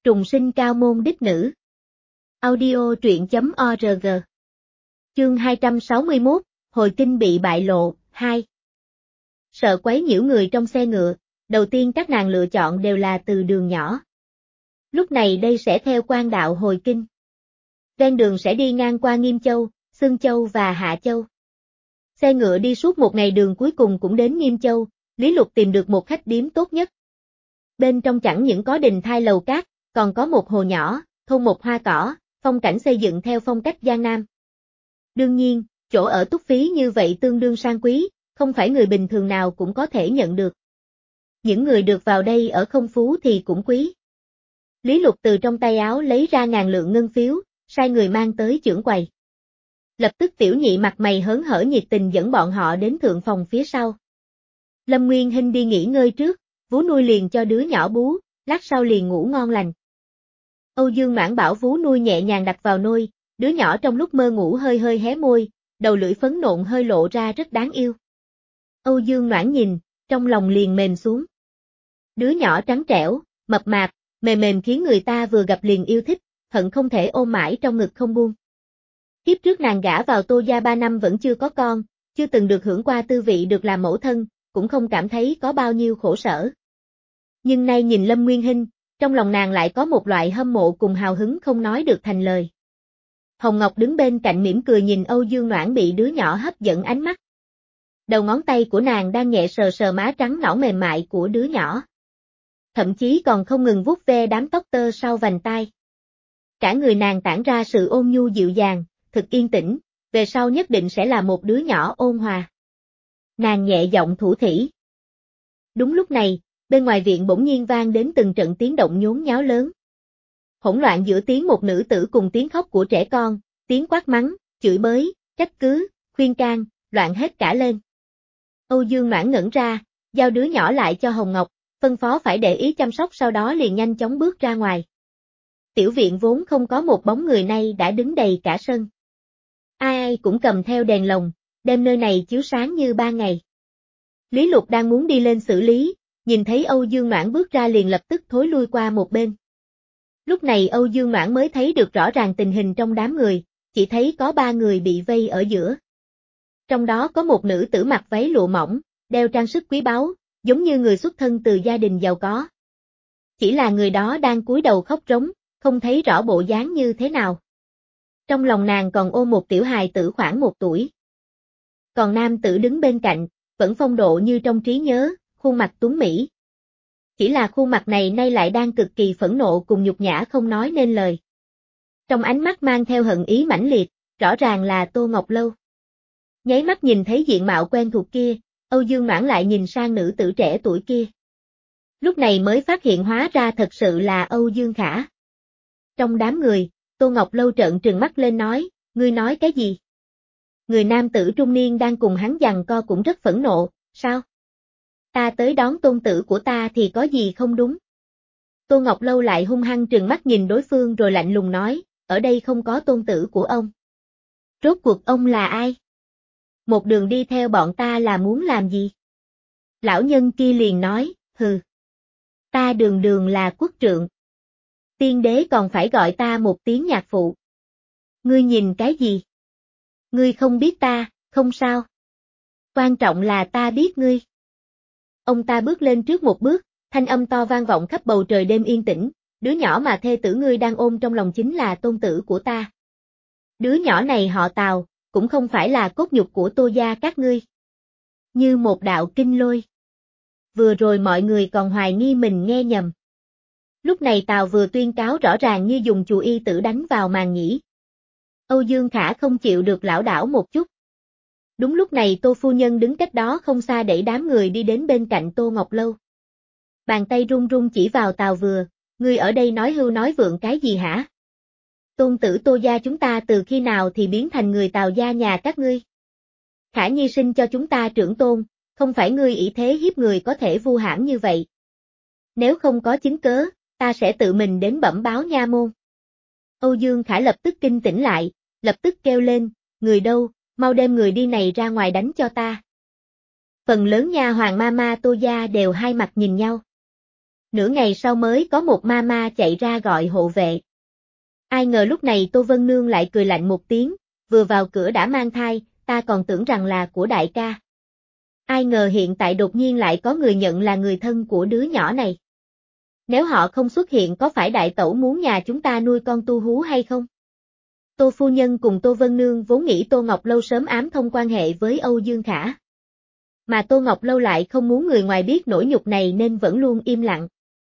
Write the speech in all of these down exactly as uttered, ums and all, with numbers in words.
Trùng sinh cao môn đích nữ. Audio truyện chấm org. Chương hai trăm sáu mươi mốt, Hồi kinh bị bại lộ, hai. Sợ quấy nhiễu người trong xe ngựa, đầu tiên các nàng lựa chọn đều là từ đường nhỏ. Lúc này đây sẽ theo quan đạo hồi kinh. Ven đường sẽ đi ngang qua Nghiêm Châu, Xương Châu và Hạ Châu. Xe ngựa đi suốt một ngày đường cuối cùng cũng đến Nghiêm Châu, Lý Lục tìm được một khách điếm tốt nhất. Bên trong chẳng những có đình thai lầu cát, còn có một hồ nhỏ, thôn một hoa cỏ, phong cảnh xây dựng theo phong cách Giang Nam. Đương nhiên, chỗ ở túc phí như vậy tương đương sang quý, không phải người bình thường nào cũng có thể nhận được. Những người được vào đây ở không phú thì cũng quý. Lý Lục từ trong tay áo lấy ra ngàn lượng ngân phiếu, sai người mang tới chưởng quầy. Lập tức tiểu nhị mặt mày hớn hở nhiệt tình dẫn bọn họ đến thượng phòng phía sau. Lâm Nguyên Hinh đi nghỉ ngơi trước, vú nuôi liền cho đứa nhỏ bú, lát sau liền ngủ ngon lành. Âu Dương Noãn bảo vú nuôi nhẹ nhàng đặt vào nôi, đứa nhỏ trong lúc mơ ngủ hơi hơi hé môi, đầu lưỡi phấn nộn hơi lộ ra rất đáng yêu. Âu Dương Noãn nhìn, trong lòng liền mềm xuống. Đứa nhỏ trắng trẻo, mập mạp, mềm mềm khiến người ta vừa gặp liền yêu thích, hận không thể ôm mãi trong ngực không buông. Kiếp trước nàng gả vào Tô gia ba năm vẫn chưa có con, chưa từng được hưởng qua tư vị được làm mẫu thân, cũng không cảm thấy có bao nhiêu khổ sở. Nhưng nay nhìn Lâm Nguyên Hinh, trong lòng nàng lại có một loại hâm mộ cùng hào hứng không nói được thành lời. Hồng Ngọc đứng bên cạnh mỉm cười nhìn Âu Dương Noãn bị đứa nhỏ hấp dẫn ánh mắt. Đầu ngón tay của nàng đang nhẹ sờ sờ má trắng nõn mềm mại của đứa nhỏ. Thậm chí còn không ngừng vuốt ve đám tóc tơ sau vành tai. Cả người nàng tản ra sự ôn nhu dịu dàng, thực yên tĩnh, về sau nhất định sẽ là một đứa nhỏ ôn hòa. Nàng nhẹ giọng thủ thỉ. Đúng lúc này, bên ngoài viện bỗng nhiên vang đến từng trận tiếng động nhốn nháo lớn. Hỗn loạn giữa tiếng một nữ tử cùng tiếng khóc của trẻ con, tiếng quát mắng, chửi bới, trách cứ, khuyên can, loạn hết cả lên. Âu Dương Noãn ngẩn ra, giao đứa nhỏ lại cho Hồng Ngọc, phân phó phải để ý chăm sóc sau đó liền nhanh chóng bước ra ngoài. Tiểu viện vốn không có một bóng người nay đã đứng đầy cả sân. Ai ai cũng cầm theo đèn lồng, đem nơi này chiếu sáng như ban ngày. Lý Lục đang muốn đi lên xử lý, nhìn thấy Âu Dương Noãn bước ra liền lập tức thối lui qua một bên. Lúc này Âu Dương Noãn mới thấy được rõ ràng tình hình trong đám người, chỉ thấy có ba người bị vây ở giữa. Trong đó có một nữ tử mặc váy lụa mỏng, đeo trang sức quý báu, giống như người xuất thân từ gia đình giàu có. Chỉ là người đó đang cúi đầu khóc rống, không thấy rõ bộ dáng như thế nào. Trong lòng nàng còn ôm một tiểu hài tử khoảng một tuổi. Còn nam tử đứng bên cạnh, vẫn phong độ như trong trí nhớ, khuôn mặt tuấn mỹ. Chỉ là khuôn mặt này nay lại đang cực kỳ phẫn nộ cùng nhục nhã không nói nên lời. Trong ánh mắt mang theo hận ý mãnh liệt, rõ ràng là Tô Ngọc Lâu. Nháy mắt nhìn thấy diện mạo quen thuộc kia, Âu Dương Noãn lại nhìn sang nữ tử trẻ tuổi kia. Lúc này mới phát hiện hóa ra thật sự là Âu Dương Khả. Trong đám người, Tô Ngọc Lâu trợn trừng mắt lên nói, ngươi nói cái gì? Người nam tử trung niên đang cùng hắn giằng co cũng rất phẫn nộ, sao? Ta tới đón tôn tử của ta thì có gì không đúng? Tô Ngọc Lâu lại hung hăng trừng mắt nhìn đối phương rồi lạnh lùng nói, ở đây không có tôn tử của ông. Rốt cuộc ông là ai? Một đường đi theo bọn ta là muốn làm gì? Lão nhân kia liền nói, hừ. Ta đường đường là quốc trượng. Tiên đế còn phải gọi ta một tiếng nhạc phụ. Ngươi nhìn cái gì? Ngươi không biết ta, không sao. Quan trọng là ta biết ngươi. Ông ta bước lên trước một bước, thanh âm to vang vọng khắp bầu trời đêm yên tĩnh, đứa nhỏ mà thê tử ngươi đang ôm trong lòng chính là tôn tử của ta. Đứa nhỏ này họ Tào, cũng không phải là cốt nhục của Tô gia các ngươi. Như một đạo kinh lôi. Vừa rồi mọi người còn hoài nghi mình nghe nhầm. Lúc này Tào vừa tuyên cáo rõ ràng như dùng chù y tử đánh vào màn nhĩ. Âu Dương Khả không chịu được lảo đảo một chút. Đúng lúc này Tô phu nhân đứng cách đó không xa đẩy đám người đi đến bên cạnh Tô Ngọc Lâu. Bàn tay run run chỉ vào Tào vừa, ngươi ở đây nói hưu nói vượng cái gì hả? Tôn tử Tô gia chúng ta từ khi nào thì biến thành người Tào gia nhà các ngươi? Khả Nhi sinh cho chúng ta trưởng tôn, không phải ngươi ỷ thế hiếp người có thể vu hãm như vậy. Nếu không có chứng cớ, ta sẽ tự mình đến bẩm báo nha môn. Âu Dương Khả lập tức kinh tỉnh lại, lập tức kêu lên, người đâu, mau đem người đi này ra ngoài đánh cho ta. Phần lớn nha hoàng ma ma Tô gia đều hai mặt nhìn nhau. Nửa ngày sau mới có một ma ma chạy ra gọi hộ vệ. Ai ngờ lúc này Tô Vân Nương lại cười lạnh một tiếng, vừa vào cửa đã mang thai, ta còn tưởng rằng là của đại ca. Ai ngờ hiện tại đột nhiên lại có người nhận là người thân của đứa nhỏ này. Nếu họ không xuất hiện có phải đại tẩu muốn nhà chúng ta nuôi con tu hú hay không? Tô phu nhân cùng Tô Vân Nương vốn nghĩ Tô Ngọc Lâu sớm ám thông quan hệ với Âu Dương Khả. Mà Tô Ngọc Lâu lại không muốn người ngoài biết nỗi nhục này nên vẫn luôn im lặng.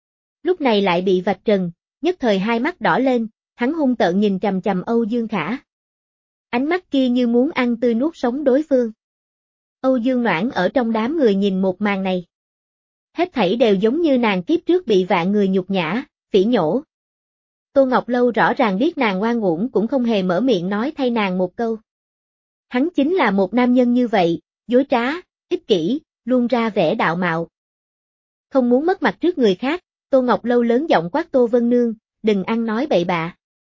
Lúc này lại bị vạch trần, nhất thời hai mắt đỏ lên, hắn hung tợn nhìn chằm chằm Âu Dương Khả. Ánh mắt kia như muốn ăn tươi nuốt sống đối phương. Âu Dương Noãn ở trong đám người nhìn một màn này. Hết thảy đều giống như nàng kiếp trước bị vạn người nhục nhã, phỉ nhổ. Tô Ngọc Lâu rõ ràng biết nàng ngoan uổng cũng không hề mở miệng nói thay nàng một câu. Hắn chính là một nam nhân như vậy, dối trá, ích kỷ, luôn ra vẻ đạo mạo. Không muốn mất mặt trước người khác, Tô Ngọc Lâu lớn giọng quát Tô Vân Nương, đừng ăn nói bậy bạ.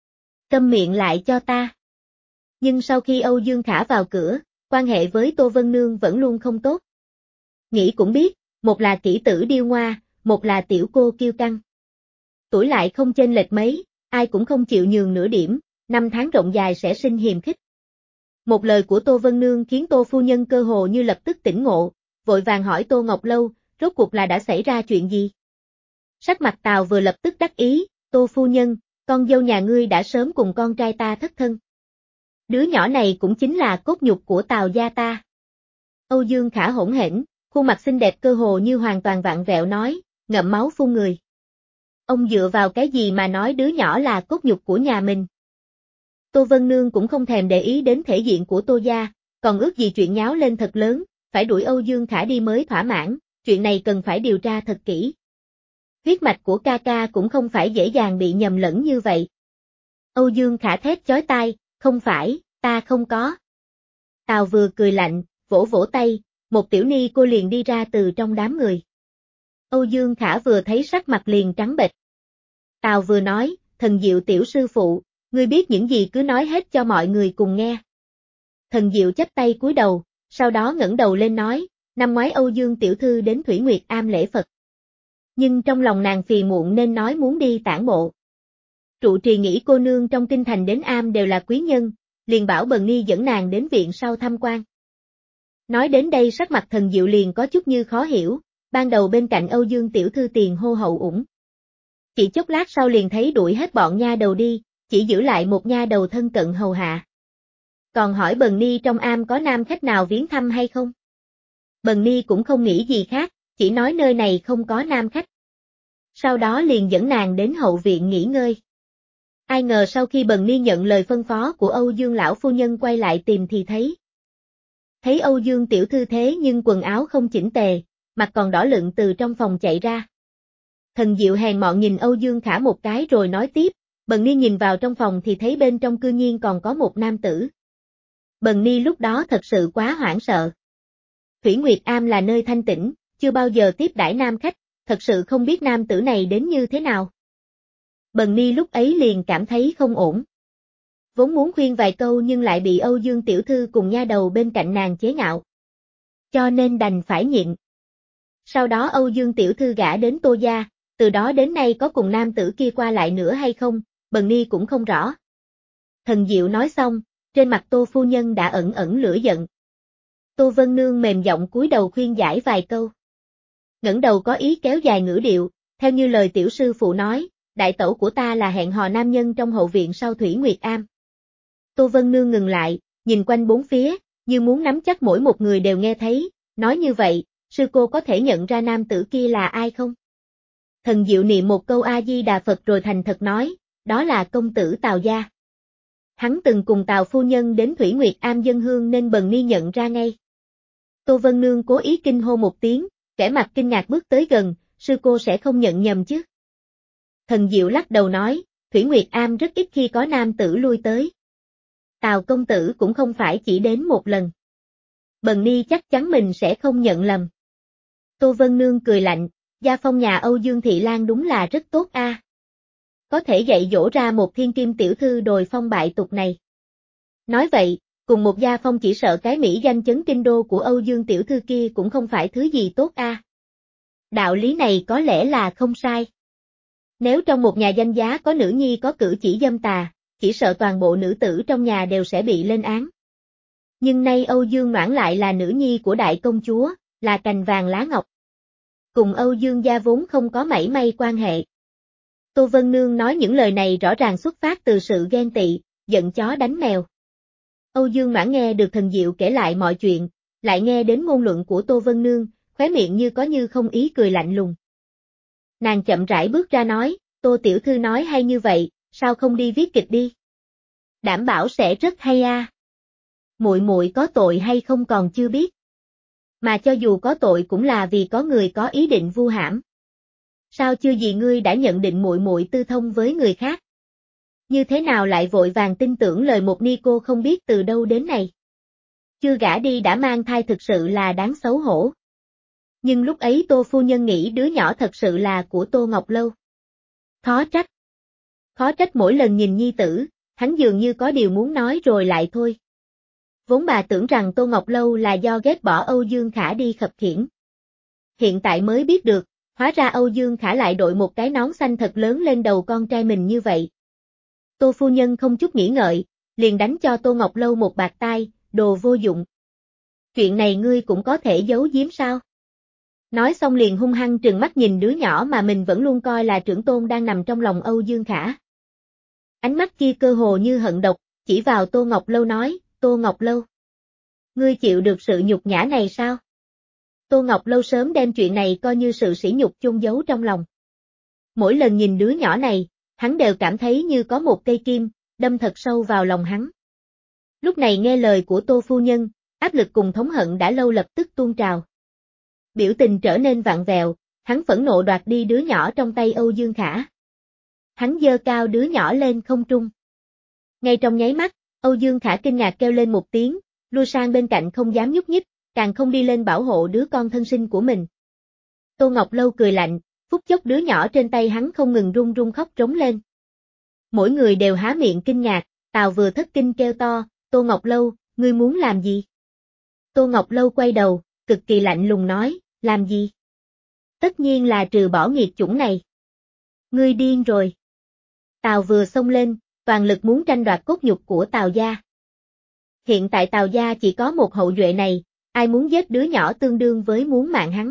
Câm miệng lại cho ta. Nhưng sau khi Âu Dương Khả vào cửa, quan hệ với Tô Vân Nương vẫn luôn không tốt. Nghĩ cũng biết, một là kỹ tử điêu ngoa, một là tiểu cô kiêu căng. Tuổi lại không chênh lệch mấy, ai cũng không chịu nhường nửa điểm, năm tháng rộng dài sẽ sinh hiềm khích. Một lời của Tô Vân Nương khiến Tô phu nhân cơ hồ như lập tức tỉnh ngộ, vội vàng hỏi Tô Ngọc Lâu, rốt cuộc là đã xảy ra chuyện gì? Sắc mặt Tào vừa lập tức đắc ý, Tô phu nhân, con dâu nhà ngươi đã sớm cùng con trai ta thất thân. Đứa nhỏ này cũng chính là cốt nhục của Tào gia ta. Âu Dương Khả hỗn hển, khuôn mặt xinh đẹp cơ hồ như hoàn toàn vặn vẹo nói, ngậm máu phun người. Ông dựa vào cái gì mà nói đứa nhỏ là cốt nhục của nhà mình? Tô Vân Nương cũng không thèm để ý đến thể diện của Tô gia, còn ước gì chuyện nháo lên thật lớn, phải đuổi Âu Dương Khả đi mới thỏa mãn, chuyện này cần phải điều tra thật kỹ. Huyết mạch của ca ca cũng không phải dễ dàng bị nhầm lẫn như vậy. Âu Dương Khả thét chói tai, không phải, ta không có. Tào vừa cười lạnh, vỗ vỗ tay, một tiểu ni cô liền đi ra từ trong đám người. Âu Dương Khả vừa thấy sắc mặt liền trắng bệch. Tào vừa nói, thần diệu tiểu sư phụ, ngươi biết những gì cứ nói hết cho mọi người cùng nghe. Thần diệu chắp tay cúi đầu, sau đó ngẩng đầu lên nói, năm ngoái Âu Dương tiểu thư đến Thủy Nguyệt Am lễ Phật. Nhưng trong lòng nàng phiền muộn nên nói muốn đi tản bộ. Trụ trì nghĩ cô nương trong kinh thành đến Am đều là quý nhân, liền bảo Bần Ni dẫn nàng đến viện sau tham quan. Nói đến đây sắc mặt thần diệu liền có chút như khó hiểu, ban đầu bên cạnh Âu Dương tiểu thư tiền hô hậu ủng. Chỉ chốc lát sau liền thấy đuổi hết bọn nha đầu đi, chỉ giữ lại một nha đầu thân cận hầu hạ. Còn hỏi Bần Ni trong Am có nam khách nào viếng thăm hay không? Bần Ni cũng không nghĩ gì khác, chỉ nói nơi này không có nam khách. Sau đó liền dẫn nàng đến hậu viện nghỉ ngơi. Ai ngờ sau khi Bần Ni nhận lời phân phó của Âu Dương lão phu nhân quay lại tìm thì thấy. Thấy Âu Dương tiểu thư thế nhưng quần áo không chỉnh tề, mặt còn đỏ lựng từ trong phòng chạy ra. Thần diệu hèn mọn nhìn Âu Dương Khả một cái rồi nói tiếp, Bần Ni nhìn vào trong phòng thì thấy bên trong cư nhiên còn có một nam tử. Bần Ni lúc đó thật sự quá hoảng sợ. Thủy Nguyệt Am là nơi thanh tĩnh, chưa bao giờ tiếp đãi nam khách, thật sự không biết nam tử này đến như thế nào. Bần Ni lúc ấy liền cảm thấy không ổn. Vốn muốn khuyên vài câu nhưng lại bị Âu Dương tiểu thư cùng nha đầu bên cạnh nàng chế ngạo. Cho nên đành phải nhịn. Sau đó Âu Dương tiểu thư gả đến Tô gia, từ đó đến nay có cùng nam tử kia qua lại nữa hay không, Bần Ni cũng không rõ. Thần diệu nói xong, trên mặt Tô phu nhân đã ẩn ẩn lửa giận. Tô Vân Nương mềm giọng cúi đầu khuyên giải vài câu. Ngẩng đầu có ý kéo dài ngữ điệu, theo như lời tiểu sư phụ nói, đại tẩu của ta là hẹn hò nam nhân trong hậu viện sau Thủy Nguyệt Am. Tô Vân Nương ngừng lại, nhìn quanh bốn phía, như muốn nắm chắc mỗi một người đều nghe thấy, nói như vậy, sư cô có thể nhận ra nam tử kia là ai không? Thần diệu niệm một câu A-di-đà Phật rồi thành thật nói, đó là công tử Tào gia. Hắn từng cùng Tào phu nhân đến Thủy Nguyệt Am dân hương nên Bần Ni nhận ra ngay. Tô Vân Nương cố ý kinh hô một tiếng, kẻ mặt kinh ngạc bước tới gần, sư cô sẽ không nhận nhầm chứ. Thần diệu lắc đầu nói, Thủy Nguyệt Am rất ít khi có nam tử lui tới. Tào công tử cũng không phải chỉ đến một lần. Bần Ni chắc chắn mình sẽ không nhận lầm. Tô Vân Nương cười lạnh, gia phong nhà Âu Dương Thị Lan đúng là rất tốt a. À. Có thể dạy dỗ ra một thiên kim tiểu thư đồi phong bại tục này. Nói vậy, cùng một gia phong chỉ sợ cái mỹ danh chấn kinh đô của Âu Dương tiểu thư kia cũng không phải thứ gì tốt a. À. Đạo lý này có lẽ là không sai. Nếu trong một nhà danh giá có nữ nhi có cử chỉ dâm tà, chỉ sợ toàn bộ nữ tử trong nhà đều sẽ bị lên án. Nhưng nay Âu Dương Noãn lại là nữ nhi của đại công chúa, là cành vàng lá ngọc. Cùng Âu Dương gia vốn không có mảy may quan hệ. Tô Vân Nương nói những lời này rõ ràng xuất phát từ sự ghen tị, giận chó đánh mèo. Âu Dương Noãn nghe được Thần Diệu kể lại mọi chuyện, lại nghe đến ngôn luận của Tô Vân Nương, khóe miệng như có như không ý cười lạnh lùng. Nàng chậm rãi bước ra nói, Tô tiểu thư nói hay như vậy, sao không đi viết kịch đi? Đảm bảo sẽ rất hay a. À. Muội muội có tội hay không còn chưa biết. Mà cho dù có tội cũng là vì có người có ý định vu hãm. Sao chưa gì ngươi đã nhận định muội muội tư thông với người khác? Như thế nào lại vội vàng tin tưởng lời một ni cô không biết từ đâu đến này? Chưa gả đi đã mang thai thực sự là đáng xấu hổ. Nhưng lúc ấy Tô phu nhân nghĩ đứa nhỏ thật sự là của Tô Ngọc Lâu. Khó trách. Khó trách mỗi lần nhìn nhi tử, hắn dường như có điều muốn nói rồi lại thôi. Vốn bà tưởng rằng Tô Ngọc Lâu là do ghét bỏ Âu Dương Khả đi khập khiễng. Hiện tại mới biết được, hóa ra Âu Dương Khả lại đội một cái nón xanh thật lớn lên đầu con trai mình như vậy. Tô phu nhân không chút nghĩ ngợi, liền đánh cho Tô Ngọc Lâu một bạt tai, đồ vô dụng. Chuyện này ngươi cũng có thể giấu giếm sao? Nói xong liền hung hăng trừng mắt nhìn đứa nhỏ mà mình vẫn luôn coi là trưởng tôn đang nằm trong lòng Âu Dương Khả. Ánh mắt kia cơ hồ như hận độc, chỉ vào Tô Ngọc Lâu nói, Tô Ngọc Lâu. Ngươi chịu được sự nhục nhã này sao? Tô Ngọc Lâu sớm đem chuyện này coi như sự sỉ nhục chôn giấu trong lòng. Mỗi lần nhìn đứa nhỏ này, hắn đều cảm thấy như có một cây kim, đâm thật sâu vào lòng hắn. Lúc này nghe lời của Tô phu nhân, áp lực cùng thống hận đã lâu lập tức tuôn trào. Biểu tình trở nên vặn vẹo, hắn phẫn nộ đoạt đi đứa nhỏ trong tay Âu Dương Khả. Hắn giơ cao đứa nhỏ lên không trung. Ngay trong nháy mắt, Âu Dương Khả kinh ngạc kêu lên một tiếng, lui sang bên cạnh không dám nhúc nhích, càng không đi lên bảo hộ đứa con thân sinh của mình. Tô Ngọc Lâu cười lạnh, phút chốc đứa nhỏ trên tay hắn không ngừng run run khóc trống lên. Mỗi người đều há miệng kinh ngạc, Tào vừa thất kinh kêu to, Tô Ngọc Lâu, ngươi muốn làm gì? Tô Ngọc Lâu quay đầu, cực kỳ lạnh lùng nói, làm gì? Tất nhiên là trừ bỏ nghiệt chủng này. Ngươi điên rồi. Tào vừa xông lên, toàn lực muốn tranh đoạt cốt nhục của Tào gia. Hiện tại Tào gia chỉ có một hậu duệ này, ai muốn giết đứa nhỏ tương đương với muốn mạng hắn.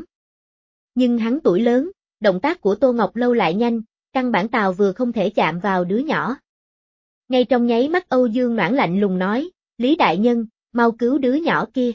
Nhưng hắn tuổi lớn, động tác của Tô Ngọc Lâu lại nhanh, căn bản Tào vừa không thể chạm vào đứa nhỏ. Ngay trong nháy mắt Âu Dương Noãn lạnh lùng nói, Lý đại nhân, mau cứu đứa nhỏ kia.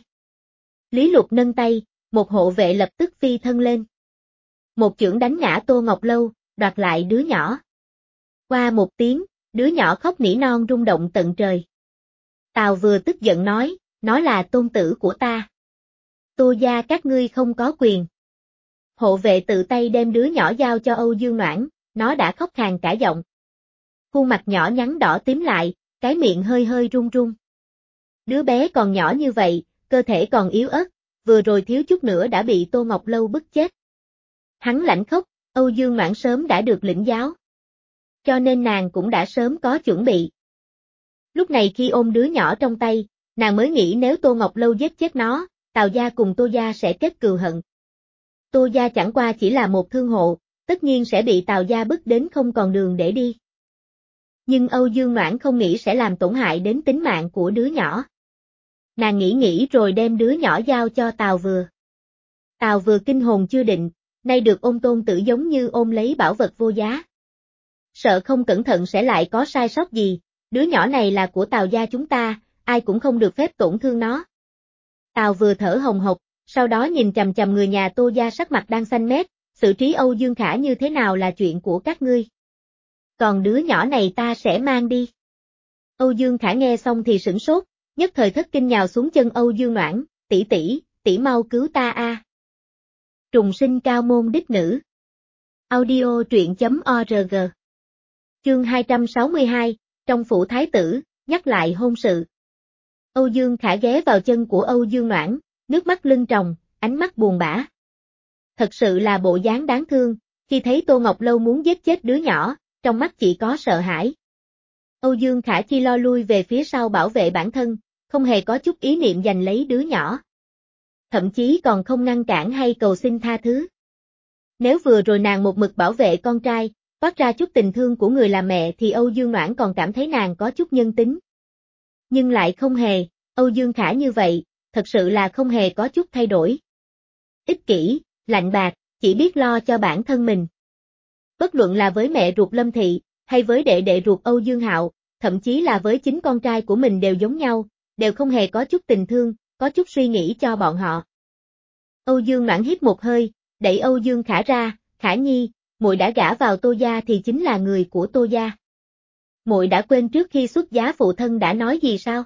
Lý Lục nâng tay, một hộ vệ lập tức phi thân lên. Một chưởng đánh ngã Tô Ngọc Lâu, đoạt lại đứa nhỏ. Qua một tiếng, đứa nhỏ khóc nỉ non rung động tận trời. Tào vừa tức giận nói, nó là tôn tử của ta. Tô gia các ngươi không có quyền. Hộ vệ tự tay đem đứa nhỏ giao cho Âu Dương Noãn, nó đã khóc khàn cả giọng. Khuôn mặt nhỏ nhắn đỏ tím lại, cái miệng hơi hơi run run. Đứa bé còn nhỏ như vậy, cơ thể còn yếu ớt, vừa rồi thiếu chút nữa đã bị Tô Ngọc Lâu bức chết. Hắn lãnh khóc, Âu Dương Noãn sớm đã được lĩnh giáo. Cho nên nàng cũng đã sớm có chuẩn bị. Lúc này khi ôm đứa nhỏ trong tay, nàng mới nghĩ nếu Tô Ngọc Lâu giết chết nó, Tào gia cùng Tô gia sẽ kết cừu hận. Tô gia chẳng qua chỉ là một thương hộ, tất nhiên sẽ bị Tào gia bức đến không còn đường để đi. Nhưng Âu Dương Noãn không nghĩ sẽ làm tổn hại đến tính mạng của đứa nhỏ. Nàng nghĩ nghĩ rồi đem đứa nhỏ giao cho Tào vừa. Tào vừa kinh hồn chưa định, nay được ôm tôn tử giống như ôm lấy bảo vật vô giá. Sợ không cẩn thận sẽ lại có sai sót gì, đứa nhỏ này là của Tào gia chúng ta, ai cũng không được phép tổn thương nó. Tào vừa thở hồng hộc, sau đó nhìn chằm chằm người nhà Tô gia sắc mặt đang xanh mét, xử trí Âu Dương Khả như thế nào là chuyện của các ngươi. Còn đứa nhỏ này ta sẽ mang đi. Âu Dương Khả nghe xong thì sửng sốt, nhất thời thất kinh nhào xuống chân Âu Dương Noãn, tỷ tỷ, tỷ mau cứu ta a. Trùng sinh cao môn đích nữ. Audio truyện chấm org. Chương hai trăm sáu mươi hai, trong phủ thái tử, nhắc lại hôn sự. Âu Dương Khả ghé vào chân của Âu Dương Noãn, nước mắt lưng tròng, ánh mắt buồn bã. Thật sự là bộ dáng đáng thương, khi thấy Tô Ngọc Lâu muốn giết chết đứa nhỏ, trong mắt chỉ có sợ hãi. Âu Dương Khả chi lo lui về phía sau bảo vệ bản thân, không hề có chút ý niệm giành lấy đứa nhỏ. Thậm chí còn không ngăn cản hay cầu xin tha thứ. Nếu vừa rồi nàng một mực bảo vệ con trai, toát ra chút tình thương của người làm mẹ thì Âu Dương Noãn còn cảm thấy nàng có chút nhân tính. Nhưng lại không hề, Âu Dương Khả như vậy, thật sự là không hề có chút thay đổi. Ích kỷ, lạnh bạc, chỉ biết lo cho bản thân mình. Bất luận là với mẹ ruột Lâm Thị, hay với đệ đệ ruột Âu Dương Hạo, thậm chí là với chính con trai của mình đều giống nhau, đều không hề có chút tình thương, có chút suy nghĩ cho bọn họ. Âu Dương Noãn hít một hơi, đẩy Âu Dương Khả ra, Khả Nhi, muội đã gả vào Tô gia thì chính là người của Tô gia. Muội đã quên trước khi xuất giá phụ thân đã nói gì sao?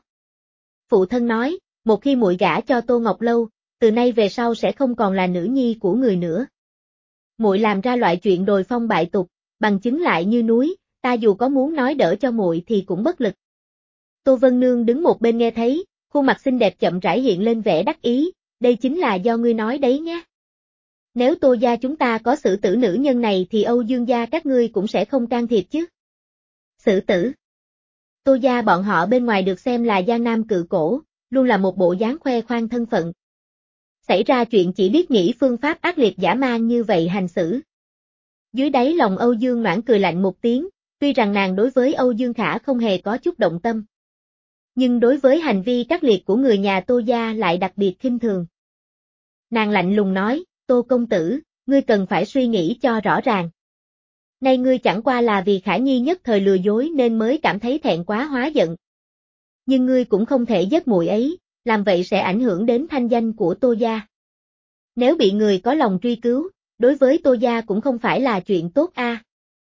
Phụ thân nói, một khi muội gả cho Tô Ngọc Lâu, từ nay về sau sẽ không còn là nữ nhi của người nữa. Muội làm ra loại chuyện đồi phong bại tục, bằng chứng lại như núi, ta dù có muốn nói đỡ cho muội thì cũng bất lực. Tô Vân Nương đứng một bên nghe thấy, khuôn mặt xinh đẹp chậm rãi hiện lên vẻ đắc ý, đây chính là do ngươi nói đấy nhé. Nếu Tô gia chúng ta có xử tử nữ nhân này thì Âu Dương gia các ngươi cũng sẽ không can thiệp chứ. Xử tử. Tô gia bọn họ bên ngoài được xem là giang nam cự cổ, luôn là một bộ dáng khoe khoang thân phận. Xảy ra chuyện chỉ biết nghĩ phương pháp ác liệt dã man như vậy hành xử. Dưới đáy lòng Âu Dương Noãn cười lạnh một tiếng, tuy rằng nàng đối với Âu Dương Khả không hề có chút động tâm. Nhưng đối với hành vi ác liệt của người nhà Tô gia lại đặc biệt khinh thường. Nàng lạnh lùng nói, Tô công tử, ngươi cần phải suy nghĩ cho rõ ràng. Nay ngươi chẳng qua là vì Khả Nhi nhất thời lừa dối nên mới cảm thấy thẹn quá hóa giận. Nhưng ngươi cũng không thể giết muội ấy, làm vậy sẽ ảnh hưởng đến thanh danh của Tô gia. Nếu bị người có lòng truy cứu, đối với Tô gia cũng không phải là chuyện tốt a. À.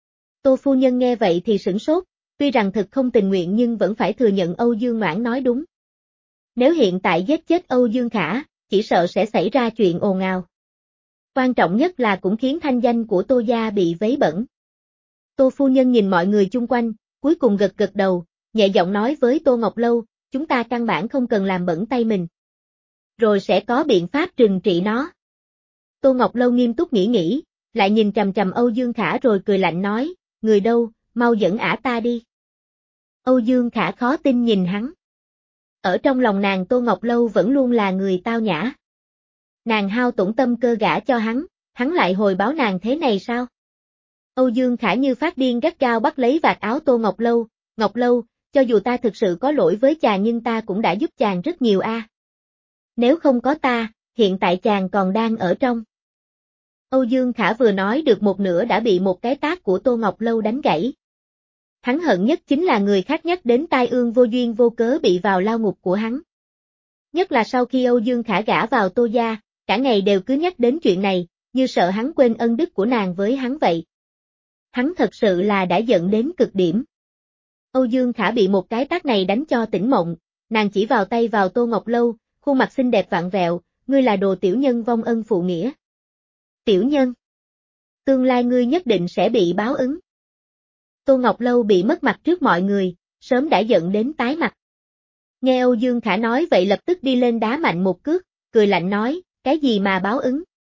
Tô phu nhân nghe vậy thì sửng sốt, tuy rằng thực không tình nguyện nhưng vẫn phải thừa nhận Âu Dương Noãn nói đúng. Nếu hiện tại giết chết Âu Dương Khả, chỉ sợ sẽ xảy ra chuyện ồn ào. Quan trọng nhất là cũng khiến thanh danh của Tô gia bị vấy bẩn. Tô phu nhân nhìn mọi người chung quanh, cuối cùng gật gật đầu, nhẹ giọng nói với Tô Ngọc Lâu, chúng ta căn bản không cần làm bẩn tay mình. Rồi sẽ có biện pháp trừng trị nó. Tô Ngọc Lâu nghiêm túc nghĩ nghĩ, lại nhìn trầm trầm Âu Dương Khả rồi cười lạnh nói, người đâu, mau dẫn ả ta đi. Âu Dương Khả khó tin nhìn hắn. Ở trong lòng nàng Tô Ngọc Lâu vẫn luôn là người tao nhã. Nàng hao tổn tâm cơ gả cho hắn, hắn lại hồi báo nàng thế này sao? Âu Dương Khả như phát điên gắt gao bắt lấy vạt áo Tô Ngọc Lâu, Ngọc Lâu, cho dù ta thực sự có lỗi với chàng nhưng ta cũng đã giúp chàng rất nhiều a. À. Nếu không có ta, hiện tại chàng còn đang ở trong. Âu Dương Khả vừa nói được một nửa đã bị một cái tát của Tô Ngọc Lâu đánh gãy. Hắn hận nhất chính là người khác nhắc đến tai ương vô duyên vô cớ bị vào lao ngục của hắn. Nhất là sau khi Âu Dương Khả gả vào Tô gia, cả ngày đều cứ nhắc đến chuyện này, như sợ hắn quên ân đức của nàng với hắn vậy. Hắn thật sự là đã giận đến cực điểm. Âu Dương Khả bị một cái tát này đánh cho tỉnh mộng, nàng chỉ vào tay vào Tô Ngọc Lâu, khuôn mặt xinh đẹp vặn vẹo, ngươi là đồ tiểu nhân vong ân phụ nghĩa. Tiểu nhân. Tương lai ngươi nhất định sẽ bị báo ứng. Tô Ngọc Lâu bị mất mặt trước mọi người, sớm đã giận đến tái mặt. Nghe Âu Dương Khả nói vậy lập tức đi lên đá mạnh một cước, cười lạnh nói, cái gì mà báo ứng?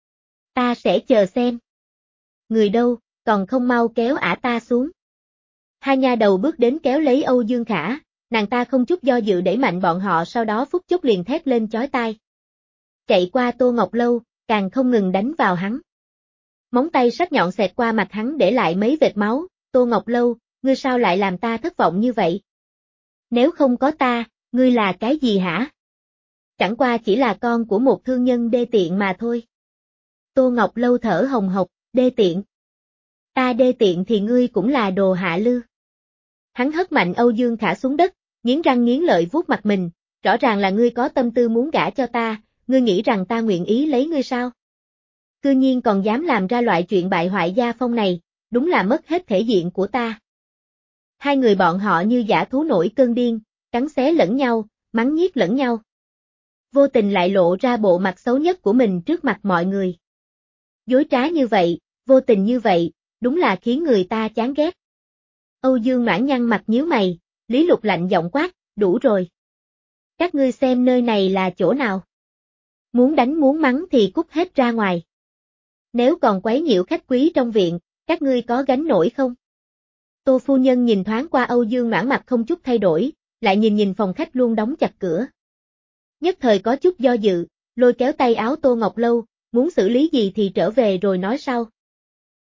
Ta sẽ chờ xem. Người đâu, còn không mau kéo ả ta xuống. Hai nha đầu bước đến kéo lấy Âu Dương Khả, nàng ta không chút do dự đẩy mạnh bọn họ sau đó phút chốc liền thét lên chói tai. Chạy qua Tô Ngọc Lâu, càng không ngừng đánh vào hắn. Móng tay sắc nhọn xẹt qua mặt hắn để lại mấy vệt máu, Tô Ngọc Lâu, ngươi sao lại làm ta thất vọng như vậy? Nếu không có ta, ngươi là cái gì hả? Chẳng qua chỉ là con của một thương nhân đê tiện mà thôi. Tô Ngọc Lâu thở hồng hộc, đê tiện. Ta đê tiện thì ngươi cũng là đồ hạ lưu. Hắn hất mạnh Âu Dương Khả xuống đất, nghiến răng nghiến lợi vuốt mặt mình, rõ ràng là ngươi có tâm tư muốn gả cho ta, ngươi nghĩ rằng ta nguyện ý lấy ngươi sao? Cư nhiên còn dám làm ra loại chuyện bại hoại gia phong này, đúng là mất hết thể diện của ta. Hai người bọn họ như dã thú nổi cơn điên, cắn xé lẫn nhau, mắng nhiếc lẫn nhau. Vô tình lại lộ ra bộ mặt xấu nhất của mình trước mặt mọi người. Dối trá như vậy, vô tình như vậy, đúng là khiến người ta chán ghét. Âu Dương Noãn nhăn mặt nhíu mày, Lý Lục lạnh giọng quát, đủ rồi. Các ngươi xem nơi này là chỗ nào? Muốn đánh muốn mắng thì cút hết ra ngoài. Nếu còn quấy nhiễu khách quý trong viện, các ngươi có gánh nổi không? Tô phu nhân nhìn thoáng qua Âu Dương Noãn mặt không chút thay đổi, lại nhìn nhìn phòng khách luôn đóng chặt cửa. Nhất thời có chút do dự, lôi kéo tay áo Tô Ngọc Lâu, muốn xử lý gì thì trở về rồi nói sau.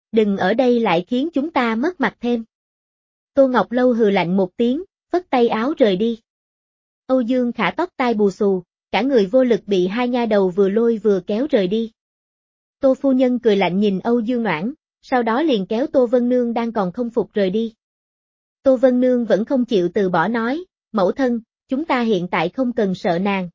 Đừng ở đây lại khiến chúng ta mất mặt thêm. Tô Ngọc Lâu hừ lạnh một tiếng, phất tay áo rời đi. Âu Dương Khả tóc tai bù xù, cả người vô lực bị hai nha đầu vừa lôi vừa kéo rời đi. Tô phu nhân cười lạnh nhìn Âu Dương Noãn, sau đó liền kéo Tô Vân Nương đang còn không phục rời đi. Tô Vân Nương vẫn không chịu từ bỏ nói, mẫu thân, chúng ta hiện tại không cần sợ nàng.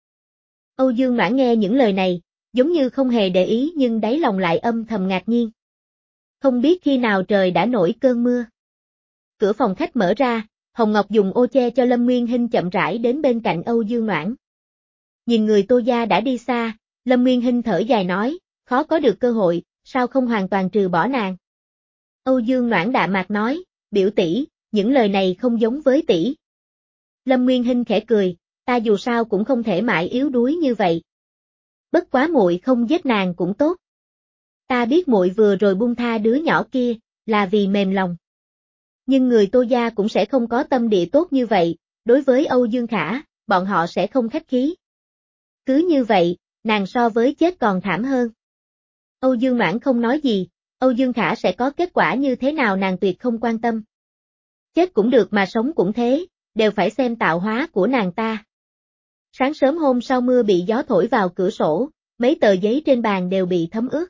Âu Dương Noãn nghe những lời này, giống như không hề để ý nhưng đáy lòng lại âm thầm ngạc nhiên. Không biết khi nào trời đã nổi cơn mưa. Cửa phòng khách mở ra, Hồng Ngọc dùng ô che cho Lâm Nguyên Hinh chậm rãi đến bên cạnh Âu Dương Noãn. Nhìn người Tô gia đã đi xa, Lâm Nguyên Hinh thở dài nói, khó có được cơ hội, sao không hoàn toàn trừ bỏ nàng. Âu Dương Noãn đạm mạc nói, biểu tỷ, những lời này không giống với tỷ. Lâm Nguyên Hinh khẽ cười, ta dù sao cũng không thể mãi yếu đuối như vậy. Bất quá muội không giết nàng cũng tốt. Ta biết muội vừa rồi buông tha đứa nhỏ kia, là vì mềm lòng. Nhưng người Tô gia cũng sẽ không có tâm địa tốt như vậy, đối với Âu Dương Khả, bọn họ sẽ không khách khí. Cứ như vậy, nàng so với chết còn thảm hơn. Âu Dương Noãn không nói gì, Âu Dương Khả sẽ có kết quả như thế nào nàng tuyệt không quan tâm. Chết cũng được mà sống cũng thế, đều phải xem tạo hóa của nàng ta. Sáng sớm hôm sau mưa bị gió thổi vào cửa sổ, mấy tờ giấy trên bàn đều bị thấm ướt.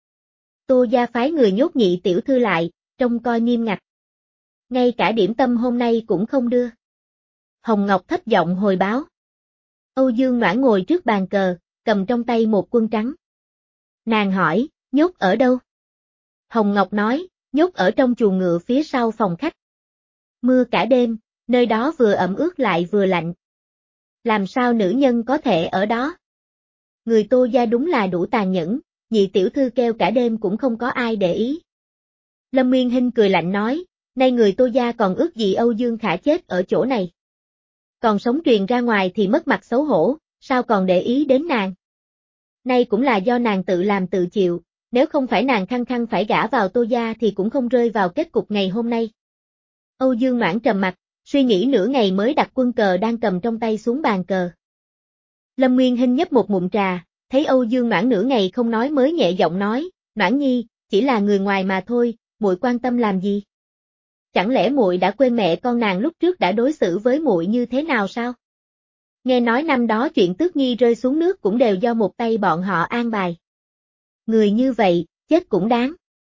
Tô gia phái người nhốt Nhị tiểu thư lại, trông coi nghiêm ngặt. Ngay cả điểm tâm hôm nay cũng không đưa. Hồng Ngọc thấp giọng hồi báo. Âu Dương Noãn ngồi trước bàn cờ, cầm trong tay một quân trắng. Nàng hỏi, nhốt ở đâu? Hồng Ngọc nói, nhốt ở trong chuồng ngựa phía sau phòng khách. Mưa cả đêm, nơi đó vừa ẩm ướt lại vừa lạnh. Làm sao nữ nhân có thể ở đó? Người Tô gia đúng là đủ tàn nhẫn, Nhị tiểu thư kêu cả đêm cũng không có ai để ý. Lâm Nguyên Hinh cười lạnh nói, nay người Tô gia còn ước gì Âu Dương Khả chết ở chỗ này. Còn sống truyền ra ngoài thì mất mặt xấu hổ, sao còn để ý đến nàng. Nay cũng là do nàng tự làm tự chịu, nếu không phải nàng khăng khăng phải gả vào Tô gia thì cũng không rơi vào kết cục ngày hôm nay. Âu Dương Noãn trầm mặt, suy nghĩ nửa ngày mới đặt quân cờ đang cầm trong tay xuống bàn cờ. Lâm Nguyên Hinh nhấp một ngụm trà, thấy Âu Dương Noãn nửa ngày không nói mới nhẹ giọng nói, Noãn nhi, chỉ là người ngoài mà thôi, muội quan tâm làm gì? Chẳng lẽ muội đã quên mẹ con nàng lúc trước đã đối xử với muội như thế nào sao? Nghe nói năm đó chuyện Tước Nhi rơi xuống nước cũng đều do một tay bọn họ an bài. Người như vậy, chết cũng đáng.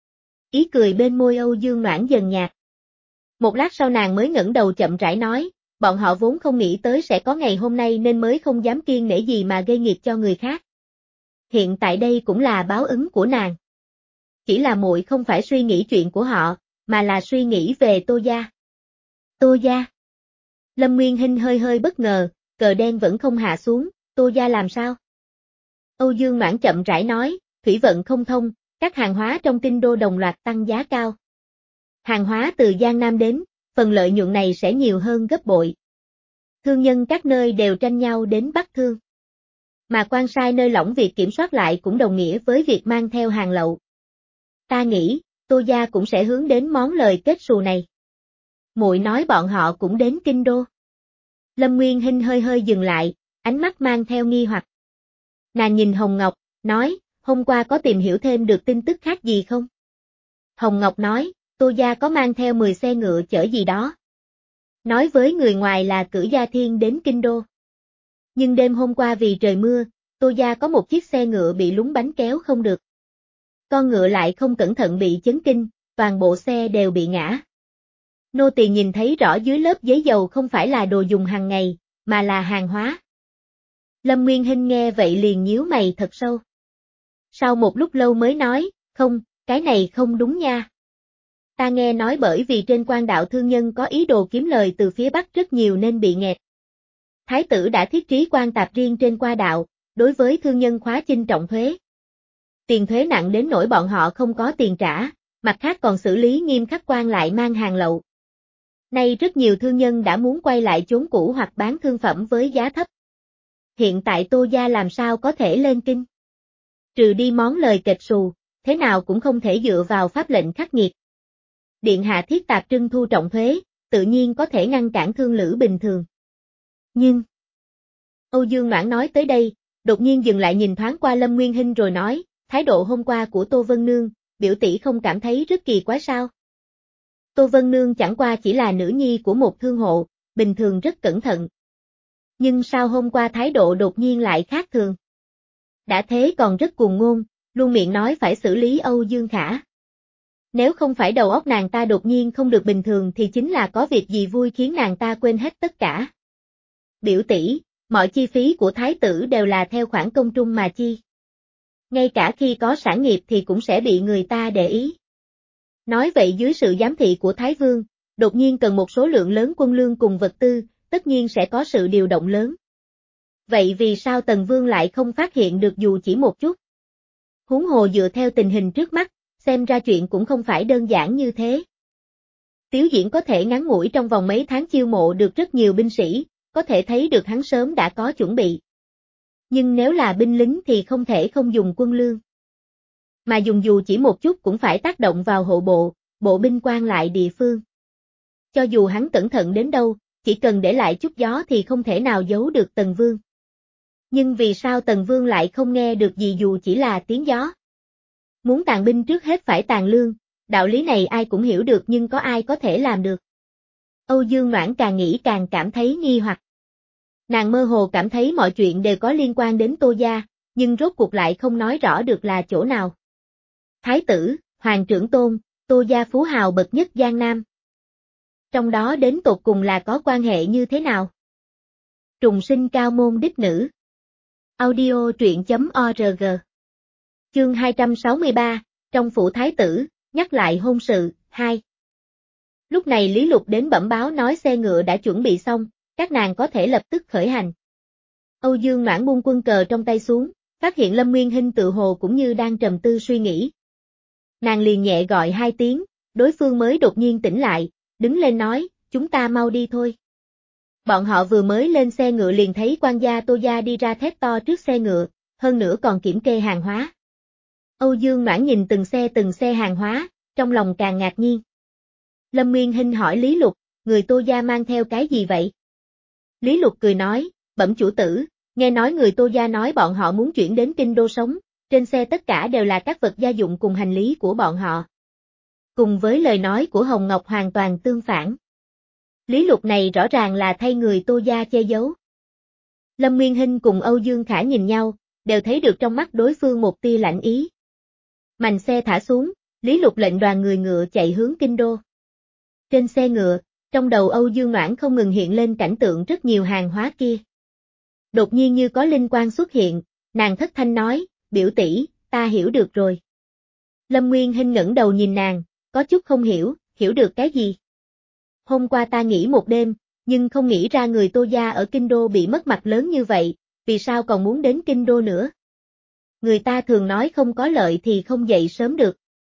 Ý cười bên môi Âu Dương Noãn dần nhạt. Một lát sau nàng mới ngẩng đầu chậm rãi nói, bọn họ vốn không nghĩ tới sẽ có ngày hôm nay nên mới không dám kiêng nể gì mà gây nghiệp cho người khác. Hiện tại đây cũng là báo ứng của nàng. Chỉ là muội không phải suy nghĩ chuyện của họ, mà là suy nghĩ về Tô gia. Tô gia? Lâm Nguyên Hinh hơi hơi bất ngờ, cờ đen vẫn không hạ xuống, Tô gia làm sao? Âu Dương Noãn chậm rãi nói, thủy vận không thông, các hàng hóa trong kinh đô đồng loạt tăng giá cao. Hàng hóa từ Giang Nam đến, phần lợi nhuận này sẽ nhiều hơn gấp bội. Thương nhân các nơi đều tranh nhau đến bắt thương. Mà quan sai nơi lỏng việc kiểm soát lại cũng đồng nghĩa với việc mang theo hàng lậu. Ta nghĩ, Tô gia cũng sẽ hướng đến món lời kết xù này. Muội nói bọn họ cũng đến kinh đô. Lâm Nguyên Hinh hơi hơi dừng lại, ánh mắt mang theo nghi hoặc. Nàng nhìn Hồng Ngọc, nói, hôm qua có tìm hiểu thêm được tin tức khác gì không? Hồng Ngọc nói, Tô gia có mang theo mười xe ngựa chở gì đó. Nói với người ngoài là cử Gia Thiên đến kinh đô. Nhưng đêm hôm qua vì trời mưa, Tô gia có một chiếc xe ngựa bị lún bánh kéo không được. Con ngựa lại không cẩn thận bị chấn kinh, toàn bộ xe đều bị ngã. Nô tỳ nhìn thấy rõ dưới lớp giấy dầu không phải là đồ dùng hàng ngày, mà là hàng hóa. Lâm Nguyên Hinh nghe vậy liền nhíu mày thật sâu. Sau một lúc lâu mới nói, không, cái này không đúng nha. Ta nghe nói bởi vì trên quan đạo thương nhân có ý đồ kiếm lời từ phía Bắc rất nhiều nên bị nghẹt. Thái tử đã thiết trí quan tạp riêng trên qua đạo, đối với thương nhân khóa chinh trọng thuế. Tiền thuế nặng đến nỗi bọn họ không có tiền trả, mặt khác còn xử lý nghiêm khắc quan lại mang hàng lậu. Nay rất nhiều thương nhân đã muốn quay lại chốn cũ hoặc bán thương phẩm với giá thấp. Hiện tại Tô gia làm sao có thể lên kinh? Trừ đi món lời kịch xù, thế nào cũng không thể dựa vào pháp lệnh khắc nghiệt. Điện hạ thiết tạp trưng thu trọng thuế, tự nhiên có thể ngăn cản thương lữ bình thường. Nhưng, Âu Dương Noãn nói tới đây, đột nhiên dừng lại nhìn thoáng qua Lâm Nguyên Hinh rồi nói, thái độ hôm qua của Tô Vân Nương, biểu tỷ không cảm thấy rất kỳ quái sao? Tô Vân Nương chẳng qua chỉ là nữ nhi của một thương hộ, bình thường rất cẩn thận. Nhưng sao hôm qua thái độ đột nhiên lại khác thường? Đã thế còn rất cuồng ngôn, luôn miệng nói phải xử lý Âu Dương Khả. Nếu không phải đầu óc nàng ta đột nhiên không được bình thường thì chính là có việc gì vui khiến nàng ta quên hết tất cả. Biểu tỷ, mọi chi phí của thái tử đều là theo khoản công trung mà chi. Ngay cả khi có sản nghiệp thì cũng sẽ bị người ta để ý. Nói vậy dưới sự giám thị của Thái Vương, đột nhiên cần một số lượng lớn quân lương cùng vật tư, tất nhiên sẽ có sự điều động lớn. Vậy vì sao Tần Vương lại không phát hiện được dù chỉ một chút? Huống hồ dựa theo tình hình trước mắt, xem ra chuyện cũng không phải đơn giản như thế. Tiếu Diễn có thể ngắn ngủi trong vòng mấy tháng chiêu mộ được rất nhiều binh sĩ, có thể thấy được hắn sớm đã có chuẩn bị. Nhưng nếu là binh lính thì không thể không dùng quân lương. Mà dùng dù chỉ một chút cũng phải tác động vào hộ bộ, bộ binh quan lại địa phương. Cho dù hắn cẩn thận đến đâu, chỉ cần để lại chút gió thì không thể nào giấu được Tần Vương. Nhưng vì sao Tần Vương lại không nghe được gì dù chỉ là tiếng gió? Muốn tàn binh trước hết phải tàn lương, đạo lý này ai cũng hiểu được nhưng có ai có thể làm được. Âu Dương Noãn càng nghĩ càng cảm thấy nghi hoặc. Nàng mơ hồ cảm thấy mọi chuyện đều có liên quan đến Tô gia, nhưng rốt cuộc lại không nói rõ được là chỗ nào. Thái tử, Hoàng trưởng tôn, Tô gia phú hào bậc nhất Giang Nam. Trong đó đến tột cùng là có quan hệ như thế nào? Trùng sinh cao môn đích nữ. Audio truyện chấm org. Chương hai trăm sáu mươi ba, trong phủ thái tử, nhắc lại hôn sự, hai. Lúc này Lý Lục đến bẩm báo nói xe ngựa đã chuẩn bị xong, các nàng có thể lập tức khởi hành. Âu Dương Noãn buông quân cờ trong tay xuống, phát hiện Lâm Nguyên Hinh tự hồ cũng như đang trầm tư suy nghĩ. Nàng liền nhẹ gọi hai tiếng, đối phương mới đột nhiên tỉnh lại, đứng lên nói, chúng ta mau đi thôi. Bọn họ vừa mới lên xe ngựa liền thấy quan gia Tô gia đi ra thét to trước xe ngựa, hơn nữa còn kiểm kê hàng hóa. Âu Dương Noãn nhìn từng xe từng xe hàng hóa, trong lòng càng ngạc nhiên. Lâm Nguyên Hinh hỏi Lý Lục, người Tô gia mang theo cái gì vậy? Lý Lục cười nói, bẩm chủ tử, nghe nói người Tô gia nói bọn họ muốn chuyển đến Kinh Đô sống, trên xe tất cả đều là các vật gia dụng cùng hành lý của bọn họ. Cùng với lời nói của Hồng Ngọc hoàn toàn tương phản. Lý Lục này rõ ràng là thay người Tô gia che giấu. Lâm Nguyên Hinh cùng Âu Dương Khả nhìn nhau, đều thấy được trong mắt đối phương một tia lạnh ý. Mành xe thả xuống, Lý Lục lệnh đoàn người ngựa chạy hướng Kinh Đô. Trên xe ngựa, trong đầu Âu Dương Noãn không ngừng hiện lên cảnh tượng rất nhiều hàng hóa kia. Đột nhiên như có linh quang xuất hiện, nàng thất thanh nói, biểu tỷ, ta hiểu được rồi. Lâm Nguyên Hinh ngẩng đầu nhìn nàng, có chút không hiểu, hiểu được cái gì? Hôm qua ta nghỉ một đêm, nhưng không nghĩ ra người Tô gia ở Kinh Đô bị mất mặt lớn như vậy, vì sao còn muốn đến Kinh Đô nữa? Người ta thường nói không có lợi thì không dậy sớm được.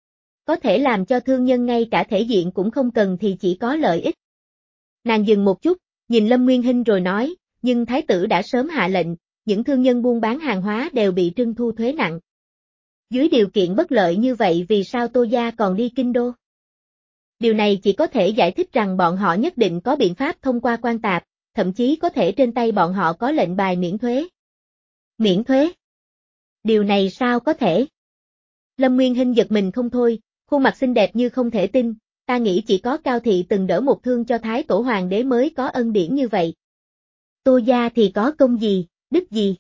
Có thể làm cho thương nhân ngay cả thể diện cũng không cần thì chỉ có lợi ích. Nàng dừng một chút, nhìn Lâm Nguyên Hinh rồi nói, nhưng thái tử đã sớm hạ lệnh, những thương nhân buôn bán hàng hóa đều bị trưng thu thuế nặng. Dưới điều kiện bất lợi như vậy vì sao Tô gia còn đi Kinh Đô? Điều này chỉ có thể giải thích rằng bọn họ nhất định có biện pháp thông qua quan tạp, thậm chí có thể trên tay bọn họ có lệnh bài miễn thuế. Miễn thuế? Điều này sao có thể? Lâm Nguyên Hinh giật mình không thôi, khuôn mặt xinh đẹp như không thể tin, ta nghĩ chỉ có Cao Thị từng đỡ một thương cho Thái Tổ Hoàng đế mới có ân điển như vậy. Tô gia thì có công gì, đức gì?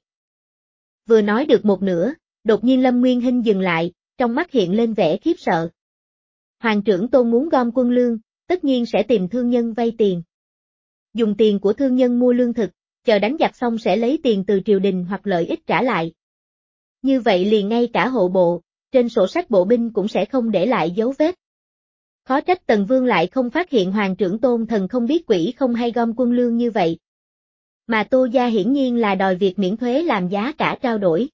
Vừa nói được một nửa, đột nhiên Lâm Nguyên Hinh dừng lại, trong mắt hiện lên vẻ khiếp sợ. Hoàng trưởng Tôn muốn gom quân lương, tất nhiên sẽ tìm thương nhân vay tiền. Dùng tiền của thương nhân mua lương thực, chờ đánh giặc xong sẽ lấy tiền từ triều đình hoặc lợi ích trả lại. Như vậy liền ngay cả hộ bộ, trên sổ sách bộ binh cũng sẽ không để lại dấu vết. Khó trách Tần Vương lại không phát hiện Hoàng trưởng Tôn thần không biết quỷ không hay gom quân lương như vậy. Mà Tô gia hiển nhiên là đòi việc miễn thuế làm giá cả trao đổi.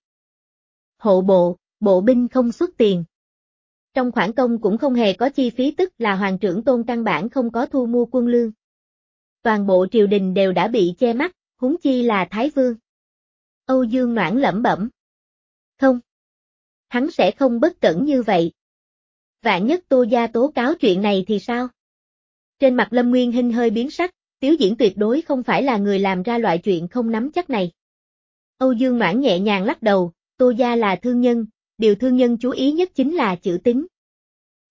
Hộ bộ, bộ binh không xuất tiền. Trong khoản công cũng không hề có chi phí tức là Hoàng trưởng Tôn căn bản không có thu mua quân lương. Toàn bộ triều đình đều đã bị che mắt, huống chi là Thái Vương. Âu Dương Noãn lẩm bẩm. Không. Hắn sẽ không bất cẩn như vậy. Vạn nhất Tô gia tố cáo chuyện này thì sao? Trên mặt Lâm Nguyên Hinh hơi biến sắc, Tiếu Diễn tuyệt đối không phải là người làm ra loại chuyện không nắm chắc này. Âu Dương Noãn nhẹ nhàng lắc đầu, Tô gia là thương nhân, điều thương nhân chú ý nhất chính là chữ tín,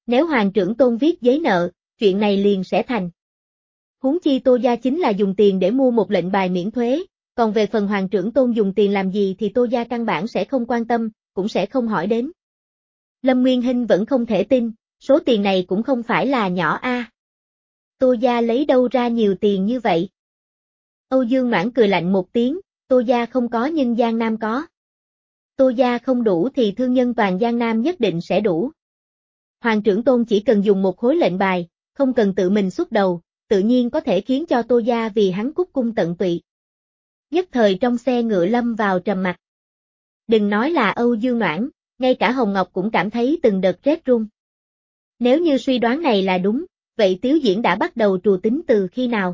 Nếu Hoàng trưởng tôn viết giấy nợ, chuyện này liền sẽ thành. Huống chi Tô gia chính là dùng tiền để mua một lệnh bài miễn thuế, còn về phần Hoàng trưởng tôn dùng tiền làm gì thì Tô gia căn bản sẽ không quan tâm, cũng sẽ không hỏi đến. Lâm Nguyên Hinh vẫn không thể tin, số tiền này cũng không phải là nhỏ a. Tô gia lấy đâu ra nhiều tiền như vậy? Âu Dương Noãn cười lạnh một tiếng, Tô gia không có nhưng Giang Nam có. Tô gia không đủ thì thương nhân toàn Giang Nam nhất định sẽ đủ. Hoàng trưởng tôn chỉ cần dùng một khối lệnh bài, không cần tự mình xuất đầu, tự nhiên có thể khiến cho Tô gia vì hắn cúc cung tận tụy. Nhất thời trong xe ngựa lâm vào trầm mặc. Đừng nói là Âu Dương Noãn, ngay cả Hồng Ngọc cũng cảm thấy từng đợt rét run. Nếu như suy đoán này là đúng, vậy Tiếu Diễn đã bắt đầu trù tính từ khi nào?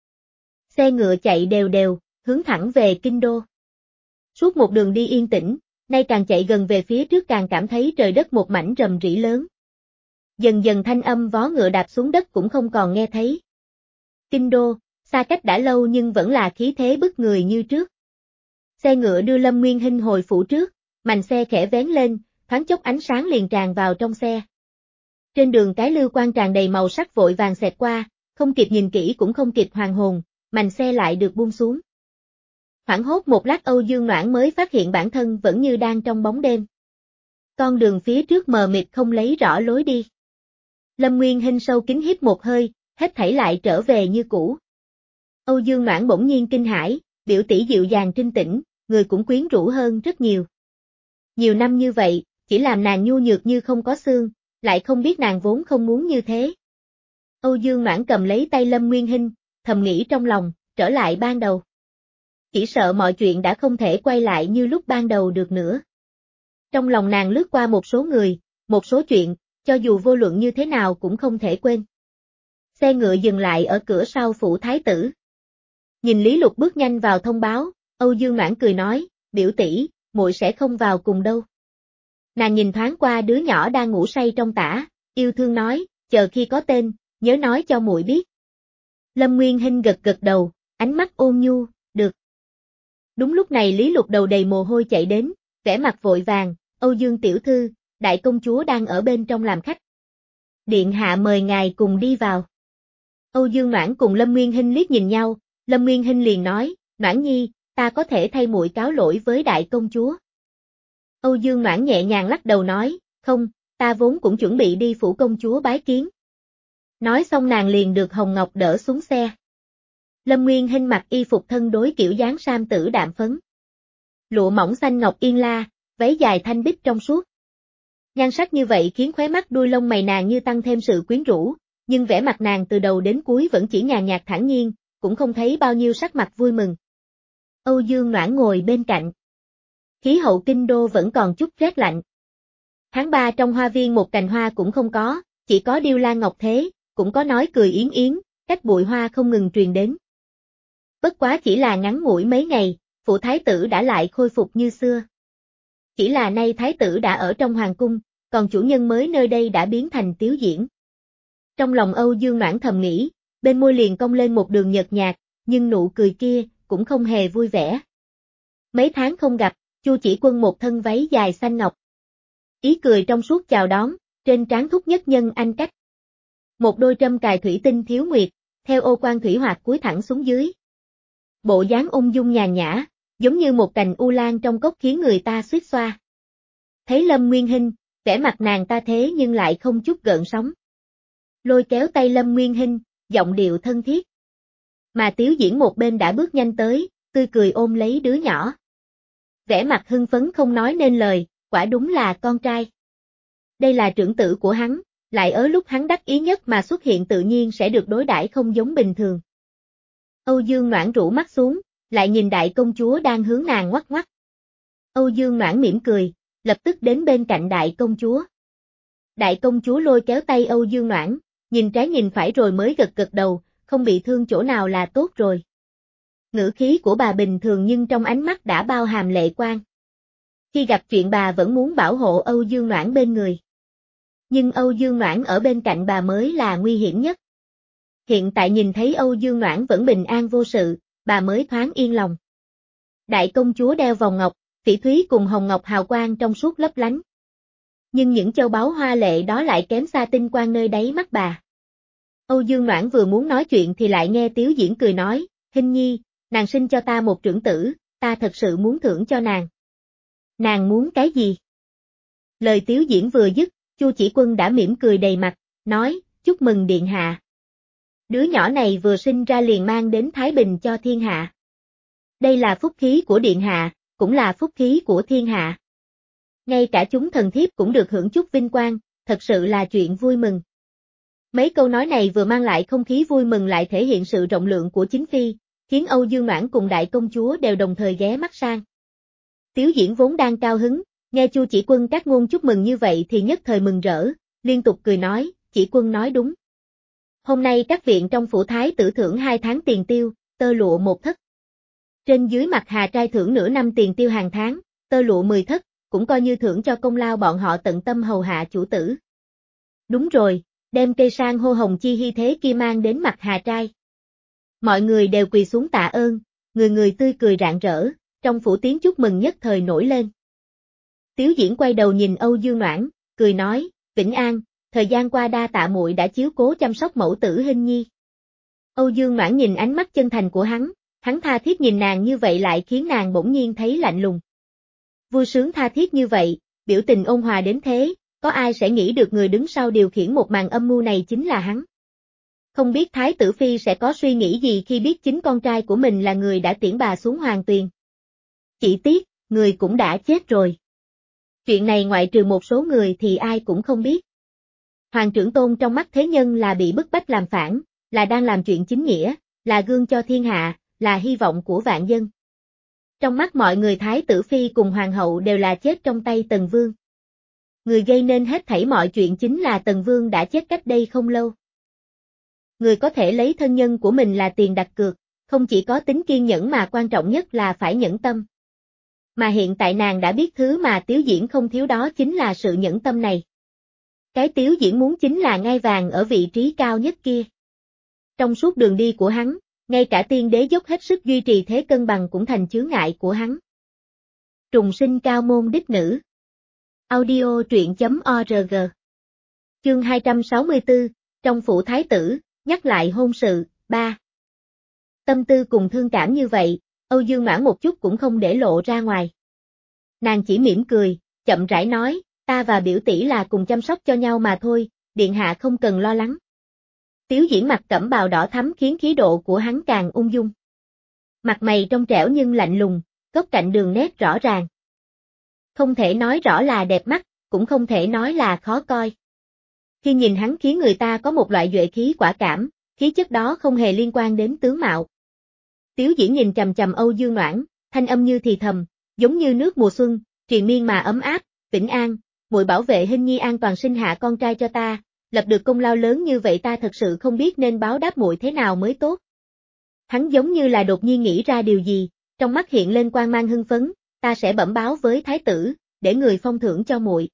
Xe ngựa chạy đều đều, hướng thẳng về Kinh Đô. Suốt một đường đi yên tĩnh, nay càng chạy gần về phía trước càng cảm thấy trời đất một mảnh rầm rĩ lớn. Dần dần thanh âm vó ngựa đạp xuống đất cũng không còn nghe thấy. Kinh Đô, xa cách đã lâu nhưng vẫn là khí thế bức người như trước. Xe ngựa đưa Lâm Nguyên Hinh hồi phủ trước, mành xe khẽ vén lên, thoáng chốc ánh sáng liền tràn vào trong xe. Trên đường cái lưu quan tràn đầy màu sắc vội vàng xẹt qua, không kịp nhìn kỹ cũng không kịp hoàn hồn, mành xe lại được buông xuống. Hoảng hốt một lát Âu Dương Noãn mới phát hiện bản thân vẫn như đang trong bóng đêm. Con đường phía trước mờ mịt không lấy rõ lối đi. Lâm Nguyên Hinh sâu kín hít một hơi, hết thảy lại trở về như cũ. Âu Dương Noãn bỗng nhiên kinh hãi, biểu tỷ dịu dàng trinh tĩnh, người cũng quyến rũ hơn rất nhiều. Nhiều năm như vậy, chỉ làm nàng nhu nhược như không có xương, lại không biết nàng vốn không muốn như thế. Âu Dương Noãn cầm lấy tay Lâm Nguyên Hinh, thầm nghĩ trong lòng, trở lại ban đầu. Chỉ sợ mọi chuyện đã không thể quay lại như lúc ban đầu được nữa. Trong lòng nàng lướt qua một số người, một số chuyện, cho dù vô luận như thế nào cũng không thể quên. Xe ngựa dừng lại ở cửa sau phủ thái tử. Nhìn Lý Lục bước nhanh vào thông báo, Âu Dương Noãn cười nói, biểu tỷ, muội sẽ không vào cùng đâu. Nàng nhìn thoáng qua đứa nhỏ đang ngủ say trong tã, yêu thương nói, chờ khi có tên, nhớ nói cho muội biết. Lâm Nguyên Hinh gật gật đầu, ánh mắt ôn nhu, được. Đúng lúc này Lý Lục đầu đầy mồ hôi chạy đến, vẻ mặt vội vàng, Âu Dương tiểu thư, đại công chúa đang ở bên trong làm khách. Điện hạ mời ngài cùng đi vào. Âu Dương Noãn cùng Lâm Nguyên Hinh liếc nhìn nhau, Lâm Nguyên Hinh liền nói, Noãn nhi, ta có thể thay muội cáo lỗi với đại công chúa. Âu Dương Noãn nhẹ nhàng lắc đầu nói, không, ta vốn cũng chuẩn bị đi phủ công chúa bái kiến. Nói xong nàng liền được Hồng Ngọc đỡ xuống xe. Lâm Nguyên Hinh mặc y phục thân đối kiểu dáng sam tử đạm phấn. Lụa mỏng xanh ngọc yên la, váy dài thanh bích trong suốt. Nhan sắc như vậy khiến khóe mắt đuôi lông mày nàng như tăng thêm sự quyến rũ, nhưng vẻ mặt nàng từ đầu đến cuối vẫn chỉ nhàn nhạt thản nhiên, cũng không thấy bao nhiêu sắc mặt vui mừng. Âu Dương Noãn ngồi bên cạnh. Khí hậu Kinh Đô vẫn còn chút rét lạnh. Tháng ba trong hoa viên một cành hoa cũng không có, chỉ có điêu lan ngọc thế, cũng có nói cười yến yến, cách bụi hoa không ngừng truyền đến. Bất quá chỉ là ngắn ngủi mấy ngày, phủ thái tử đã lại khôi phục như xưa. Chỉ là nay thái tử đã ở trong hoàng cung, còn chủ nhân mới nơi đây đã biến thành Tiếu Diễn. Trong lòng Âu Dương Noãn thầm nghĩ, bên môi liền cong lên một đường nhợt nhạt, nhưng nụ cười kia cũng không hề vui vẻ. Mấy tháng không gặp, Chu Chỉ Quân một thân váy dài xanh ngọc. Ý cười trong suốt chào đón, trên trán thúc nhất nhân anh cách. Một đôi trâm cài thủy tinh thiếu nguyệt, theo ô quan thủy hoạt cúi thẳng xuống dưới. Bộ dáng ung dung nhàn nhã, giống như một cành u lan trong cốc khiến người ta suýt xoa. Thấy Lâm Nguyên Hinh, vẻ mặt nàng ta thế nhưng lại không chút gợn sóng. Lôi kéo tay Lâm Nguyên Hinh, giọng điệu thân thiết. Mà Tiếu Diễn một bên đã bước nhanh tới, tươi cười ôm lấy đứa nhỏ. Vẻ mặt hưng phấn không nói nên lời, quả đúng là con trai. Đây là trưởng tử của hắn, lại ở lúc hắn đắc ý nhất mà xuất hiện tự nhiên sẽ được đối đãi không giống bình thường. Âu Dương Noãn rũ mắt xuống, lại nhìn đại công chúa đang hướng nàng ngoắc ngoắc. Âu Dương Noãn mỉm cười, lập tức đến bên cạnh đại công chúa. Đại công chúa lôi kéo tay Âu Dương Noãn, nhìn trái nhìn phải rồi mới gật gật đầu, không bị thương chỗ nào là tốt rồi. Ngữ khí của bà bình thường nhưng trong ánh mắt đã bao hàm lệ quan. Khi gặp chuyện bà vẫn muốn bảo hộ Âu Dương Noãn bên người. Nhưng Âu Dương Noãn ở bên cạnh bà mới là nguy hiểm nhất. Hiện tại nhìn thấy Âu Dương Noãn vẫn bình an vô sự, bà mới thoáng yên lòng. Đại công chúa đeo vòng ngọc, phỉ thúy cùng hồng ngọc hào quang trong suốt lấp lánh. Nhưng những châu báu hoa lệ đó lại kém xa tinh quang nơi đáy mắt bà. Âu Dương Noãn vừa muốn nói chuyện thì lại nghe Tiếu Diễn cười nói, Hinh Nhi, nàng sinh cho ta một trưởng tử, ta thật sự muốn thưởng cho nàng. Nàng muốn cái gì? Lời Tiếu Diễn vừa dứt, Chu Chỉ Quân đã mỉm cười đầy mặt, nói, chúc mừng điện hạ. Đứa nhỏ này vừa sinh ra liền mang đến thái bình cho thiên hạ. Đây là phúc khí của điện hạ, cũng là phúc khí của thiên hạ. Ngay cả chúng thần thiếp cũng được hưởng chút vinh quang, thật sự là chuyện vui mừng. Mấy câu nói này vừa mang lại không khí vui mừng lại thể hiện sự rộng lượng của chính phi, khiến Âu Dương Noãn cùng đại công chúa đều đồng thời ghé mắt sang. Tiếu Diễn vốn đang cao hứng, nghe Chu Chỉ Quân các ngôn chúc mừng như vậy thì nhất thời mừng rỡ, liên tục cười nói, Chỉ Quân nói đúng. Hôm nay các viện trong phủ thái tử thưởng hai tháng tiền tiêu, tơ lụa một thất. Trên dưới mặt Hà trai thưởng nửa năm tiền tiêu hàng tháng, tơ lụa mười thất, cũng coi như thưởng cho công lao bọn họ tận tâm hầu hạ chủ tử. Đúng rồi, đem cây sang hô hồng chi hy thế kia mang đến mặt Hà trai. Mọi người đều quỳ xuống tạ ơn, người người tươi cười rạng rỡ, trong phủ tiếng chúc mừng nhất thời nổi lên. Tiếu Diễn quay đầu nhìn Âu Dương Noãn, cười nói, Vĩnh An, thời gian qua đa tạ muội đã chiếu cố chăm sóc mẫu tử Hinh Nhi. Âu Dương Noãn nhìn ánh mắt chân thành của hắn, hắn tha thiết nhìn nàng như vậy lại khiến nàng bỗng nhiên thấy lạnh lùng. Vui sướng tha thiết như vậy, biểu tình ôn hòa đến thế, có ai sẽ nghĩ được người đứng sau điều khiển một màn âm mưu này chính là hắn. Không biết Thái tử Phi sẽ có suy nghĩ gì khi biết chính con trai của mình là người đã tiễn bà xuống hoàng tuyền. Chỉ tiếc, người cũng đã chết rồi. Chuyện này ngoại trừ một số người thì ai cũng không biết. Hoàng trưởng tôn trong mắt thế nhân là bị bức bách làm phản, là đang làm chuyện chính nghĩa, là gương cho thiên hạ, là hy vọng của vạn dân. Trong mắt mọi người Thái tử Phi cùng Hoàng hậu đều là chết trong tay Tần Vương. Người gây nên hết thảy mọi chuyện chính là Tần Vương đã chết cách đây không lâu. Người có thể lấy thân nhân của mình là tiền đặt cược, không chỉ có tính kiên nhẫn mà quan trọng nhất là phải nhẫn tâm. Mà hiện tại nàng đã biết thứ mà Tiếu Diễn không thiếu đó chính là sự nhẫn tâm này. Cái Tiếu Diễn muốn chính là ngai vàng ở vị trí cao nhất kia. Trong suốt đường đi của hắn, ngay cả tiên đế dốc hết sức duy trì thế cân bằng cũng thành chướng ngại của hắn. Trùng sinh cao môn đích nữ. Audio truyện chấm org. Chương hai trăm sáu mươi tư, trong phủ thái tử, nhắc lại hôn sự, ba. Tâm tư cùng thương cảm như vậy, Âu Dương Noãn một chút cũng không để lộ ra ngoài. Nàng chỉ mỉm cười, chậm rãi nói, ta và biểu tỷ là cùng chăm sóc cho nhau mà thôi, điện hạ không cần lo lắng. Tiếu Diễn mặc cẩm bào đỏ thắm khiến khí độ của hắn càng ung dung. Mặt mày trong trẻo nhưng lạnh lùng, góc cạnh đường nét rõ ràng. Không thể nói rõ là đẹp mắt, cũng không thể nói là khó coi. Khi nhìn hắn khiến người ta có một loại duệ khí quả cảm, khí chất đó không hề liên quan đến tướng mạo. Tiếu Diễn nhìn chằm chằm Âu Dương Noãn, thanh âm như thì thầm, giống như nước mùa xuân, triền miên mà ấm áp, Vĩnh An, muội bảo vệ Hinh Nhi an toàn sinh hạ con trai cho ta, lập được công lao lớn như vậy ta thật sự không biết nên báo đáp muội thế nào mới tốt. Hắn giống như là đột nhiên nghĩ ra điều gì, trong mắt hiện lên quang mang hưng phấn, ta sẽ bẩm báo với thái tử, để người phong thưởng cho muội.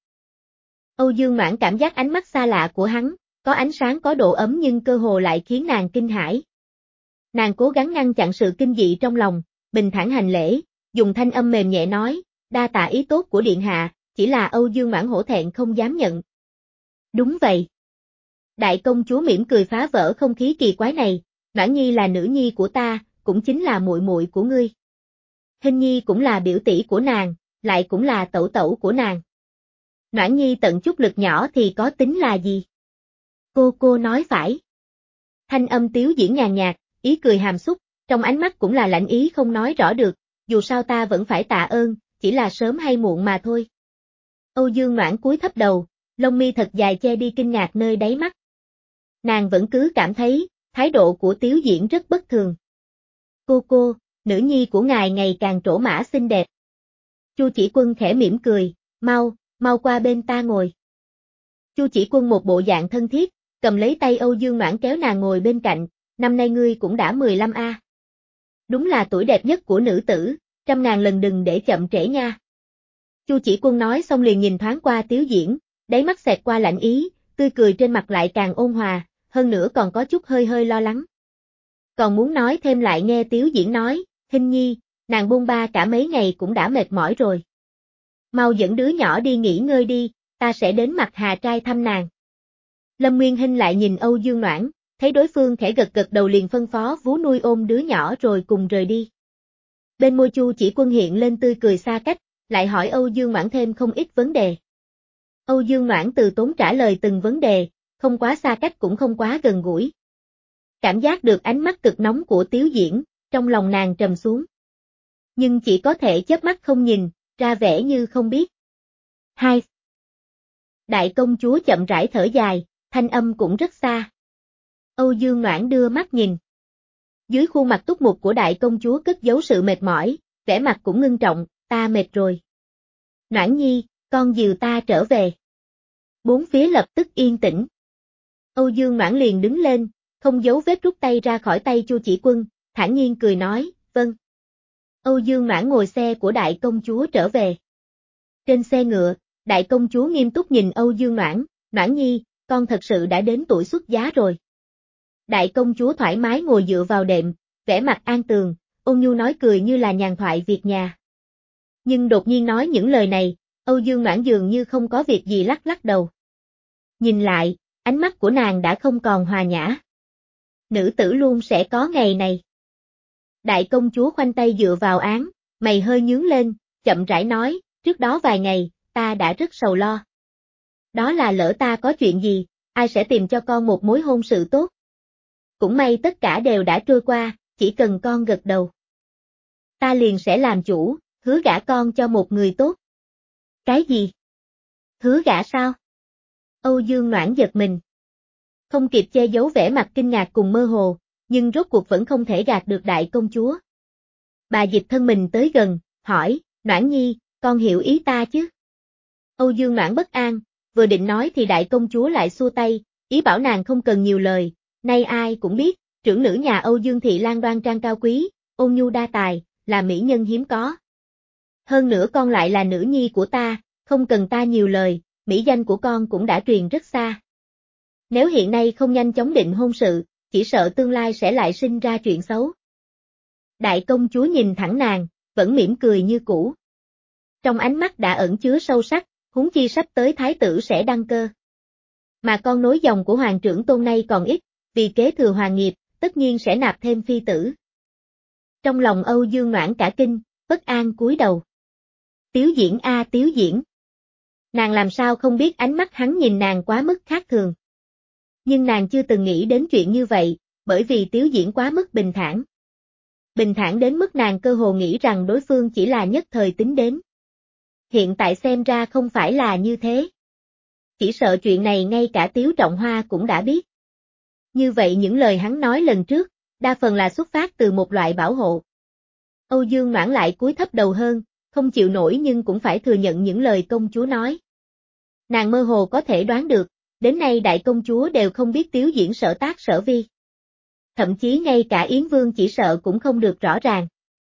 Âu Dương Noãn cảm giác ánh mắt xa lạ của hắn, có ánh sáng có độ ấm nhưng cơ hồ lại khiến nàng kinh hãi. Nàng cố gắng ngăn chặn sự kinh dị trong lòng, bình thản hành lễ, dùng thanh âm mềm nhẹ nói, đa tạ ý tốt của điện hạ, chỉ là Âu Dương Noãn hổ thẹn không dám nhận. Đúng vậy. Đại công chúa mỉm cười phá vỡ không khí kỳ quái này, Noãn Nhi là nữ nhi của ta, cũng chính là muội muội của ngươi. Hinh Nhi cũng là biểu tỷ của nàng, lại cũng là tẩu tẩu của nàng. Noãn Nhi tận chút lực nhỏ thì có tính là gì? Cô cô nói phải. Thanh âm Tiếu Diễn nhàn nhạt, ý cười hàm xúc, trong ánh mắt cũng là lạnh ý không nói rõ được, dù sao ta vẫn phải tạ ơn, chỉ là sớm hay muộn mà thôi. Âu Dương Noãn cúi thấp đầu, lông mi thật dài che đi kinh ngạc nơi đáy mắt. Nàng vẫn cứ cảm thấy, thái độ của Tiếu Diễn rất bất thường. Cô cô, nữ nhi của ngài ngày càng trổ mã xinh đẹp. Chu Chỉ Quân khẽ mỉm cười, mau, mau qua bên ta ngồi. Chu Chỉ Quân một bộ dạng thân thiết, cầm lấy tay Âu Dương Noãn kéo nàng ngồi bên cạnh, năm nay ngươi cũng đã mười lăm a. Đúng là tuổi đẹp nhất của nữ tử, trăm ngàn lần đừng để chậm trễ nha. Chu Chỉ Quân nói xong liền nhìn thoáng qua Tiếu Diễn, đáy mắt xẹt qua lạnh ý, tươi cười trên mặt lại càng ôn hòa, hơn nữa còn có chút hơi hơi lo lắng. Còn muốn nói thêm lại nghe Tiếu Diễn nói, Hinh Nhi, nàng bôn ba cả mấy ngày cũng đã mệt mỏi rồi. Mau dẫn đứa nhỏ đi nghỉ ngơi đi, ta sẽ đến Mặc Hà trai thăm nàng. Lâm Nguyên Hinh lại nhìn Âu Dương Noãn, thấy đối phương khẽ gật gật đầu liền phân phó vú nuôi ôm đứa nhỏ rồi cùng rời đi. Bên môi Chu Chỉ Quân hiện lên tươi cười xa cách, lại hỏi Âu Dương Noãn thêm không ít vấn đề. Âu Dương Noãn từ tốn trả lời từng vấn đề, không quá xa cách cũng không quá gần gũi. Cảm giác được ánh mắt cực nóng của Tiếu Diễn, trong lòng nàng trầm xuống. Nhưng chỉ có thể chớp mắt không nhìn, ra vẻ như không biết. Hai. Đại công chúa chậm rãi thở dài, thanh âm cũng rất xa. Âu Dương Noãn đưa mắt nhìn. Dưới khuôn mặt túc mục của đại công chúa cất giấu sự mệt mỏi, vẻ mặt cũng ngưng trọng, ta mệt rồi. Noãn nhi, con dìu ta trở về. Bốn phía lập tức yên tĩnh. Âu Dương Noãn liền đứng lên, không giấu vết rút tay ra khỏi tay Chu Chỉ Quân, thản nhiên cười nói, vâng. Âu Dương Noãn ngồi xe của đại công chúa trở về. Trên xe ngựa, đại công chúa nghiêm túc nhìn Âu Dương Noãn, Noãn nhi, con thật sự đã đến tuổi xuất giá rồi. Đại công chúa thoải mái ngồi dựa vào đệm, vẻ mặt an tường, ôn nhu nói cười như là nhàn thoại việc nhà. Nhưng đột nhiên nói những lời này, Âu Dương Noãn dường như không có việc gì lắc lắc đầu. Nhìn lại, ánh mắt của nàng đã không còn hòa nhã. Nữ tử luôn sẽ có ngày này. Đại công chúa khoanh tay dựa vào án, mày hơi nhướng lên, chậm rãi nói, trước đó vài ngày, ta đã rất sầu lo. Đó là lỡ ta có chuyện gì, ai sẽ tìm cho con một mối hôn sự tốt. Cũng may tất cả đều đã trôi qua, chỉ cần con gật đầu. Ta liền sẽ làm chủ, hứa gả con cho một người tốt. Cái gì? Hứa gả sao? Âu Dương Noãn giật mình. Không kịp che giấu vẻ mặt kinh ngạc cùng mơ hồ, nhưng rốt cuộc vẫn không thể gạt được đại công chúa. Bà dịch thân mình tới gần, hỏi, Noãn nhi, con hiểu ý ta chứ? Âu Dương Noãn bất an, vừa định nói thì đại công chúa lại xua tay, ý bảo nàng không cần nhiều lời, nay ai cũng biết, trưởng nữ nhà Âu Dương Thị Lan đoan trang cao quý, ôn nhu đa tài, là mỹ nhân hiếm có. Hơn nữa con lại là nữ nhi của ta, không cần ta nhiều lời, mỹ danh của con cũng đã truyền rất xa. Nếu hiện nay không nhanh chóng định hôn sự, chỉ sợ tương lai sẽ lại sinh ra chuyện xấu. Đại công chúa nhìn thẳng nàng, vẫn mỉm cười như cũ. Trong ánh mắt đã ẩn chứa sâu sắc, huống chi sắp tới thái tử sẽ đăng cơ. Mà con nối dòng của hoàng trưởng tôn nay còn ít, vì kế thừa hoàng nghiệp, tất nhiên sẽ nạp thêm phi tử. Trong lòng Âu Dương Noãn cả kinh, bất an cúi đầu. Tiếu Diễn a à, Tiếu Diễn. Nàng làm sao không biết ánh mắt hắn nhìn nàng quá mức khác thường. Nhưng nàng chưa từng nghĩ đến chuyện như vậy, bởi vì Tiếu Diễn quá mức bình thản. Bình thản đến mức nàng cơ hồ nghĩ rằng đối phương chỉ là nhất thời tính đến. Hiện tại xem ra không phải là như thế. Chỉ sợ chuyện này ngay cả Tiếu Trọng Hoa cũng đã biết. Như vậy những lời hắn nói lần trước, đa phần là xuất phát từ một loại bảo hộ. Âu Dương Noãn lại cúi thấp đầu hơn, không chịu nổi nhưng cũng phải thừa nhận những lời công chúa nói. Nàng mơ hồ có thể đoán được, đến nay đại công chúa đều không biết Tiếu Diễn sở tác sở vi. Thậm chí ngay cả Yến Vương chỉ sợ cũng không được rõ ràng.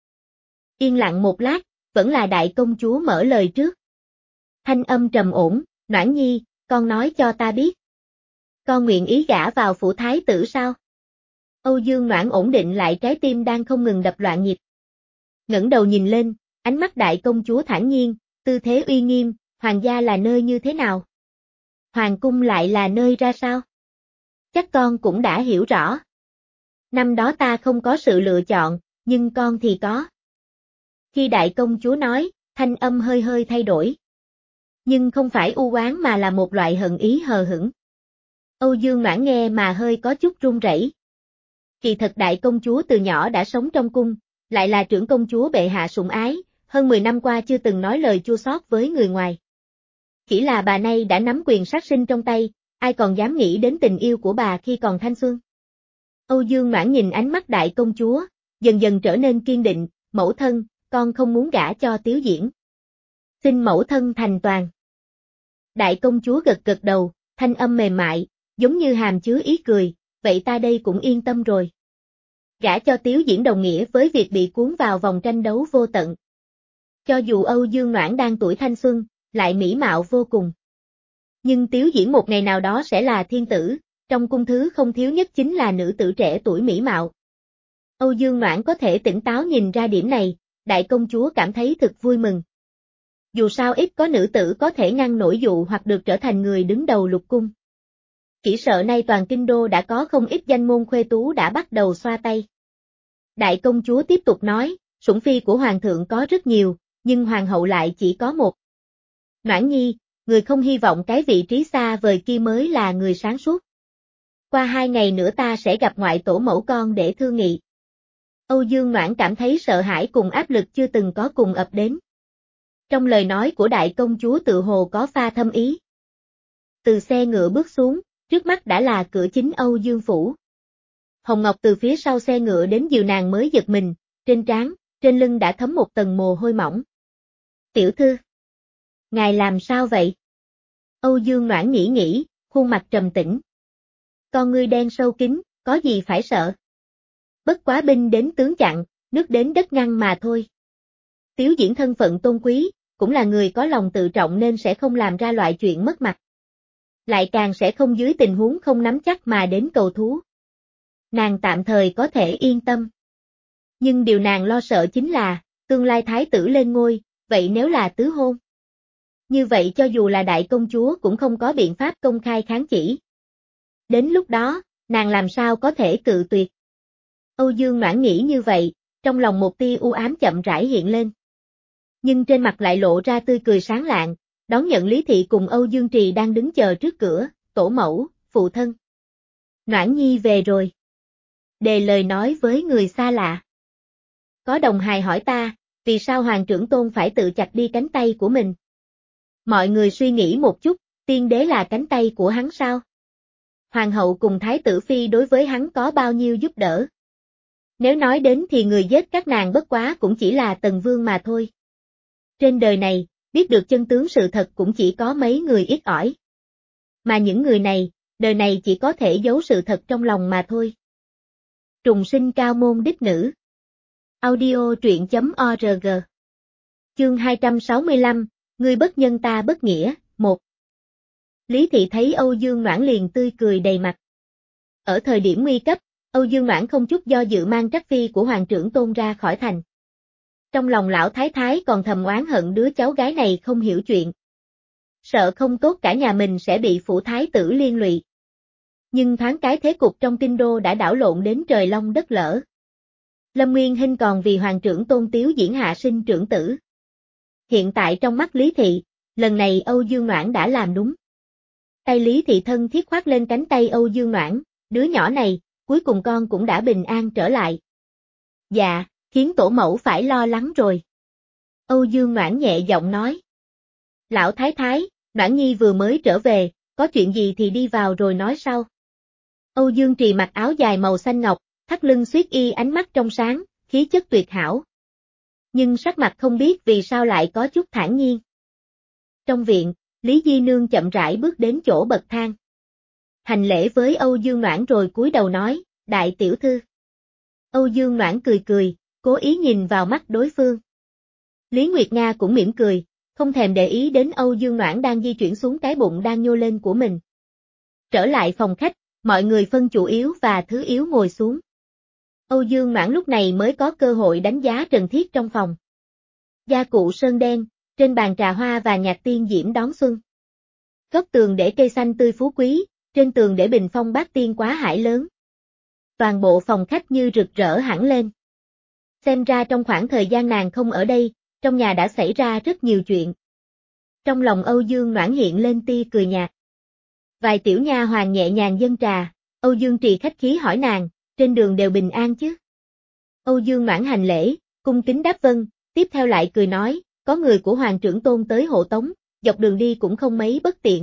Yên lặng một lát, vẫn là đại công chúa mở lời trước. Thanh âm trầm ổn, Noãn nhi, con nói cho ta biết. Con nguyện ý gả vào phủ thái tử sao? Âu Dương Noãn ổn định lại trái tim đang không ngừng đập loạn nhịp. Ngẩng đầu nhìn lên, ánh mắt đại công chúa thản nhiên, tư thế uy nghiêm, hoàng gia là nơi như thế nào? Hoàng cung lại là nơi ra sao? Chắc con cũng đã hiểu rõ. Năm đó ta không có sự lựa chọn, nhưng con thì có. Khi đại công chúa nói, thanh âm hơi hơi thay đổi. Nhưng không phải u oán mà là một loại hận ý hờ hững. Âu Dương Noãn nghe mà hơi có chút run rẩy. Kỳ thật đại công chúa từ nhỏ đã sống trong cung, lại là trưởng công chúa bệ hạ sủng ái, hơn mười năm qua chưa từng nói lời chua xót với người ngoài. Chỉ là bà nay đã nắm quyền sát sinh trong tay, ai còn dám nghĩ đến tình yêu của bà khi còn thanh xuân. Âu Dương Noãn nhìn ánh mắt đại công chúa, dần dần trở nên kiên định, mẫu thân, con không muốn gả cho Tiếu Diễn. Xin mẫu thân thành toàn. Đại công chúa gật gật đầu, thanh âm mềm mại, giống như hàm chứa ý cười, vậy ta đây cũng yên tâm rồi. Gả cho Tiếu Diễn đồng nghĩa với việc bị cuốn vào vòng tranh đấu vô tận. Cho dù Âu Dương Noãn đang tuổi thanh xuân, lại mỹ mạo vô cùng. Nhưng Tiếu Diễn một ngày nào đó sẽ là thiên tử, trong cung thứ không thiếu nhất chính là nữ tử trẻ tuổi mỹ mạo. Âu Dương Noãn có thể tỉnh táo nhìn ra điểm này, đại công chúa cảm thấy thực vui mừng. Dù sao ít có nữ tử có thể ngăn nổi dụ hoặc được trở thành người đứng đầu lục cung. Chỉ sợ nay toàn kinh đô đã có không ít danh môn khuê tú đã bắt đầu xoa tay. Đại công chúa tiếp tục nói, sủng phi của hoàng thượng có rất nhiều, nhưng hoàng hậu lại chỉ có một. Noãn Nhi, người không hy vọng cái vị trí xa vời kia mới là người sáng suốt. Qua hai ngày nữa ta sẽ gặp ngoại tổ mẫu con để thương nghị. Âu Dương Noãn cảm thấy sợ hãi cùng áp lực chưa từng có cùng ập đến. Trong lời nói của đại công chúa tự hồ có pha thâm ý. Từ xe ngựa bước xuống, trước mắt đã là cửa chính Âu Dương phủ. Hồng Ngọc từ phía sau xe ngựa đến dìu nàng mới giật mình, trên trán, trên lưng đã thấm một tầng mồ hôi mỏng. Tiểu thư, ngài làm sao vậy? Âu Dương Noãn nghĩ nghĩ, khuôn mặt trầm tĩnh. Con ngươi đen sâu kín, có gì phải sợ? Bất quá binh đến tướng chặn, nước đến đất ngăn mà thôi. Tiếu Diễn thân phận tôn quý, cũng là người có lòng tự trọng nên sẽ không làm ra loại chuyện mất mặt. Lại càng sẽ không dưới tình huống không nắm chắc mà đến cầu thú. Nàng tạm thời có thể yên tâm. Nhưng điều nàng lo sợ chính là, tương lai thái tử lên ngôi, vậy nếu là tứ hôn? Như vậy cho dù là đại công chúa cũng không có biện pháp công khai kháng chỉ. Đến lúc đó, nàng làm sao có thể cự tuyệt? Âu Dương Noãn nghĩ như vậy, trong lòng một tia u ám chậm rãi hiện lên. Nhưng trên mặt lại lộ ra tươi cười sáng lạng, đón nhận Lý Thị cùng Âu Dương Trì đang đứng chờ trước cửa, tổ mẫu, phụ thân. Noãn Nhi về rồi. Đề lời nói với người xa lạ. Có đồng hài hỏi ta, vì sao Hoàng trưởng tôn phải tự chặt đi cánh tay của mình? Mọi người suy nghĩ một chút, tiên đế là cánh tay của hắn sao? Hoàng hậu cùng thái tử phi đối với hắn có bao nhiêu giúp đỡ? Nếu nói đến thì người giết các nàng bất quá cũng chỉ là Tần Vương mà thôi. Trên đời này, biết được chân tướng sự thật cũng chỉ có mấy người ít ỏi. Mà những người này, đời này chỉ có thể giấu sự thật trong lòng mà thôi. Trùng sinh cao môn đích nữ. Audio truyện chấm org. Chương hai trăm sáu mươi lăm, ngươi bất nhân ta bất nghĩa, một. Lý Thị thấy Âu Dương Noãn liền tươi cười đầy mặt. Ở thời điểm nguy cấp, Âu Dương Noãn không chút do dự mang trắc phi của Hoàng trưởng tôn ra khỏi thành. Trong lòng lão thái thái còn thầm oán hận đứa cháu gái này không hiểu chuyện. Sợ không tốt cả nhà mình sẽ bị phủ thái tử liên lụy. Nhưng thoáng cái thế cục trong kinh đô đã đảo lộn đến trời long đất lở. Lâm Nguyên Hinh còn vì Hoàng trưởng tôn Tiếu Diễn hạ sinh trưởng tử. Hiện tại trong mắt Lý Thị, lần này Âu Dương Noãn đã làm đúng. Tay Lý Thị thân thiết khoác lên cánh tay Âu Dương Noãn, đứa nhỏ này, cuối cùng con cũng đã bình an trở lại. Dạ, khiến tổ mẫu phải lo lắng rồi. Âu Dương Noãn nhẹ giọng nói. Lão thái thái, Noãn Nhi vừa mới trở về, có chuyện gì thì đi vào rồi nói sau. Âu Dương Trì mặc áo dài màu xanh ngọc, thắt lưng xuyết y ánh mắt trong sáng, khí chất tuyệt hảo. Nhưng sắc mặt không biết vì sao lại có chút thản nhiên. Trong viện, Lý Di Nương chậm rãi bước đến chỗ bậc thang. Hành lễ với Âu Dương Noãn rồi cúi đầu nói, đại tiểu thư. Âu Dương Noãn cười cười, cố ý nhìn vào mắt đối phương. Lý Nguyệt Nga cũng mỉm cười, không thèm để ý đến Âu Dương Noãn đang di chuyển xuống cái bụng đang nhô lên của mình. Trở lại phòng khách, mọi người phân chủ yếu và thứ yếu ngồi xuống. Âu Dương Noãn lúc này mới có cơ hội đánh giá Trần Thiết trong phòng. Gia cụ sơn đen, trên bàn trà hoa và nhạc tiên diễm đón xuân. Góc tường để cây xanh tươi phú quý, trên tường để bình phong bát tiên quá hải lớn. Toàn bộ phòng khách như rực rỡ hẳn lên. Xem ra trong khoảng thời gian nàng không ở đây, trong nhà đã xảy ra rất nhiều chuyện. Trong lòng Âu Dương Noãn hiện lên tia cười nhạt. Vài tiểu nha hoàn nhẹ nhàng dâng trà, Âu Dương Trì khách khí hỏi nàng, trên đường đều bình an chứ? Âu Dương Noãn hành lễ, cung kính đáp vâng, tiếp theo lại cười nói, có người của Hoàng trưởng tôn tới hộ tống, dọc đường đi cũng không mấy bất tiện.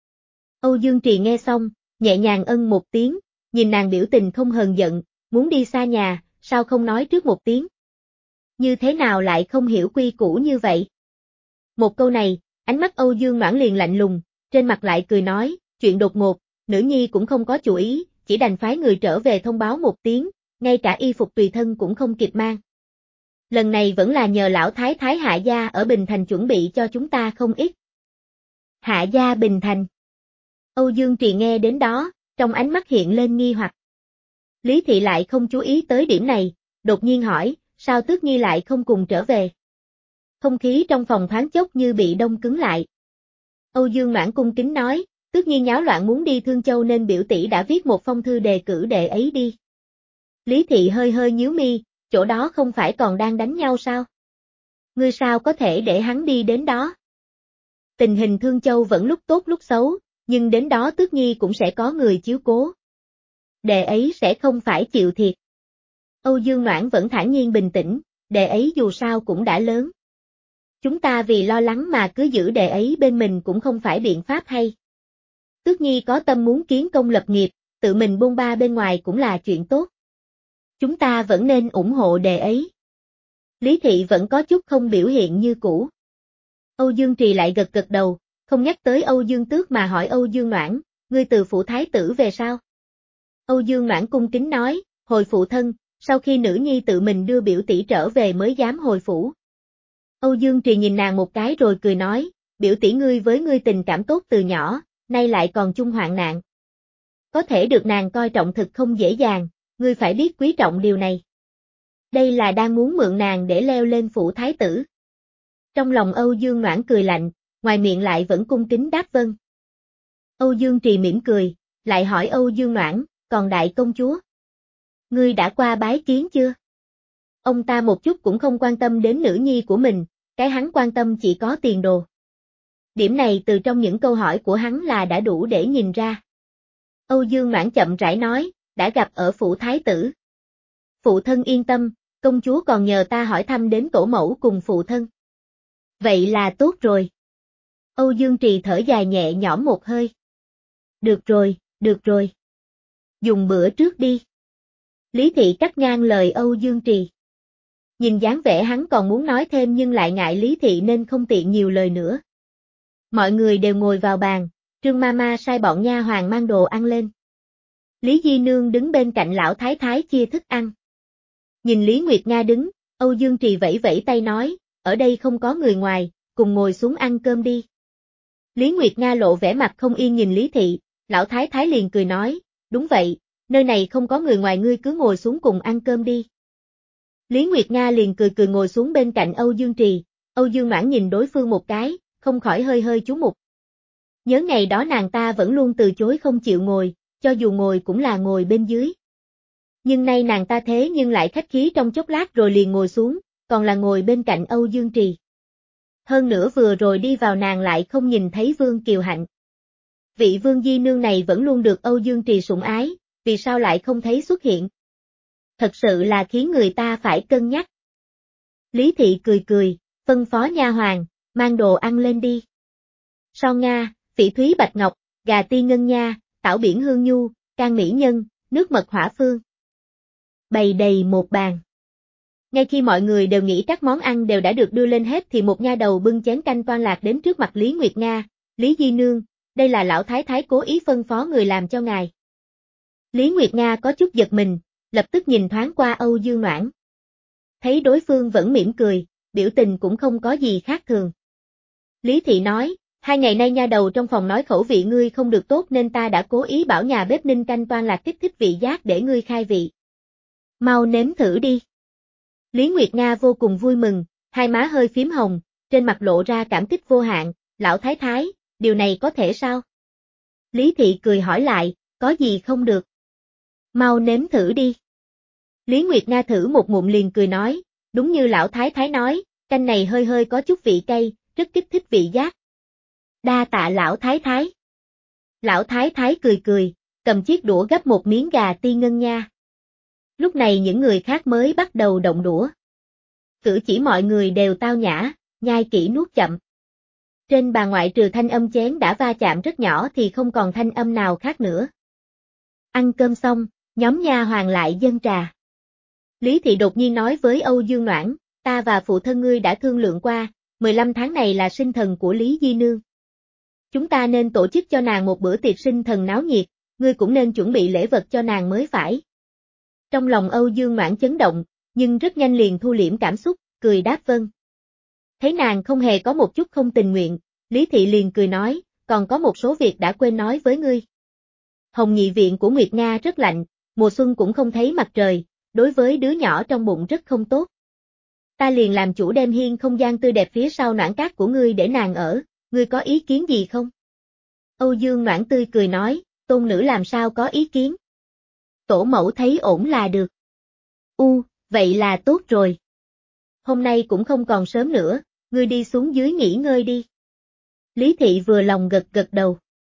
Âu Dương Trì nghe xong, nhẹ nhàng ân một tiếng, nhìn nàng biểu tình không hờn giận, muốn đi xa nhà, sao không nói trước một tiếng? Như thế nào lại không hiểu quy củ như vậy? Một câu này, ánh mắt Âu Dương Noãn liền lạnh lùng, trên mặt lại cười nói, chuyện đột ngột, nữ nhi cũng không có chủ ý, chỉ đành phái người trở về thông báo một tiếng, ngay cả y phục tùy thân cũng không kịp mang. Lần này vẫn là nhờ lão thái thái Hạ gia ở Bình Thành chuẩn bị cho chúng ta không ít. Hạ gia Bình Thành. Âu Dương Trì nghe đến đó, trong ánh mắt hiện lên nghi hoặc. Lý Thị lại không chú ý tới điểm này, đột nhiên hỏi, sao Tước Nhi lại không cùng trở về? Không khí trong phòng thoáng chốc như bị đông cứng lại. Âu Dương Noãn cung kính nói, Tước Nhi nháo loạn muốn đi Thương Châu nên biểu tỷ đã viết một phong thư đề cử đệ ấy đi. Lý Thị hơi hơi nhíu mi, chỗ đó không phải còn đang đánh nhau sao? Ngươi sao có thể để hắn đi đến đó? Tình hình Thương Châu vẫn lúc tốt lúc xấu, nhưng đến đó Tước Nhi cũng sẽ có người chiếu cố. Đệ ấy sẽ không phải chịu thiệt. Âu Dương Noãn vẫn thản nhiên bình tĩnh, đệ ấy dù sao cũng đã lớn. Chúng ta vì lo lắng mà cứ giữ đệ ấy bên mình cũng không phải biện pháp hay. Tước Nhi có tâm muốn kiến công lập nghiệp, tự mình bôn ba bên ngoài cũng là chuyện tốt. Chúng ta vẫn nên ủng hộ đệ ấy. Lý Thị vẫn có chút không biểu hiện như cũ. Âu Dương Trì lại gật gật đầu, không nhắc tới Âu Dương Tước mà hỏi Âu Dương Noãn, ngươi từ phủ thái tử về sao? Âu Dương Noãn cung kính nói, hồi phụ thân, sau khi nữ nhi tự mình đưa biểu tỷ trở về mới dám hồi phủ. Âu Dương Trì nhìn nàng một cái rồi cười nói, biểu tỷ ngươi với ngươi tình cảm tốt từ nhỏ, nay lại còn chung hoạn nạn. Có thể được nàng coi trọng thực không dễ dàng, ngươi phải biết quý trọng điều này. Đây là đang muốn mượn nàng để leo lên phủ thái tử. Trong lòng Âu Dương Noãn cười lạnh, ngoài miệng lại vẫn cung kính đáp vâng. Âu Dương Trì mỉm cười, lại hỏi Âu Dương Noãn, còn đại công chúa? Ngươi đã qua bái kiến chưa? Ông ta một chút cũng không quan tâm đến nữ nhi của mình, cái hắn quan tâm chỉ có tiền đồ. Điểm này từ trong những câu hỏi của hắn là đã đủ để nhìn ra. Âu Dương Noãn chậm rãi nói, đã gặp ở phủ thái tử. Phụ thân yên tâm, công chúa còn nhờ ta hỏi thăm đến tổ mẫu cùng phụ thân. Vậy là tốt rồi. Âu Dương Trì thở dài nhẹ nhõm một hơi. Được rồi, được rồi. Dùng bữa trước đi. Lý Thị cắt ngang lời Âu Dương Trì. Nhìn dáng vẻ hắn còn muốn nói thêm nhưng lại ngại Lý Thị nên không tiện nhiều lời nữa. Mọi người đều ngồi vào bàn, Trương Mama sai bọn nha hoàn mang đồ ăn lên. Lý Di Nương đứng bên cạnh lão thái thái chia thức ăn. Nhìn Lý Nguyệt Nga đứng, Âu Dương Trì vẫy vẫy tay nói, ở đây không có người ngoài, cùng ngồi xuống ăn cơm đi. Lý Nguyệt Nga lộ vẻ mặt không yên nhìn Lý Thị, lão thái thái liền cười nói, đúng vậy, nơi này không có người ngoài ngươi cứ ngồi xuống cùng ăn cơm đi. Lý Nguyệt Nga liền cười cười ngồi xuống bên cạnh Âu Dương Trì, Âu Dương Noãn nhìn đối phương một cái, không khỏi hơi hơi chú mục. Nhớ ngày đó nàng ta vẫn luôn từ chối không chịu ngồi, cho dù ngồi cũng là ngồi bên dưới. Nhưng nay nàng ta thế nhưng lại khách khí trong chốc lát rồi liền ngồi xuống, còn là ngồi bên cạnh Âu Dương Trì. Hơn nữa vừa rồi đi vào nàng lại không nhìn thấy Vương Kiều Hạnh. Vị Vương Di Nương này vẫn luôn được Âu Dương Trì sủng ái, vì sao lại không thấy xuất hiện? Thật sự là khiến người ta phải cân nhắc. Lý Thị cười cười, phân phó nha hoàn, mang đồ ăn lên đi. Son Nga, phỉ thúy bạch ngọc, gà ti ngân nha, tảo biển hương nhu, can mỹ nhân, nước mật hỏa phương. Bày đầy một bàn. Ngay khi mọi người đều nghĩ các món ăn đều đã được đưa lên hết thì một nha đầu bưng chén canh toan lạc đến trước mặt Lý Nguyệt Nga, Lý Di Nương, đây là lão thái thái cố ý phân phó người làm cho ngài. Lý Nguyệt Nga có chút giật mình, lập tức nhìn thoáng qua Âu Dương Noãn. Thấy đối phương vẫn mỉm cười, biểu tình cũng không có gì khác thường. Lý Thị nói, hai ngày nay nha đầu trong phòng nói khẩu vị ngươi không được tốt nên ta đã cố ý bảo nhà bếp ninh canh toan lạc kích thích vị giác để ngươi khai vị. Mau nếm thử đi. Lý Nguyệt Nga vô cùng vui mừng, hai má hơi phím hồng, trên mặt lộ ra cảm kích vô hạn, lão thái thái, điều này có thể sao? Lý Thị cười hỏi lại, có gì không được? Mau nếm thử đi. Lý Nguyệt Nga thử một ngụm liền cười nói, đúng như lão thái thái nói, canh này hơi hơi có chút vị cay, rất kích thích vị giác. Đa tạ lão thái thái. Lão thái thái cười cười, cầm chiếc đũa gấp một miếng gà ti ngân nha. Lúc này những người khác mới bắt đầu động đũa. Cử chỉ mọi người đều tao nhã, nhai kỹ nuốt chậm. Trên bàn ngoại trừ thanh âm chén đã va chạm rất nhỏ thì không còn thanh âm nào khác nữa. Ăn cơm xong, nhóm nha hoàn lại dâng trà. Lý Thị đột nhiên nói với Âu Dương Noãn, ta và phụ thân ngươi đã thương lượng qua, mười lăm tháng này là sinh thần của Lý Di Nương. Chúng ta nên tổ chức cho nàng một bữa tiệc sinh thần náo nhiệt, ngươi cũng nên chuẩn bị lễ vật cho nàng mới phải. Trong lòng Âu Dương Noãn chấn động, nhưng rất nhanh liền thu liễm cảm xúc, cười đáp vâng. Thấy nàng không hề có một chút không tình nguyện, Lý Thị liền cười nói, còn có một số việc đã quên nói với ngươi. Hồng nhị viện của Nguyệt Nga rất lạnh, mùa xuân cũng không thấy mặt trời, đối với đứa nhỏ trong bụng rất không tốt. ta liền làm chủ đem hiên không gian tươi đẹp phía sau Noãn Cát của ngươi để nàng ở, ngươi có ý kiến gì không? Âu Dương Noãn tươi cười nói, tôn nữ làm sao có ý kiến. Tổ mẫu thấy ổn là được. U, vậy là tốt rồi. Hôm nay cũng không còn sớm nữa, ngươi đi xuống dưới nghỉ ngơi đi. Lý Thị vừa lòng gật gật đầu.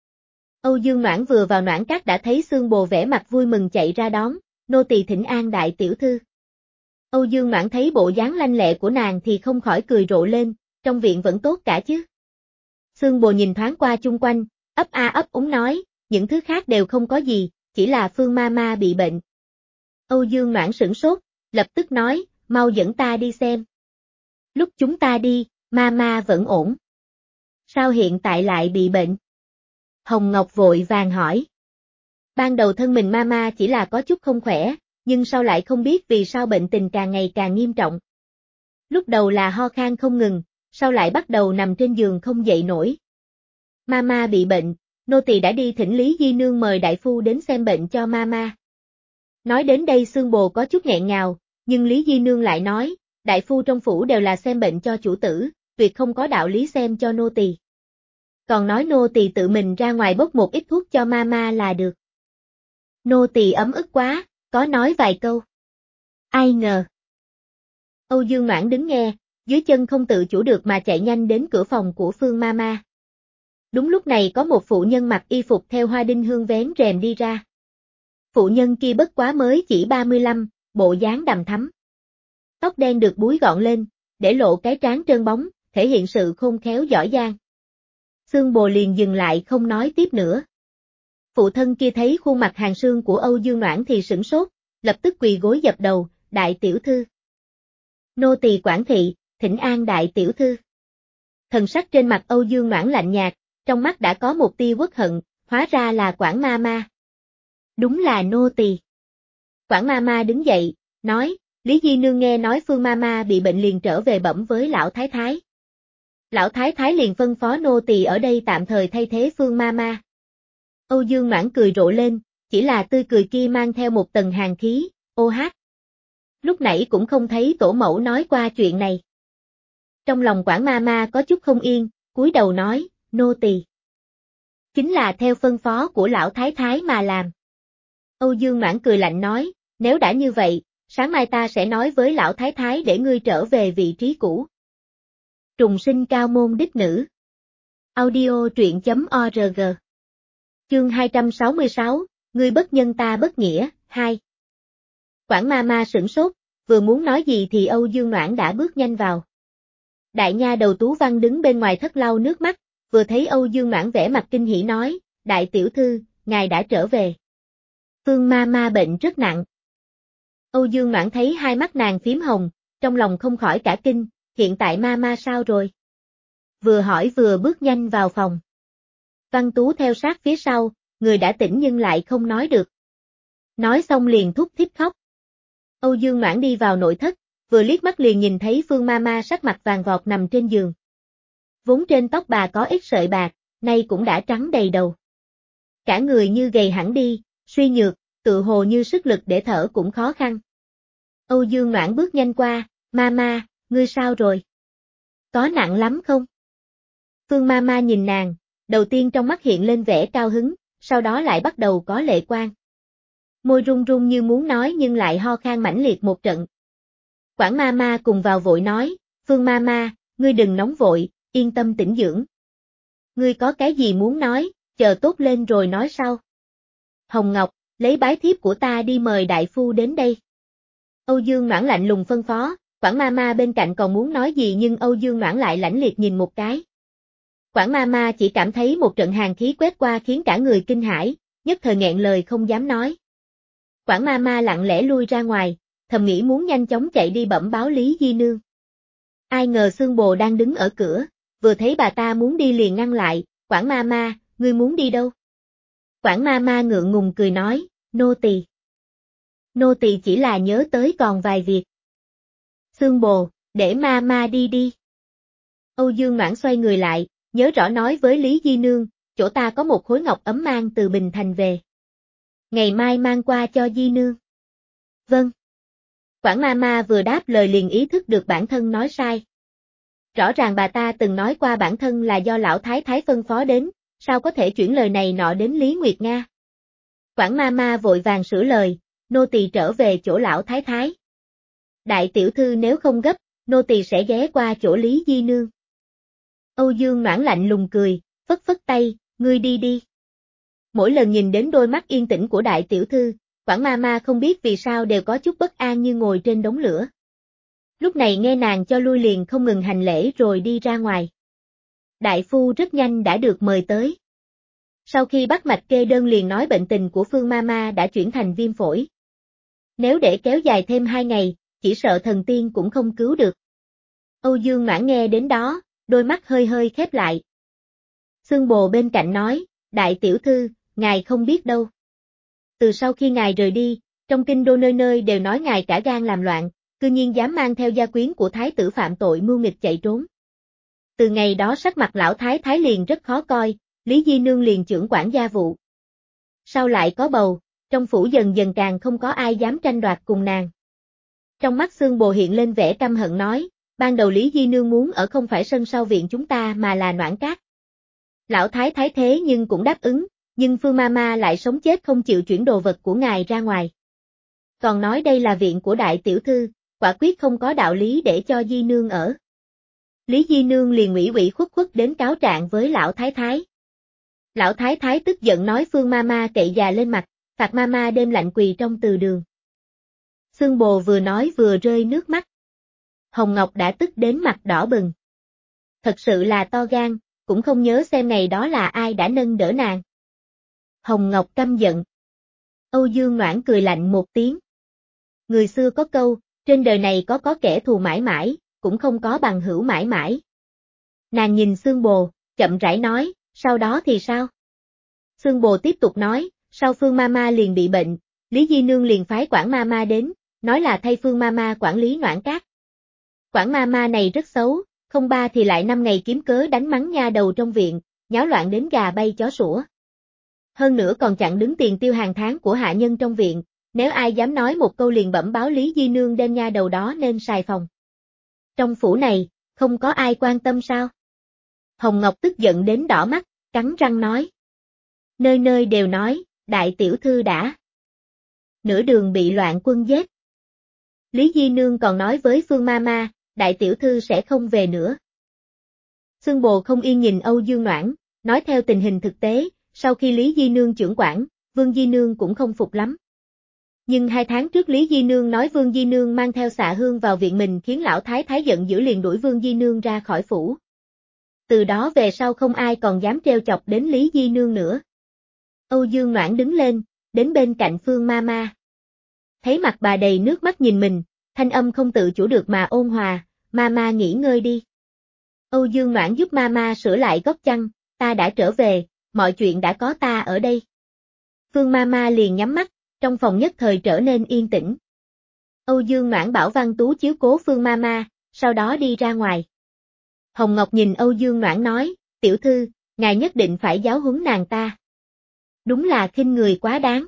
Âu Dương Noãn vừa vào Noãn Cát đã thấy Xương Bồ vẻ mặt vui mừng chạy ra đón, nô tỳ thỉnh an đại tiểu thư. Âu Dương Noãn thấy bộ dáng lanh lẹ của nàng thì không khỏi cười rộ lên, trong viện vẫn tốt cả chứ. Xương Bồ nhìn thoáng qua chung quanh, ấp a ấp úng nói, những thứ khác đều không có gì, chỉ là Phương ma ma bị bệnh. Âu Dương Noãn sửng sốt, lập tức nói, mau dẫn ta đi xem. Lúc chúng ta đi, ma ma vẫn ổn. Sao hiện tại lại bị bệnh? Hồng Ngọc vội vàng hỏi. Ban đầu thân mình ma ma chỉ là có chút không khỏe, nhưng sau lại không biết vì sao bệnh tình càng ngày càng nghiêm trọng. Lúc đầu là ho khan không ngừng, sau lại bắt đầu nằm trên giường không dậy nổi. Ma ma bị bệnh, nô tỳ đã đi thỉnh Lý Di Nương mời đại phu đến xem bệnh cho ma ma. Nói đến đây Xương Bồ có chút nghẹn ngào, nhưng Lý Di Nương lại nói, đại phu trong phủ đều là xem bệnh cho chủ tử, tuyệt không có đạo lý xem cho nô tỳ. Còn nói nô tỳ tự mình ra ngoài bốc một ít thuốc cho ma ma là được. Nô tỳ ấm ức quá, có nói vài câu. Ai ngờ. Âu Dương Noãn đứng nghe, dưới chân không tự chủ được mà chạy nhanh đến cửa phòng của Phương ma ma. Đúng lúc này có một phụ nhân mặc y phục theo hoa đinh hương vén rèm đi ra. Phụ nhân kia bất quá mới chỉ ba mươi lăm, bộ dáng đằm thắm. Tóc đen được búi gọn lên, để lộ cái trán trơn bóng, thể hiện sự khôn khéo giỏi giang. Xương Bồ liền dừng lại không nói tiếp nữa. Phụ thân kia thấy khuôn mặt hàn sương của Âu Dương Noãn thì sửng sốt, lập tức quỳ gối dập đầu, đại tiểu thư. Nô tỳ quản thị, thỉnh an đại tiểu thư. Thần sắc trên mặt Âu Dương Noãn lạnh nhạt, trong mắt đã có một tia uất hận, hóa ra là Quản ma ma. Đúng là nô tỳ. Quản ma ma đứng dậy, nói, Lý Di Nương nghe nói Phương ma ma bị bệnh liền trở về bẩm với lão thái thái. Lão thái thái liền phân phó nô tỳ ở đây tạm thời thay thế Phương ma ma. Âu Dương Noãn cười rộ lên, chỉ là tươi cười kia mang theo một tầng hàn khí, ô hát. Lúc nãy cũng không thấy tổ mẫu nói qua chuyện này. Trong lòng Quản ma ma có chút không yên, cúi đầu nói, nô tỳ. Chính là theo phân phó của lão thái thái mà làm. Âu Dương Noãn cười lạnh nói, nếu đã như vậy, sáng mai ta sẽ nói với lão thái thái để ngươi trở về vị trí cũ. Trùng sinh cao môn đích nữ. Audio truyện chấm org. Chương hai trăm sáu mươi sáu, ngươi bất nhân ta bất nghĩa, hai. Quản ma ma sửng sốt, vừa muốn nói gì thì Âu Dương Noãn đã bước nhanh vào. Đại nha đầu Tú Văn đứng bên ngoài thất lau nước mắt, vừa thấy Âu Dương Noãn vẻ mặt kinh hỉ nói, đại tiểu thư, ngài đã trở về. Phương ma ma bệnh rất nặng. Âu Dương Noãn thấy hai mắt nàng phím hồng, trong lòng không khỏi cả kinh, hiện tại ma ma sao rồi? Vừa hỏi vừa bước nhanh vào phòng. Văn Tú theo sát phía sau, người đã tỉnh nhưng lại không nói được. Nói xong liền thúc thít khóc. Âu Dương Noãn đi vào nội thất, vừa liếc mắt liền nhìn thấy Phương ma ma sắc mặt vàng vọt nằm trên giường. Vốn trên tóc bà có ít sợi bạc, nay cũng đã trắng đầy đầu. Cả người như gầy hẳn đi, suy nhược, tự hồ như sức lực để thở cũng khó khăn. Âu Dương Noãn bước nhanh qua, ma ma, ngươi sao rồi? Có nặng lắm không? Phương ma ma nhìn nàng, đầu tiên trong mắt hiện lên vẻ cao hứng, sau đó lại bắt đầu có lệ quang. Môi run run như muốn nói nhưng lại ho khan mãnh liệt một trận. Quản ma ma cùng vào vội nói, Phương ma ma, ngươi đừng nóng vội, yên tâm tĩnh dưỡng. Ngươi có cái gì muốn nói, chờ tốt lên rồi nói sau. Hồng Ngọc, lấy bái thiếp của ta đi mời đại phu đến đây. Âu Dương Noãn lạnh lùng phân phó, Quản ma ma bên cạnh còn muốn nói gì nhưng Âu Dương Noãn lại lãnh liệt nhìn một cái. Quản ma ma chỉ cảm thấy một trận hàn khí quét qua khiến cả người kinh hãi, nhất thời nghẹn lời không dám nói. Quản ma ma lặng lẽ lui ra ngoài, thầm nghĩ muốn nhanh chóng chạy đi bẩm báo Lý Di Nương. Ai ngờ Xương Bồ đang đứng ở cửa, vừa thấy bà ta muốn đi liền ngăn lại, Quản ma ma, ngươi muốn đi đâu? Quản ma ma ngượng ngùng cười nói, nô tỳ. Nô tỳ chỉ là nhớ tới còn vài việc. Xương Bồ, để ma ma đi đi. Âu Dương Noãn xoay người lại, nhớ rõ nói với Lý Di Nương, chỗ ta có một khối ngọc ấm mang từ Bình Thành về. Ngày mai mang qua cho Di Nương. Vâng. Quản ma ma vừa đáp lời liền ý thức được bản thân nói sai. Rõ ràng bà ta từng nói qua bản thân là do lão thái thái phân phó đến, sao có thể chuyển lời này nọ đến Lý Nguyệt Nga. Quản ma ma vội vàng sửa lời, nô tỳ trở về chỗ lão thái thái. Đại tiểu thư nếu không gấp, nô tỳ sẽ ghé qua chỗ Lý Di Nương. Âu Dương Noãn lạnh lùng cười, phất phất tay, ngươi đi đi. Mỗi lần nhìn đến đôi mắt yên tĩnh của đại tiểu thư, Quản ma ma không biết vì sao đều có chút bất an như ngồi trên đống lửa. Lúc này nghe nàng cho lui liền không ngừng hành lễ rồi đi ra ngoài. Đại phu rất nhanh đã được mời tới. Sau khi bắt mạch kê đơn liền nói bệnh tình của Phương ma ma đã chuyển thành viêm phổi. Nếu để kéo dài thêm hai ngày, chỉ sợ thần tiên cũng không cứu được. Âu Dương Noãn nghe đến đó, đôi mắt hơi hơi khép lại. Xương Bồ bên cạnh nói, đại tiểu thư, ngài không biết đâu. Từ sau khi ngài rời đi, trong kinh đô nơi nơi đều nói ngài cả gan làm loạn, cư nhiên dám mang theo gia quyến của thái tử phạm tội mưu nghịch chạy trốn. Từ ngày đó sắc mặt lão thái thái liền rất khó coi, Lý Di Nương liền trưởng quản gia vụ. Sau lại có bầu, trong phủ dần dần càng không có ai dám tranh đoạt cùng nàng. Trong mắt Xương Bồ hiện lên vẻ căm hận nói, ban đầu Lý Di Nương muốn ở không phải sân sau viện chúng ta mà là Noãn Cát. Lão thái thái thế nhưng cũng đáp ứng, nhưng Phương ma ma lại sống chết không chịu chuyển đồ vật của ngài ra ngoài. Còn nói đây là viện của đại tiểu thư, quả quyết không có đạo lý để cho Di Nương ở. Lý Di Nương liền ủy ủy khuất khuất đến cáo trạng với lão thái thái. Lão thái thái tức giận nói Phương ma ma cậy già lên mặt, phạt ma ma đêm lạnh quỳ trong từ đường. Xương Bồ vừa nói vừa rơi nước mắt. Hồng Ngọc đã tức đến mặt đỏ bừng. Thật sự là to gan, cũng không nhớ xem ngày đó là ai đã nâng đỡ nàng. Hồng Ngọc căm giận. Âu Dương Noãn cười lạnh một tiếng. Người xưa có câu, trên đời này có có kẻ thù mãi mãi, cũng không có bằng hữu mãi mãi. Nàng nhìn Xương Bồ, chậm rãi nói, sau đó thì sao? Xương Bồ tiếp tục nói, sau Phương ma ma liền bị bệnh, Lý Di Nương liền phái Quản ma ma đến, nói là thay Phương ma ma quản lý Noãn Cát. Quản ma ma này rất xấu, không ba thì lại năm ngày kiếm cớ đánh mắng nha đầu trong viện, nháo loạn đến gà bay chó sủa. Hơn nữa còn chặn đứng tiền tiêu hàng tháng của hạ nhân trong viện, nếu ai dám nói một câu liền bẩm báo Lý Di Nương đem nha đầu đó nên xài phòng. Trong phủ này, không có ai quan tâm sao? Hồng Ngọc tức giận đến đỏ mắt, cắn răng nói. Nơi nơi đều nói, đại tiểu thư đã. Nửa đường bị loạn quân giết. Lý Di Nương còn nói với Phương ma ma, đại tiểu thư sẽ không về nữa. Xương Bồ không yên nhìn Âu Dương Noãn, nói theo tình hình thực tế, sau khi Lý Di Nương trưởng quản, Vương Di Nương cũng không phục lắm. Nhưng hai tháng trước Lý Di Nương nói Vương Di Nương mang theo Xạ Hương vào viện mình khiến lão thái thái giận dữ liền đuổi Vương Di Nương ra khỏi phủ. Từ đó về sau không ai còn dám trêu chọc đến Lý Di Nương nữa. Âu Dương Noãn đứng lên, đến bên cạnh Phương ma ma. Thấy mặt bà đầy nước mắt nhìn mình, thanh âm không tự chủ được mà ôn hòa, ma ma nghỉ ngơi đi. Âu Dương Noãn giúp ma ma sửa lại góc chăn, ta đã trở về, mọi chuyện đã có ta ở đây. Phương ma ma liền nhắm mắt, trong phòng nhất thời trở nên yên tĩnh. Âu Dương Noãn bảo Văn Tú chiếu cố Phương ma ma, sau đó đi ra ngoài. Hồng Ngọc nhìn Âu Dương Noãn nói, tiểu thư, ngài nhất định phải giáo huấn nàng ta. Đúng là khinh người quá đáng.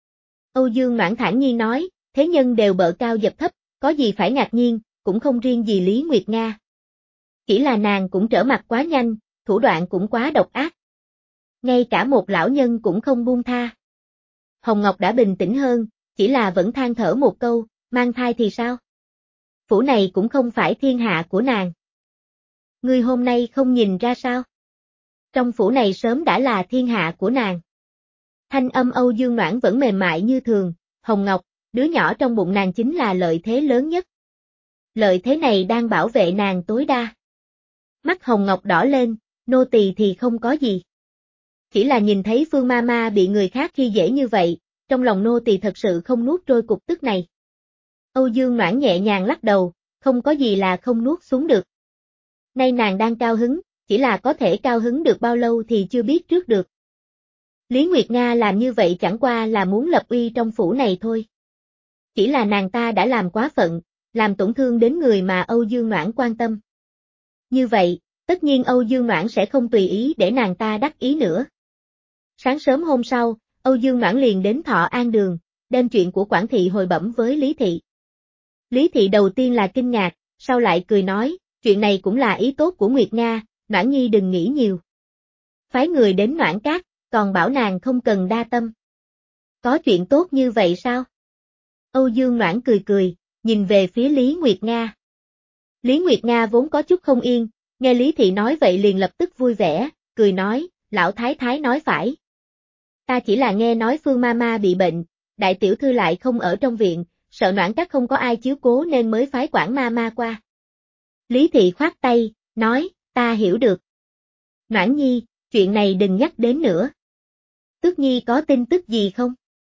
Âu Dương Noãn thản nhiên nói, thế nhân đều bợ cao dập thấp, có gì phải ngạc nhiên, cũng không riêng gì Lý Nguyệt Nga. Chỉ là nàng cũng trở mặt quá nhanh, thủ đoạn cũng quá độc ác. Ngay cả một lão nhân cũng không buông tha. Hồng Ngọc đã bình tĩnh hơn, chỉ là vẫn than thở một câu, mang thai thì sao? Phủ này cũng không phải thiên hạ của nàng. Ngươi hôm nay không nhìn ra sao? Trong phủ này sớm đã là thiên hạ của nàng. Thanh âm Âu Dương Noãn vẫn mềm mại như thường, Hồng Ngọc, đứa nhỏ trong bụng nàng chính là lợi thế lớn nhất. Lợi thế này đang bảo vệ nàng tối đa. Mắt Hồng Ngọc đỏ lên, nô tỳ thì không có gì. Chỉ là nhìn thấy Phương ma ma bị người khác khi dễ như vậy, trong lòng nô tỳ thật sự không nuốt trôi cục tức này. Âu Dương Noãn nhẹ nhàng lắc đầu, không có gì là không nuốt xuống được. Nay nàng đang cao hứng, chỉ là có thể cao hứng được bao lâu thì chưa biết trước được. Lý Nguyệt Nga làm như vậy chẳng qua là muốn lập uy trong phủ này thôi. Chỉ là nàng ta đã làm quá phận, làm tổn thương đến người mà Âu Dương Noãn quan tâm. Như vậy, tất nhiên Âu Dương Noãn sẽ không tùy ý để nàng ta đắc ý nữa. Sáng sớm hôm sau, Âu Dương Noãn liền đến Thọ An Đường, đem chuyện của Quản thị hồi bẩm với Lý thị. Lý Thị đầu tiên là kinh ngạc, sau lại cười nói, chuyện này cũng là ý tốt của Nguyệt Nga, Noãn Nhi đừng nghĩ nhiều. Phái người đến Noãn Cát, còn bảo nàng không cần đa tâm. Có chuyện tốt như vậy sao? Âu Dương Noãn cười cười, nhìn về phía Lý Nguyệt Nga. Lý Nguyệt Nga vốn có chút không yên, nghe Lý Thị nói vậy liền lập tức vui vẻ, cười nói, lão thái thái nói phải. Ta chỉ là nghe nói Phương Mama bị bệnh, đại tiểu thư lại không ở trong viện, sợ Noãn Cát không có ai chiếu cố nên mới phái Quản Mama qua. Lý Thị khoát tay, nói, ta hiểu được. Noãn Nhi, chuyện này đừng nhắc đến nữa. Tước Nhi có tin tức gì không?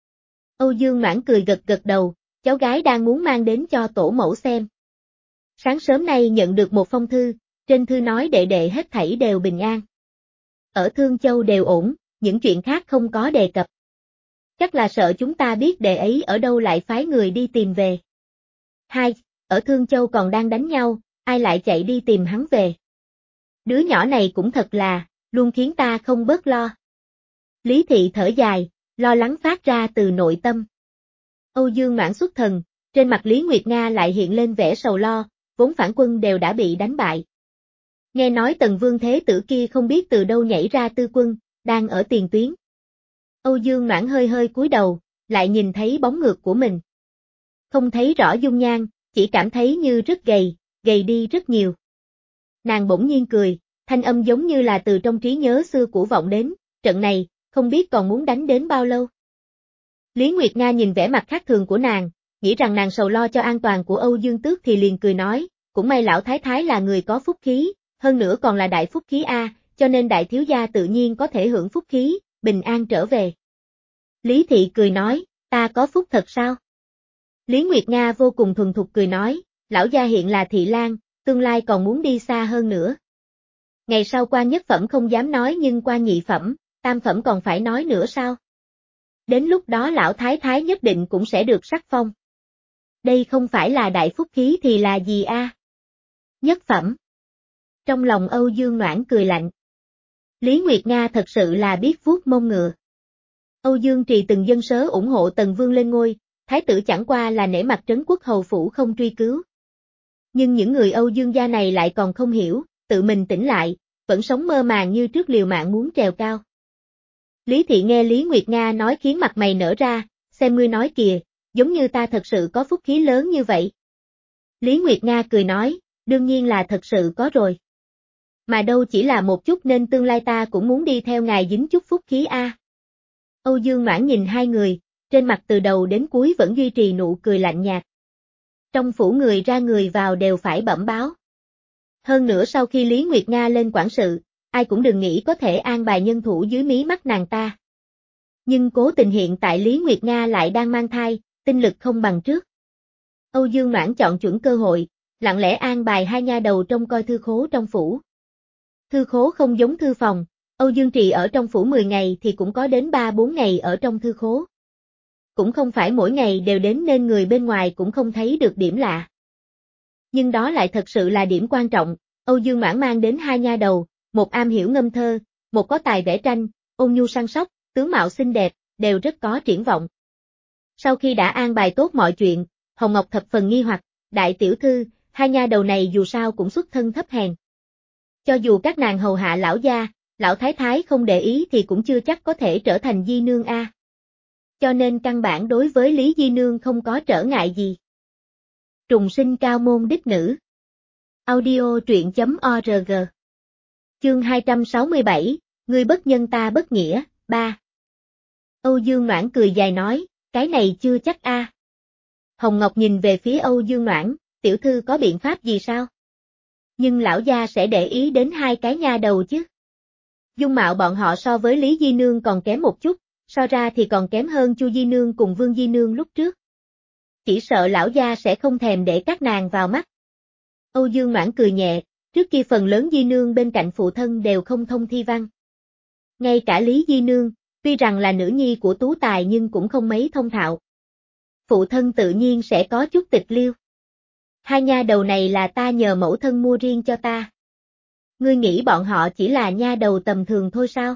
Âu Dương Noãn cười gật gật đầu, cháu gái đang muốn mang đến cho tổ mẫu xem. Sáng sớm nay nhận được một phong thư, trên thư nói đệ đệ hết thảy đều bình an. Ở Thương Châu đều ổn, những chuyện khác không có đề cập. Chắc là sợ chúng ta biết đệ ấy ở đâu lại phái người đi tìm về. Hai, ở Thương Châu còn đang đánh nhau, ai lại chạy đi tìm hắn về. Đứa nhỏ này cũng thật là, luôn khiến ta không bớt lo. Lý Thị thở dài, lo lắng phát ra từ nội tâm. Âu Dương Noãn xuất thần, trên mặt Lý Nguyệt Nga lại hiện lên vẻ sầu lo, vốn phản quân đều đã bị đánh bại. Nghe nói Tần Vương Thế Tử kia không biết từ đâu nhảy ra tư quân, đang ở tiền tuyến. Âu Dương Noãn hơi hơi cúi đầu, lại nhìn thấy bóng ngược của mình. Không thấy rõ dung nhan, chỉ cảm thấy như rất gầy, gầy đi rất nhiều. Nàng bỗng nhiên cười, thanh âm giống như là từ trong trí nhớ xưa cũ vọng đến, trận này, không biết còn muốn đánh đến bao lâu. Lý Nguyệt Nga nhìn vẻ mặt khác thường của nàng, nghĩ rằng nàng sầu lo cho an toàn của Âu Dương Tước thì liền cười nói, cũng may lão thái thái là người có phúc khí, hơn nữa còn là đại phúc khí A, cho nên đại thiếu gia tự nhiên có thể hưởng phúc khí, bình an trở về. Lý Thị cười nói, ta có phúc thật sao? Lý Nguyệt Nga vô cùng thuần thục cười nói, lão gia hiện là thị lang, tương lai còn muốn đi xa hơn nữa. Ngày sau qua nhất phẩm không dám nói nhưng qua nhị phẩm, tam phẩm còn phải nói nữa sao? Đến lúc đó lão thái thái nhất định cũng sẽ được sắc phong. Đây không phải là đại phúc khí thì là gì a? Nhất phẩm. Trong lòng Âu Dương Noãn cười lạnh. Lý Nguyệt Nga thật sự là biết vuốt mông ngựa. Âu Dương Trì từng dân sớ ủng hộ Tần Vương lên ngôi, thái tử chẳng qua là nể mặt trấn quốc hầu phủ không truy cứu. Nhưng những người Âu Dương gia này lại còn không hiểu, tự mình tỉnh lại, vẫn sống mơ màng như trước liều mạng muốn trèo cao. Lý Thị nghe Lý Nguyệt Nga nói khiến mặt mày nở ra, xem ngươi nói kìa, giống như ta thật sự có phúc khí lớn như vậy. Lý Nguyệt Nga cười nói, đương nhiên là thật sự có rồi. Mà đâu chỉ là một chút nên tương lai ta cũng muốn đi theo ngài dính chút phúc khí a. Âu Dương Noãn nhìn hai người, trên mặt từ đầu đến cuối vẫn duy trì nụ cười lạnh nhạt. Trong phủ người ra người vào đều phải bẩm báo. Hơn nữa sau khi Lý Nguyệt Nga lên quản sự, ai cũng đừng nghĩ có thể an bài nhân thủ dưới mí mắt nàng ta. Nhưng cố tình hiện tại Lý Nguyệt Nga lại đang mang thai, tinh lực không bằng trước. Âu Dương Noãn chọn chuẩn cơ hội, lặng lẽ an bài hai nha đầu trông coi thư khố trong phủ. Thư khố không giống thư phòng, Âu Dương Trì ở trong phủ mười ngày thì cũng có đến ba bốn ngày ở trong thư khố. Cũng không phải mỗi ngày đều đến nên người bên ngoài cũng không thấy được điểm lạ. Nhưng đó lại thật sự là điểm quan trọng, Âu Dương Noãn mang đến hai nha đầu, một am hiểu ngâm thơ, một có tài vẽ tranh, ôn nhu săn sóc, tướng mạo xinh đẹp, đều rất có triển vọng. Sau khi đã an bài tốt mọi chuyện, Hồng Ngọc thập phần nghi hoặc, đại tiểu thư, hai nha đầu này dù sao cũng xuất thân thấp hèn. Cho dù các nàng hầu hạ lão gia, lão thái thái không để ý thì cũng chưa chắc có thể trở thành di nương a. Cho nên căn bản đối với Lý di nương không có trở ngại gì. Trùng sinh cao môn đích nữ. Audio truyện chấm org. Chương hai trăm sáu mươi bảy, ngươi bất nhân ta bất nghĩa, ba. Âu Dương Noãn cười dài nói, cái này chưa chắc a. Hồng Ngọc nhìn về phía Âu Dương Noãn, tiểu thư có biện pháp gì sao? Nhưng lão gia sẽ để ý đến hai cái nha đầu chứ. Dung mạo bọn họ so với Lý Di Nương còn kém một chút, so ra thì còn kém hơn Chu Di Nương cùng Vương Di Nương lúc trước. Chỉ sợ lão gia sẽ không thèm để các nàng vào mắt. Âu Dương Noãn cười nhẹ, trước kia phần lớn Di Nương bên cạnh phụ thân đều không thông thi văn. Ngay cả Lý Di Nương, tuy rằng là nữ nhi của tú tài nhưng cũng không mấy thông thạo. Phụ thân tự nhiên sẽ có chút tịch liêu. Hai nha đầu này là ta nhờ mẫu thân mua riêng cho ta. Ngươi nghĩ bọn họ chỉ là nha đầu tầm thường thôi sao?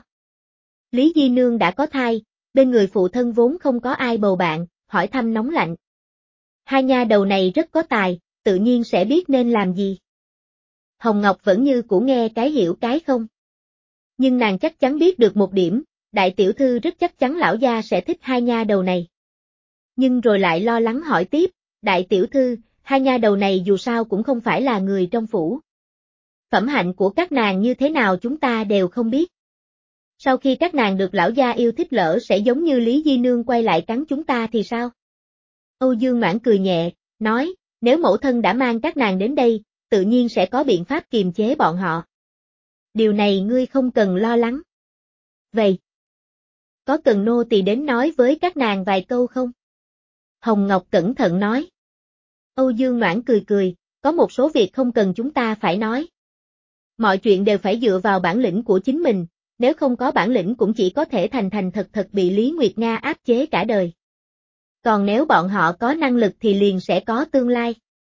Lý Di Nương đã có thai, bên người phụ thân vốn không có ai bầu bạn, hỏi thăm nóng lạnh. hai nha đầu này rất có tài, tự nhiên sẽ biết nên làm gì. Hồng Ngọc vẫn như cũ nghe cái hiểu cái không. Nhưng nàng chắc chắn biết được một điểm, đại tiểu thư rất chắc chắn lão gia sẽ thích hai nha đầu này. Nhưng rồi lại lo lắng hỏi tiếp, đại tiểu thư, hai nha đầu này dù sao cũng không phải là người trong phủ. Phẩm hạnh của các nàng như thế nào chúng ta đều không biết. Sau khi các nàng được lão gia yêu thích lỡ sẽ giống như Lý Di Nương quay lại cắn chúng ta thì sao? Âu Dương Noãn cười nhẹ, nói, nếu mẫu thân đã mang các nàng đến đây, tự nhiên sẽ có biện pháp kiềm chế bọn họ. Điều này ngươi không cần lo lắng. Vậy, có cần nô tỳ đến nói với các nàng vài câu không? Hồng Ngọc cẩn thận nói. Âu Dương Noãn cười cười, có một số việc không cần chúng ta phải nói. Mọi chuyện đều phải dựa vào bản lĩnh của chính mình, nếu không có bản lĩnh cũng chỉ có thể thành thành thật thật bị Lý Nguyệt Nga áp chế cả đời. Còn nếu bọn họ có năng lực thì liền sẽ có tương lai.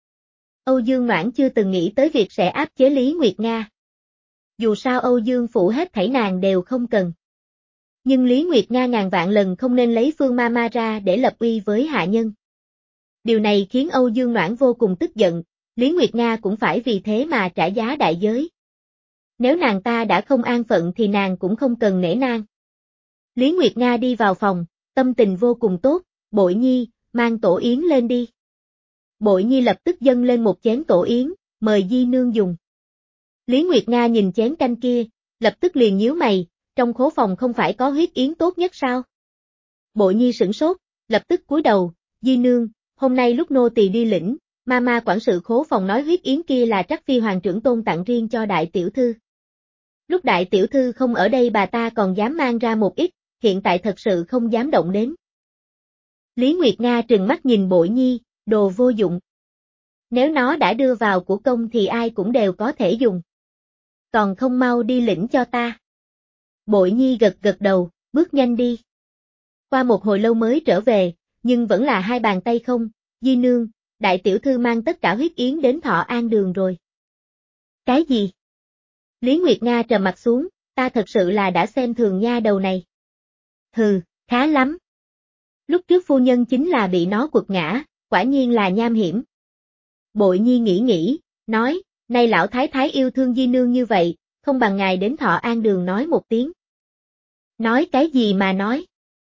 Âu Dương Noãn chưa từng nghĩ tới việc sẽ áp chế Lý Nguyệt Nga. Dù sao Âu Dương phủ hết thảy nàng đều không cần. Nhưng Lý Nguyệt Nga ngàn vạn lần không nên lấy Phương Mama ra để lập uy với hạ nhân. Điều này khiến Âu Dương Noãn vô cùng tức giận, Lý Nguyệt Nga cũng phải vì thế mà trả giá đại giới. Nếu nàng ta đã không an phận thì nàng cũng không cần nể nang. Lý Nguyệt Nga đi vào phòng, tâm tình vô cùng tốt, Bội Nhi, mang tổ yến lên đi. Bội Nhi lập tức dâng lên một chén tổ yến, mời Di Nương dùng. Lý Nguyệt Nga nhìn chén canh kia, lập tức liền nhíu mày, trong khố phòng không phải có huyết yến tốt nhất sao? Bội Nhi sửng sốt, lập tức cúi đầu, Di Nương, hôm nay lúc nô tỳ đi lĩnh, Mama quản sự khố phòng nói huyết yến kia là Trắc Phi Hoàng trưởng tôn tặng riêng cho đại tiểu thư. Lúc đại tiểu thư không ở đây bà ta còn dám mang ra một ít, hiện tại thật sự không dám động đến. Lý Nguyệt Nga trừng mắt nhìn Bội Nhi, đồ vô dụng. Nếu nó đã đưa vào của công thì ai cũng đều có thể dùng. Còn không mau đi lĩnh cho ta. Bội Nhi gật gật đầu, bước nhanh đi. Qua một hồi lâu mới trở về, nhưng vẫn là hai bàn tay không, Di Nương, đại tiểu thư mang tất cả huyết yến đến Thọ An Đường rồi. Cái gì? Lý Nguyệt Nga trầm mặt xuống, ta thật sự là đã xem thường nha đầu này. Hừ, khá lắm. Lúc trước phu nhân chính là bị nó quật ngã, quả nhiên là nham hiểm. Bội Nhi nghĩ nghĩ, nói, nay lão thái thái yêu thương Di Nương như vậy, không bằng ngài đến Thọ An Đường nói một tiếng. Nói cái gì mà nói?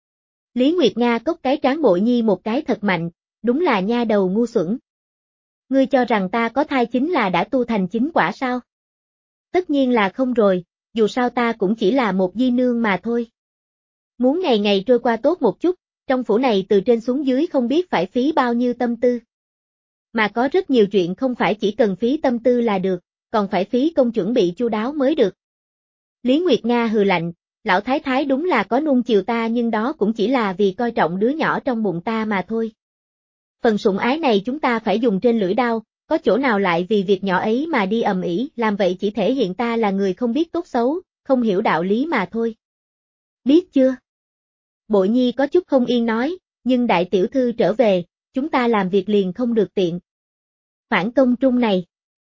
Lý Nguyệt Nga cốc cái trán Bội Nhi một cái thật mạnh, đúng là nha đầu ngu xuẩn. Ngươi cho rằng ta có thai chính là đã tu thành chính quả sao? Tất nhiên là không rồi, dù sao ta cũng chỉ là một Di Nương mà thôi. Muốn ngày ngày trôi qua tốt một chút, trong phủ này từ trên xuống dưới không biết phải phí bao nhiêu tâm tư. Mà có rất nhiều chuyện không phải chỉ cần phí tâm tư là được, còn phải phí công chuẩn bị chu đáo mới được. Lý Nguyệt Nga hừ lạnh, lão thái thái đúng là có nuông chiều ta nhưng đó cũng chỉ là vì coi trọng đứa nhỏ trong bụng ta mà thôi. Phần sủng ái này chúng ta phải dùng trên lưỡi đao, có chỗ nào lại vì việc nhỏ ấy mà đi ầm ĩ, làm vậy chỉ thể hiện ta là người không biết tốt xấu, không hiểu đạo lý mà thôi. Biết chưa? Bội Nhi có chút không yên nói, nhưng đại tiểu thư trở về, chúng ta làm việc liền không được tiện. Phản công trung này.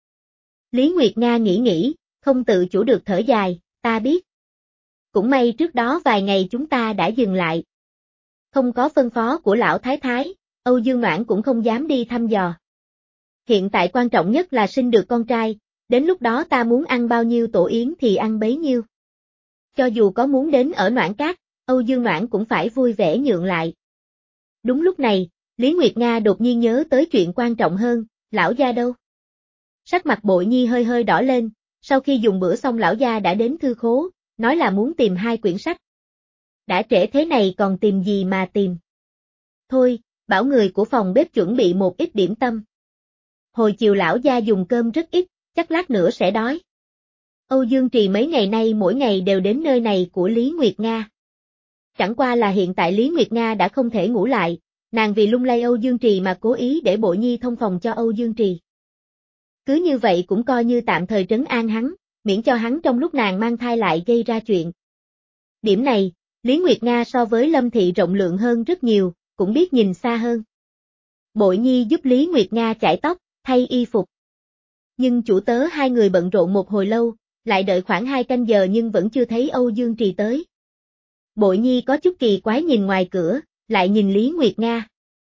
Lý Nguyệt Nga nghĩ nghĩ, không tự chủ được thở dài, ta biết. Cũng may trước đó vài ngày chúng ta đã dừng lại. Không có phân phó của lão thái thái, Âu Dương Noãn cũng không dám đi thăm dò. Hiện tại quan trọng nhất là sinh được con trai, đến lúc đó ta muốn ăn bao nhiêu tổ yến thì ăn bấy nhiêu. Cho dù có muốn đến ở Noãn Cát, Âu Dương Noãn cũng phải vui vẻ nhượng lại. Đúng lúc này, Lý Nguyệt Nga đột nhiên nhớ tới chuyện quan trọng hơn, lão gia đâu? Sắc mặt Bội Nhi hơi hơi đỏ lên, sau khi dùng bữa xong lão gia đã đến thư khố, nói là muốn tìm hai quyển sách. Đã trễ thế này còn tìm gì mà tìm? Thôi, bảo người của phòng bếp chuẩn bị một ít điểm tâm. Hồi chiều lão gia dùng cơm rất ít, chắc lát nữa sẽ đói. Âu Dương Trì mấy ngày nay mỗi ngày đều đến nơi này của Lý Nguyệt Nga. Chẳng qua là hiện tại Lý Nguyệt Nga đã không thể ngủ lại, nàng vì lung lay Âu Dương Trì mà cố ý để Bội Nhi thông phòng cho Âu Dương Trì. Cứ như vậy cũng coi như tạm thời trấn an hắn, miễn cho hắn trong lúc nàng mang thai lại gây ra chuyện. Điểm này, Lý Nguyệt Nga so với Lâm Thị rộng lượng hơn rất nhiều, cũng biết nhìn xa hơn. Bội Nhi giúp Lý Nguyệt Nga chải tóc, thay y phục. Nhưng chủ tớ hai người bận rộn một hồi lâu, lại đợi khoảng hai canh giờ nhưng vẫn chưa thấy Âu Dương Trì tới. Bội Nhi có chút kỳ quái nhìn ngoài cửa, lại nhìn Lý Nguyệt Nga.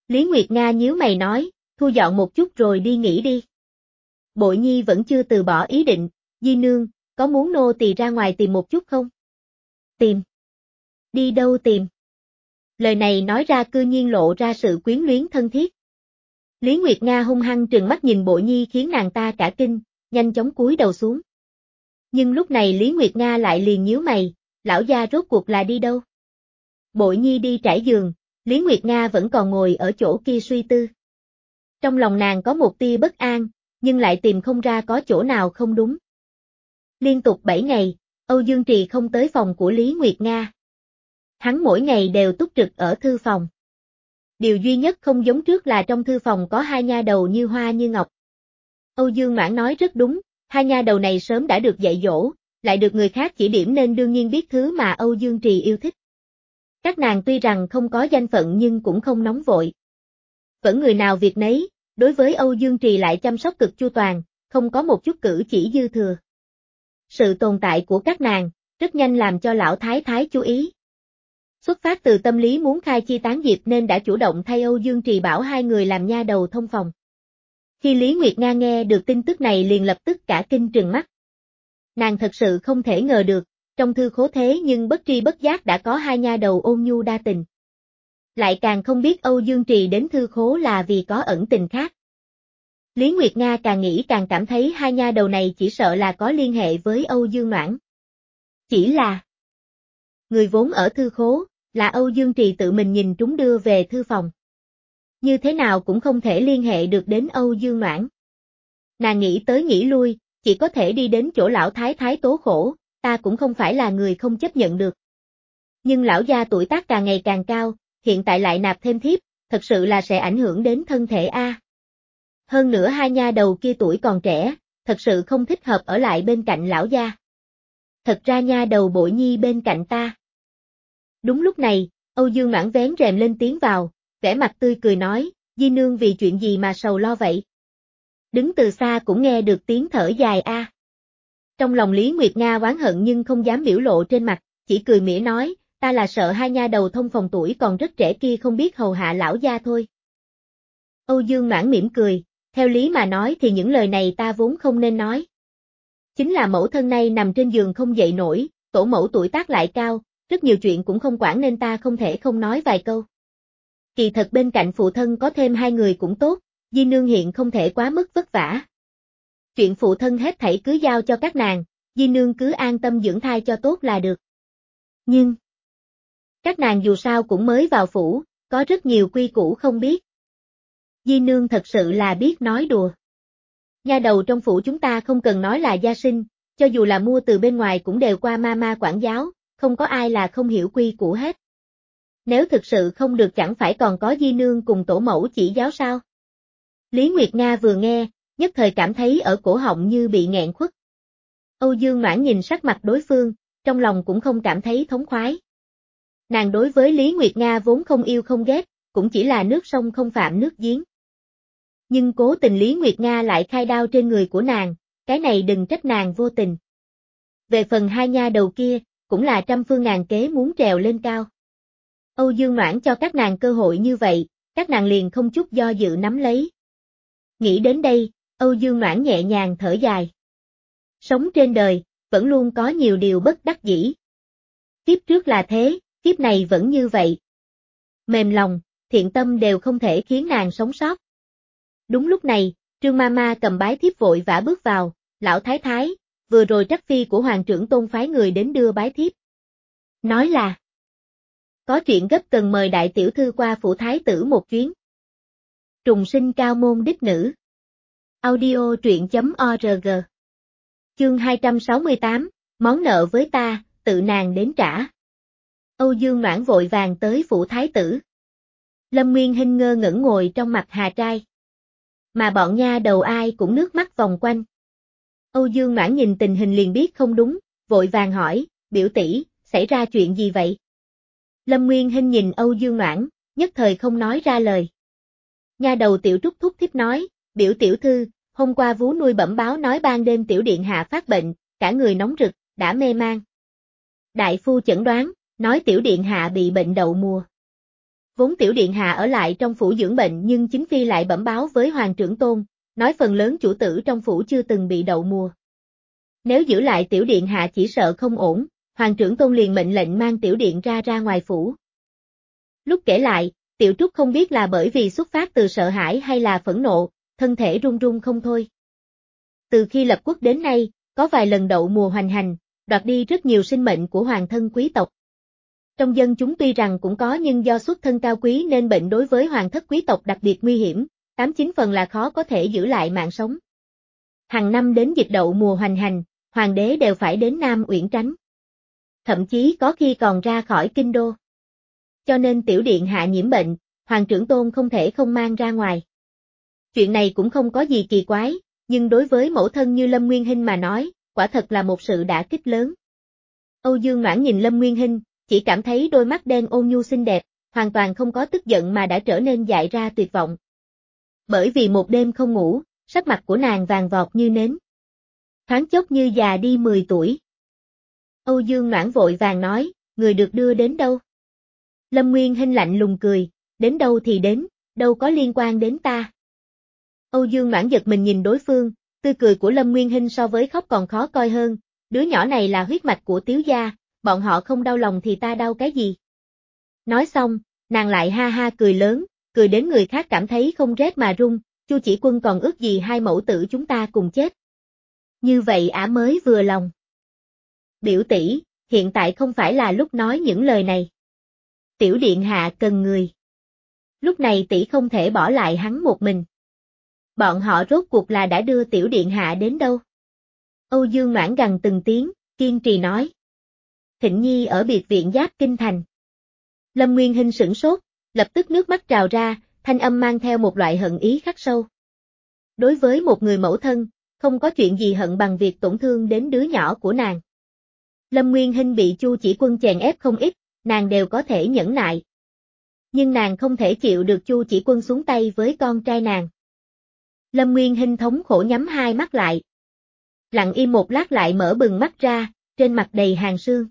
Lý Nguyệt Nga nhíu mày nói, thu dọn một chút rồi đi nghỉ đi. Bội Nhi vẫn chưa từ bỏ ý định, Di nương, có muốn nô tỳ ra ngoài tìm một chút không? Tìm? Đi đâu tìm? Lời này nói ra cư nhiên lộ ra sự quyến luyến thân thiết. Lý Nguyệt Nga hung hăng trừng mắt nhìn Bội Nhi khiến nàng ta cả kinh, nhanh chóng cúi đầu xuống. Nhưng lúc này Lý Nguyệt Nga lại liền nhíu mày, lão gia rốt cuộc là đi đâu? Bội Nhi đi trải giường, Lý Nguyệt Nga vẫn còn ngồi ở chỗ kia suy tư. Trong lòng nàng có một tia bất an, nhưng lại tìm không ra có chỗ nào không đúng. Liên tục bảy ngày, Âu Dương Trì không tới phòng của Lý Nguyệt Nga. Hắn mỗi ngày đều túc trực ở thư phòng. Điều duy nhất không giống trước là trong thư phòng có hai nha đầu như hoa như ngọc. Âu Dương Noãn nói rất đúng, hai nha đầu này sớm đã được dạy dỗ, lại được người khác chỉ điểm nên đương nhiên biết thứ mà Âu Dương Trì yêu thích. Các nàng tuy rằng không có danh phận nhưng cũng không nóng vội. Vẫn người nào việc nấy, đối với Âu Dương Trì lại chăm sóc cực chu toàn, không có một chút cử chỉ dư thừa. Sự tồn tại của các nàng, rất nhanh làm cho lão thái thái chú ý. Xuất phát từ tâm lý muốn khai chi tán diệp nên đã chủ động thay Âu Dương Trì bảo hai người làm nha đầu thông phòng. Khi Lý Nguyệt Nga nghe được tin tức này liền lập tức cả kinh trừng mắt. Nàng thật sự không thể ngờ được, trong thư khố thế nhưng bất tri bất giác đã có hai nha đầu ôn nhu đa tình. Lại càng không biết Âu Dương Trì đến thư khố là vì có ẩn tình khác. Lý Nguyệt Nga càng nghĩ càng cảm thấy hai nha đầu này chỉ sợ là có liên hệ với Âu Dương Noãn. Chỉ là người vốn ở thư khố, là Âu Dương Trì tự mình nhìn trúng đưa về thư phòng. Như thế nào cũng không thể liên hệ được đến Âu Dương Noãn. Nàng nghĩ tới nghĩ lui, chỉ có thể đi đến chỗ lão thái thái tố khổ, ta cũng không phải là người không chấp nhận được. Nhưng lão gia tuổi tác càng ngày càng cao, hiện tại lại nạp thêm thiếp, thật sự là sẽ ảnh hưởng đến thân thể a. Hơn nữa hai nha đầu kia tuổi còn trẻ, thật sự không thích hợp ở lại bên cạnh lão gia. Thật ra nha đầu Bội Nhi bên cạnh ta. Đúng lúc này, Âu Dương Noãn vén rèm lên tiến vào, vẻ mặt tươi cười nói, Di nương vì chuyện gì mà sầu lo vậy? Đứng từ xa cũng nghe được tiếng thở dài a. Trong lòng Lý Nguyệt Nga oán hận nhưng không dám biểu lộ trên mặt, chỉ cười mỉa nói, ta là sợ hai nha đầu thông phòng tuổi còn rất trẻ kia không biết hầu hạ lão gia thôi. Âu Dương Noãn mỉm cười, theo lý mà nói thì những lời này ta vốn không nên nói. Chính là mẫu thân nay nằm trên giường không dậy nổi, tổ mẫu tuổi tác lại cao, rất nhiều chuyện cũng không quản nên ta không thể không nói vài câu. Kỳ thật bên cạnh phụ thân có thêm hai người cũng tốt, Di nương hiện không thể quá mức vất vả. Chuyện phụ thân hết thảy cứ giao cho các nàng, Di nương cứ an tâm dưỡng thai cho tốt là được. Nhưng các nàng dù sao cũng mới vào phủ, có rất nhiều quy củ không biết. Di nương thật sự là biết nói đùa. Nha đầu trong phủ chúng ta không cần nói là gia sinh, cho dù là mua từ bên ngoài cũng đều qua mama quản giáo, không có ai là không hiểu quy củ hết. Nếu thực sự không được chẳng phải còn có Di nương cùng tổ mẫu chỉ giáo sao? Lý Nguyệt Nga vừa nghe, nhất thời cảm thấy ở cổ họng như bị nghẹn khuất. Âu Dương Noãn nhìn sắc mặt đối phương, trong lòng cũng không cảm thấy thống khoái. Nàng đối với Lý Nguyệt Nga vốn không yêu không ghét, cũng chỉ là nước sông không phạm nước giếng. Nhưng cố tình Lý Nguyệt Nga lại khai đao trên người của nàng, cái này đừng trách nàng vô tình. Về phần hai nha đầu kia, cũng là trăm phương ngàn kế muốn trèo lên cao. Âu Dương Noãn cho các nàng cơ hội như vậy, các nàng liền không chút do dự nắm lấy. Nghĩ đến đây, Âu Dương Noãn nhẹ nhàng thở dài. Sống trên đời, vẫn luôn có nhiều điều bất đắc dĩ. Kiếp trước là thế, kiếp này vẫn như vậy. Mềm lòng, thiện tâm đều không thể khiến nàng sống sót. Đúng lúc này, Trương Mama cầm bái thiếp vội vã bước vào, lão thái thái, vừa rồi trắc phi của hoàng trưởng tôn phái người đến đưa bái thiếp. Nói là, có chuyện gấp cần mời đại tiểu thư qua phủ thái tử một chuyến. Trùng sinh cao môn đích nữ. Audio truyện.org. Chương hai trăm sáu mươi tám, món nợ với ta, tự nàng đến trả. Âu Dương Noãn vội vàng tới phủ thái tử. Lâm Nguyên Hinh ngơ ngẩn ngồi trong mặt hà trai. Mà bọn nha đầu ai cũng nước mắt vòng quanh. Âu Dương Noãn nhìn tình hình liền biết không đúng, vội vàng hỏi, biểu tỷ, xảy ra chuyện gì vậy? Lâm Nguyên Hinh nhìn Âu Dương Noãn, nhất thời không nói ra lời. Nha đầu tiểu trúc thúc thiếp nói, biểu tiểu thư, hôm qua vú nuôi bẩm báo nói ban đêm tiểu điện hạ phát bệnh, cả người nóng rực, đã mê man. Đại phu chẩn đoán, nói tiểu điện hạ bị bệnh đậu mùa. Vốn tiểu điện hạ ở lại trong phủ dưỡng bệnh nhưng chính phi lại bẩm báo với hoàng trưởng tôn, nói phần lớn chủ tử trong phủ chưa từng bị đậu mùa. Nếu giữ lại tiểu điện hạ chỉ sợ không ổn, hoàng trưởng tôn liền mệnh lệnh mang tiểu điện ra ra ngoài phủ. Lúc kể lại, Tiểu Trúc không biết là bởi vì xuất phát từ sợ hãi hay là phẫn nộ, thân thể run run không thôi. Từ khi lập quốc đến nay, có vài lần đậu mùa hoành hành, đoạt đi rất nhiều sinh mệnh của hoàng thân quý tộc. Trong dân chúng tuy rằng cũng có nhưng do xuất thân cao quý nên bệnh đối với hoàng thất quý tộc đặc biệt nguy hiểm, tám chín phần là khó có thể giữ lại mạng sống. Hàng năm đến dịch đậu mùa hoành hành, hoàng đế đều phải đến Nam Uyển tránh. Thậm chí có khi còn ra khỏi kinh đô. Cho nên tiểu điện hạ nhiễm bệnh, hoàng trưởng tôn không thể không mang ra ngoài. Chuyện này cũng không có gì kỳ quái, nhưng đối với mẫu thân như Lâm Nguyên Hinh mà nói, quả thật là một sự đả kích lớn. Âu Dương Noãn nhìn Lâm Nguyên Hinh, chỉ cảm thấy đôi mắt đen ôn nhu xinh đẹp, hoàn toàn không có tức giận mà đã trở nên dại ra tuyệt vọng. Bởi vì một đêm không ngủ, sắc mặt của nàng vàng vọt như nến. Thoáng chốc như già đi mười tuổi. Âu Dương Noãn vội vàng nói, người được đưa đến đâu? Lâm Nguyên Hinh lạnh lùng cười, đến đâu thì đến, đâu có liên quan đến ta. Âu Dương Noãn giật mình nhìn đối phương, tươi cười của Lâm Nguyên Hinh so với khóc còn khó coi hơn, đứa nhỏ này là huyết mạch của Tiếu gia, bọn họ không đau lòng thì ta đau cái gì. Nói xong, nàng lại ha ha cười lớn, cười đến người khác cảm thấy không rét mà run, Chu Chỉ Quân còn ước gì hai mẫu tử chúng ta cùng chết. Như vậy ả mới vừa lòng. Biểu tỷ, hiện tại không phải là lúc nói những lời này. Tiểu điện hạ cần người. Lúc này tỷ không thể bỏ lại hắn một mình. Bọn họ rốt cuộc là đã đưa tiểu điện hạ đến đâu? Âu Dương Noãn gằn từng tiếng, kiên trì nói. Thịnh Nhi ở biệt viện Giáp Kinh Thành. Lâm Nguyên Hinh sửng sốt, lập tức nước mắt trào ra, thanh âm mang theo một loại hận ý khắc sâu. Đối với một người mẫu thân, không có chuyện gì hận bằng việc tổn thương đến đứa nhỏ của nàng. Lâm Nguyên Hinh bị Chu Chỉ Quân chèn ép không ít, nàng đều có thể nhẫn nại. Nhưng nàng không thể chịu được Chu Chỉ Quân xuống tay với con trai nàng. Lâm Nguyên Hinh thống khổ nhắm hai mắt lại. Lặng im một lát lại mở bừng mắt ra, trên mặt đầy hàn sương.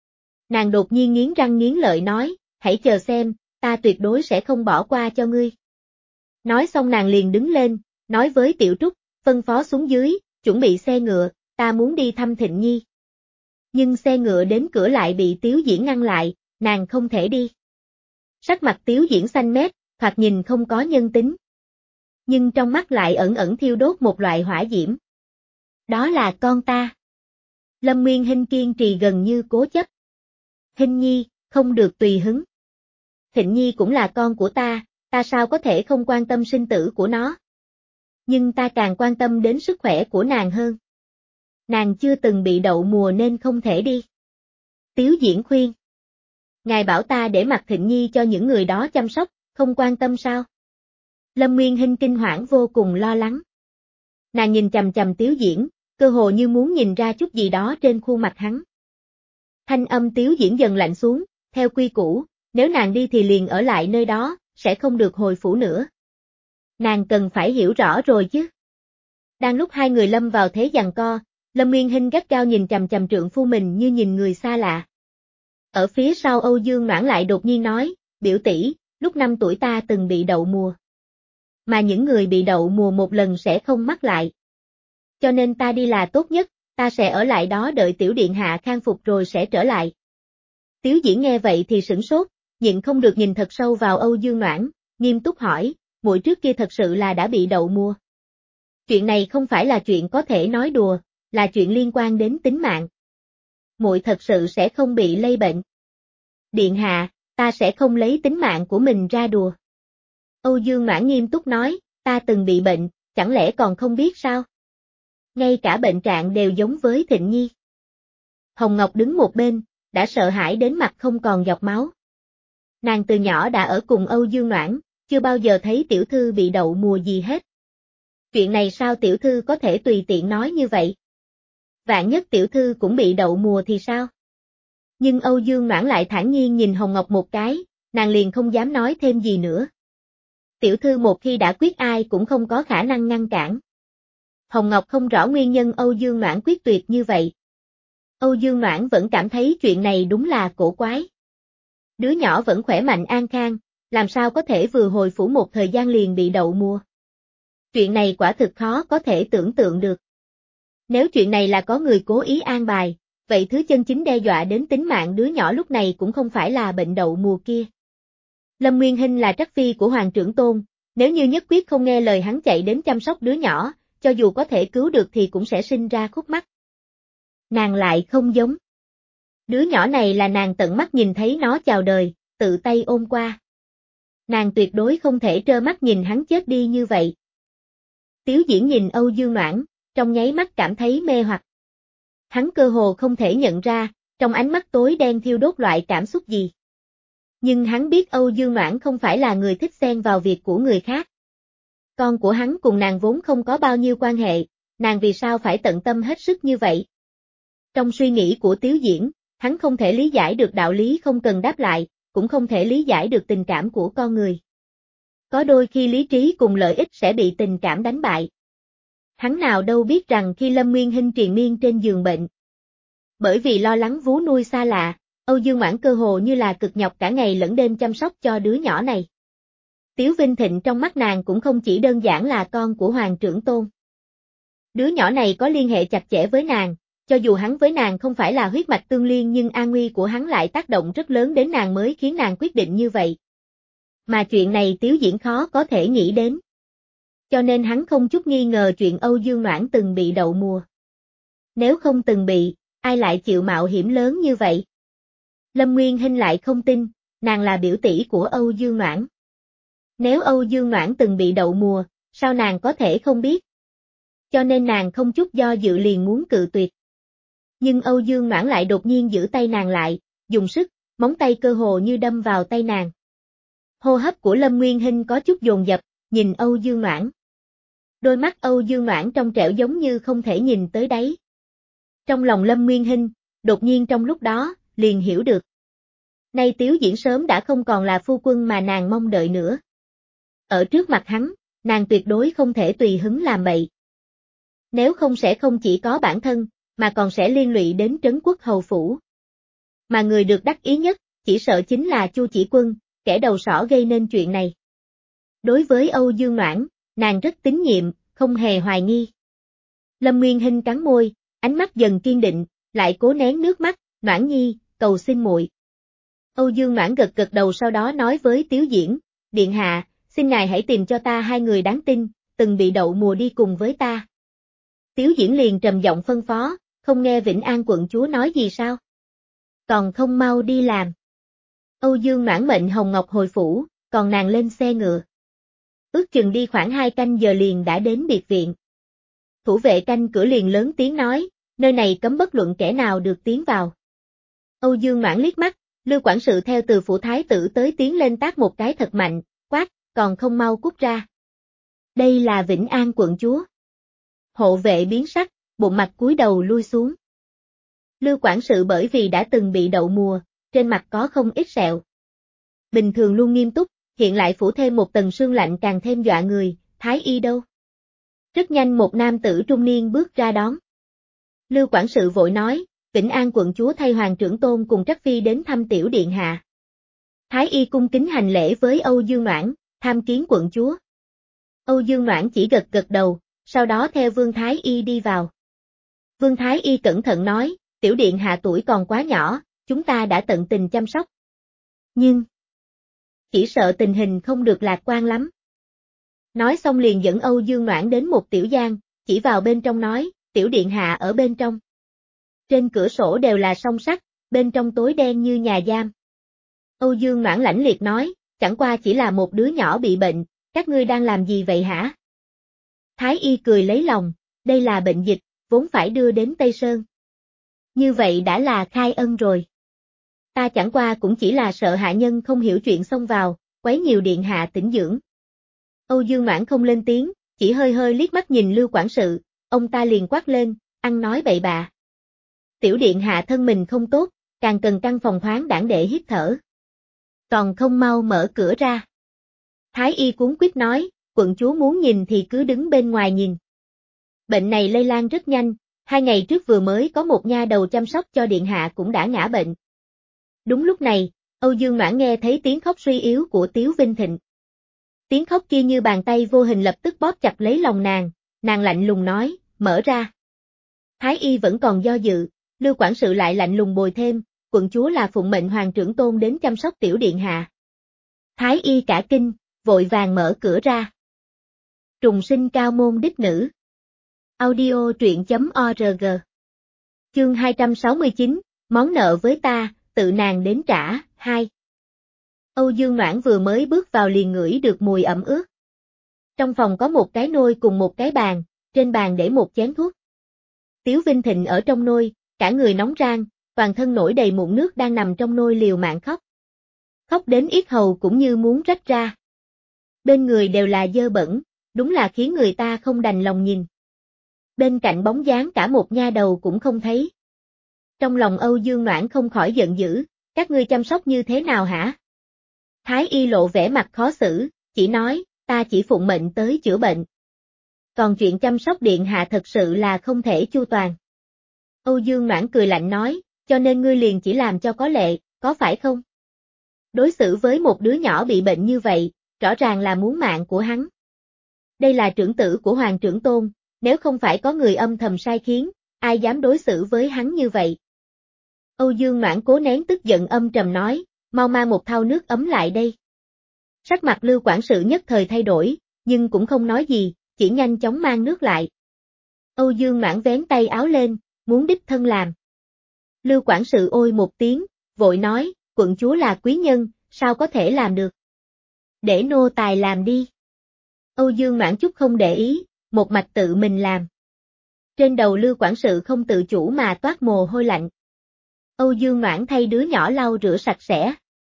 Nàng đột nhiên nghiến răng nghiến lợi nói, hãy chờ xem, ta tuyệt đối sẽ không bỏ qua cho ngươi. Nói xong nàng liền đứng lên, nói với Tiểu Trúc, phân phó xuống dưới, chuẩn bị xe ngựa, ta muốn đi thăm Thịnh Nhi. Nhưng xe ngựa đến cửa lại bị Tiếu Diễn ngăn lại, nàng không thể đi. Sắc mặt Tiếu Diễn xanh mét, thoạt nhìn không có nhân tính. Nhưng trong mắt lại ẩn ẩn thiêu đốt một loại hỏa diễm. Đó là con ta. Lâm Nguyên Hinh kiên trì gần như cố chấp. Hinh Nhi, không được tùy hứng. Thịnh Nhi cũng là con của ta, ta sao có thể không quan tâm sinh tử của nó. Nhưng ta càng quan tâm đến sức khỏe của nàng hơn. Nàng chưa từng bị đậu mùa nên không thể đi. Tiếu Diễn khuyên. Ngài bảo ta để mặc Thịnh Nhi cho những người đó chăm sóc, không quan tâm sao? Lâm Nguyên Hinh kinh hoảng vô cùng lo lắng. Nàng nhìn chằm chằm Tiếu Diễn, cơ hồ như muốn nhìn ra chút gì đó trên khuôn mặt hắn. Thanh âm Tiếu Diễn dần lạnh xuống, theo quy củ, nếu nàng đi thì liền ở lại nơi đó, sẽ không được hồi phủ nữa. Nàng cần phải hiểu rõ rồi chứ. Đang lúc hai người lâm vào thế giằng co, Lâm Nguyên Hinh gắt gao nhìn chằm chằm trượng phu mình như nhìn người xa lạ. Ở phía sau Âu Dương Noãn lại đột nhiên nói, biểu tỷ, lúc năm tuổi ta từng bị đậu mùa. Mà những người bị đậu mùa một lần sẽ không mắc lại. Cho nên ta đi là tốt nhất, ta sẽ ở lại đó đợi tiểu điện hạ khang phục rồi sẽ trở lại. Tiếu Diễn nghe vậy thì sửng sốt, nhịn không được nhìn thật sâu vào Âu Dương Noãn, nghiêm túc hỏi, muội trước kia thật sự là đã bị đậu mùa. Chuyện này không phải là chuyện có thể nói đùa, là chuyện liên quan đến tính mạng. Muội thật sự sẽ không bị lây bệnh. Điện hạ, ta sẽ không lấy tính mạng của mình ra đùa. Âu Dương Noãn nghiêm túc nói, ta từng bị bệnh, chẳng lẽ còn không biết sao? Ngay cả bệnh trạng đều giống với Thịnh Nhi. Hồng Ngọc đứng một bên, đã sợ hãi đến mặt không còn giọt máu. Nàng từ nhỏ đã ở cùng Âu Dương Noãn, chưa bao giờ thấy tiểu thư bị đậu mùa gì hết. Chuyện này sao tiểu thư có thể tùy tiện nói như vậy? Vạn nhất tiểu thư cũng bị đậu mùa thì sao? Nhưng Âu Dương Noãn lại thản nhiên nhìn Hồng Ngọc một cái, nàng liền không dám nói thêm gì nữa. Tiểu thư một khi đã quyết ai cũng không có khả năng ngăn cản. Hồng Ngọc không rõ nguyên nhân Âu Dương Noãn quyết tuyệt như vậy. Âu Dương Noãn vẫn cảm thấy chuyện này đúng là cổ quái. Đứa nhỏ vẫn khỏe mạnh an khang, làm sao có thể vừa hồi phủ một thời gian liền bị đậu mùa. Chuyện này quả thực khó có thể tưởng tượng được. Nếu chuyện này là có người cố ý an bài, vậy thứ chân chính đe dọa đến tính mạng đứa nhỏ lúc này cũng không phải là bệnh đậu mùa kia. Lâm Nguyên Hinh là trắc phi của Hoàng Trưởng Tôn, nếu như nhất quyết không nghe lời hắn chạy đến chăm sóc đứa nhỏ, cho dù có thể cứu được thì cũng sẽ sinh ra khúc mắc. Nàng lại không giống. Đứa nhỏ này là nàng tận mắt nhìn thấy nó chào đời, tự tay ôm qua. Nàng tuyệt đối không thể trơ mắt nhìn hắn chết đi như vậy. Tiếu Diễn nhìn Âu Dương Noãn, trong nháy mắt cảm thấy mê hoặc. Hắn cơ hồ không thể nhận ra, trong ánh mắt tối đen thiêu đốt loại cảm xúc gì. Nhưng hắn biết Âu Dương Noãn không phải là người thích xen vào việc của người khác. Con của hắn cùng nàng vốn không có bao nhiêu quan hệ, nàng vì sao phải tận tâm hết sức như vậy? Trong suy nghĩ của Tiếu Diễn, hắn không thể lý giải được đạo lý không cần đáp lại, cũng không thể lý giải được tình cảm của con người. Có đôi khi lý trí cùng lợi ích sẽ bị tình cảm đánh bại. Hắn nào đâu biết rằng khi Lâm Nguyên Hinh triền miên trên giường bệnh. Bởi vì lo lắng vú nuôi xa lạ, Âu Dương Noãn cơ hồ như là cực nhọc cả ngày lẫn đêm chăm sóc cho đứa nhỏ này. Tiếu Vinh Thịnh trong mắt nàng cũng không chỉ đơn giản là con của Hoàng Trưởng Tôn. Đứa nhỏ này có liên hệ chặt chẽ với nàng, cho dù hắn với nàng không phải là huyết mạch tương liên nhưng an nguy của hắn lại tác động rất lớn đến nàng mới khiến nàng quyết định như vậy. Mà chuyện này Tiếu Diễn khó có thể nghĩ đến. Cho nên hắn không chút nghi ngờ chuyện Âu Dương Noãn từng bị đậu mùa. Nếu không từng bị, ai lại chịu mạo hiểm lớn như vậy? Lâm Nguyên Hinh lại không tin, nàng là biểu tỷ của Âu Dương Noãn. Nếu Âu Dương Noãn từng bị đậu mùa, sao nàng có thể không biết? Cho nên nàng không chút do dự liền muốn cự tuyệt. Nhưng Âu Dương Noãn lại đột nhiên giữ tay nàng lại, dùng sức, móng tay cơ hồ như đâm vào tay nàng. Hô hấp của Lâm Nguyên Hinh có chút dồn dập, nhìn Âu Dương Noãn. Đôi mắt Âu Dương Noãn trong trẻo giống như không thể nhìn tới đáy. Trong lòng Lâm Nguyên Hinh, đột nhiên trong lúc đó, liền hiểu được. Nay Tiếu Diễn sớm đã không còn là phu quân mà nàng mong đợi nữa. Ở trước mặt hắn, nàng tuyệt đối không thể tùy hứng làm bậy. Nếu không sẽ không chỉ có bản thân, mà còn sẽ liên lụy đến Trấn Quốc Hầu Phủ. Mà người được đắc ý nhất, chỉ sợ chính là Chu Chỉ Quân, kẻ đầu sỏ gây nên chuyện này. Đối với Âu Dương Noãn, nàng rất tín nhiệm, không hề hoài nghi. Lâm Nguyên Hinh cắn môi, ánh mắt dần kiên định, lại cố nén nước mắt, Noãn nhi, cầu xin muội. Âu Dương Noãn gật gật đầu sau đó nói với Tiếu Diễn, điện hạ, xin ngài hãy tìm cho ta hai người đáng tin, từng bị đậu mùa đi cùng với ta. Tiếu Diễn liền trầm giọng phân phó, không nghe Vĩnh An quận chúa nói gì sao? Còn không mau đi làm. Âu Dương Noãn mệnh Hồng Ngọc hồi phủ, còn nàng lên xe ngựa. Ước chừng đi khoảng hai canh giờ liền đã đến biệt viện. Thủ vệ canh cửa liền lớn tiếng nói, nơi này cấm bất luận kẻ nào được tiến vào. Âu Dương Noãn liếc mắt, Lưu quản sự theo từ phủ thái tử tới tiến lên tát một cái thật mạnh, quát, còn không mau cút ra. Đây là Vĩnh An quận chúa. Hộ vệ biến sắc, bộ mặt cúi đầu lui xuống. Lưu quản sự bởi vì đã từng bị đậu mùa, trên mặt có không ít sẹo. Bình thường luôn nghiêm túc, hiện lại phủ thêm một tầng sương lạnh càng thêm dọa người, thái y đâu? Rất nhanh một nam tử trung niên bước ra đón. Lưu quản sự vội nói, Vĩnh An quận chúa thay Hoàng Trưởng Tôn cùng Trắc Phi đến thăm tiểu điện hạ. Thái y cung kính hành lễ với Âu Dương Noãn, tham kiến quận chúa. Âu Dương Noãn chỉ gật gật đầu, sau đó theo Vương Thái y đi vào. Vương Thái y cẩn thận nói, tiểu điện hạ tuổi còn quá nhỏ, chúng ta đã tận tình chăm sóc. Nhưng, chỉ sợ tình hình không được lạc quan lắm. Nói xong liền dẫn Âu Dương Noãn đến một tiểu gian, chỉ vào bên trong nói, tiểu điện hạ ở bên trong. Trên cửa sổ đều là song sắt, bên trong tối đen như nhà giam. Âu Dương Noãn lãnh liệt nói, chẳng qua chỉ là một đứa nhỏ bị bệnh, các ngươi đang làm gì vậy hả? Thái y cười lấy lòng, đây là bệnh dịch, vốn phải đưa đến Tây Sơn. Như vậy đã là khai ân rồi. Ta chẳng qua cũng chỉ là sợ hạ nhân không hiểu chuyện xông vào, quấy nhiều điện hạ tĩnh dưỡng. Âu Dương Noãn không lên tiếng, chỉ hơi hơi liếc mắt nhìn Lưu quản sự, ông ta liền quát lên, ăn nói bậy bạ. Tiểu điện hạ thân mình không tốt, càng cần căn phòng thoáng đãng để hít thở. Còn không mau mở cửa ra. Thái y cuống quýt nói, quận chúa muốn nhìn thì cứ đứng bên ngoài nhìn. Bệnh này lây lan rất nhanh, hai ngày trước vừa mới có một nha đầu chăm sóc cho điện hạ cũng đã ngã bệnh. Đúng lúc này, Âu Dương Noãn nghe thấy tiếng khóc suy yếu của Tiếu Vinh Thịnh. Tiếng khóc kia như bàn tay vô hình lập tức bóp chặt lấy lòng nàng, nàng lạnh lùng nói, mở ra. Thái y vẫn còn do dự, Lưu quản sự lại lạnh lùng bồi thêm, quận chúa là phụng mệnh hoàng trưởng tôn đến chăm sóc tiểu điện hạ. Thái y cả kinh, vội vàng mở cửa ra. Trùng sinh cao môn đích nữ. Audio truyện chấm org. Chương hai trăm sáu mươi chín, món nợ với ta, tự nàng đến trả, hai. Âu Dương Noãn vừa mới bước vào liền ngửi được mùi ẩm ướt. Trong phòng có một cái nôi cùng một cái bàn, trên bàn để một chén thuốc. Tiếu Vinh Thịnh ở trong nôi, cả người nóng rang, toàn thân nổi đầy mụn nước đang nằm trong nôi liều mạng khóc. Khóc đến yết hầu cũng như muốn rách ra. Bên người đều là dơ bẩn, đúng là khiến người ta không đành lòng nhìn. Bên cạnh bóng dáng cả một nha đầu cũng không thấy. Trong lòng Âu Dương Noãn không khỏi giận dữ, các ngươi chăm sóc như thế nào hả? Thái y lộ vẻ mặt khó xử, chỉ nói, ta chỉ phụng mệnh tới chữa bệnh. Còn chuyện chăm sóc điện hạ thật sự là không thể chu toàn. Âu Dương Noãn cười lạnh nói, cho nên ngươi liền chỉ làm cho có lệ, có phải không? Đối xử với một đứa nhỏ bị bệnh như vậy, rõ ràng là muốn mạng của hắn. Đây là trưởng tử của Hoàng trưởng tôn, nếu không phải có người âm thầm sai khiến, ai dám đối xử với hắn như vậy? Âu Dương Noãn cố nén tức giận âm trầm nói, mau mang một thau nước ấm lại đây. Sắc mặt Lưu quản sự nhất thời thay đổi, nhưng cũng không nói gì, chỉ nhanh chóng mang nước lại. Âu Dương Noãn vén tay áo lên, muốn đích thân làm. Lưu quản sự ôi một tiếng, vội nói, quận chúa là quý nhân, sao có thể làm được? Để nô tài làm đi. Âu Dương Noãn chút không để ý, một mạch tự mình làm. Trên đầu Lưu quản sự không tự chủ mà toát mồ hôi lạnh. Âu Dương Noãn thay đứa nhỏ lau rửa sạch sẽ.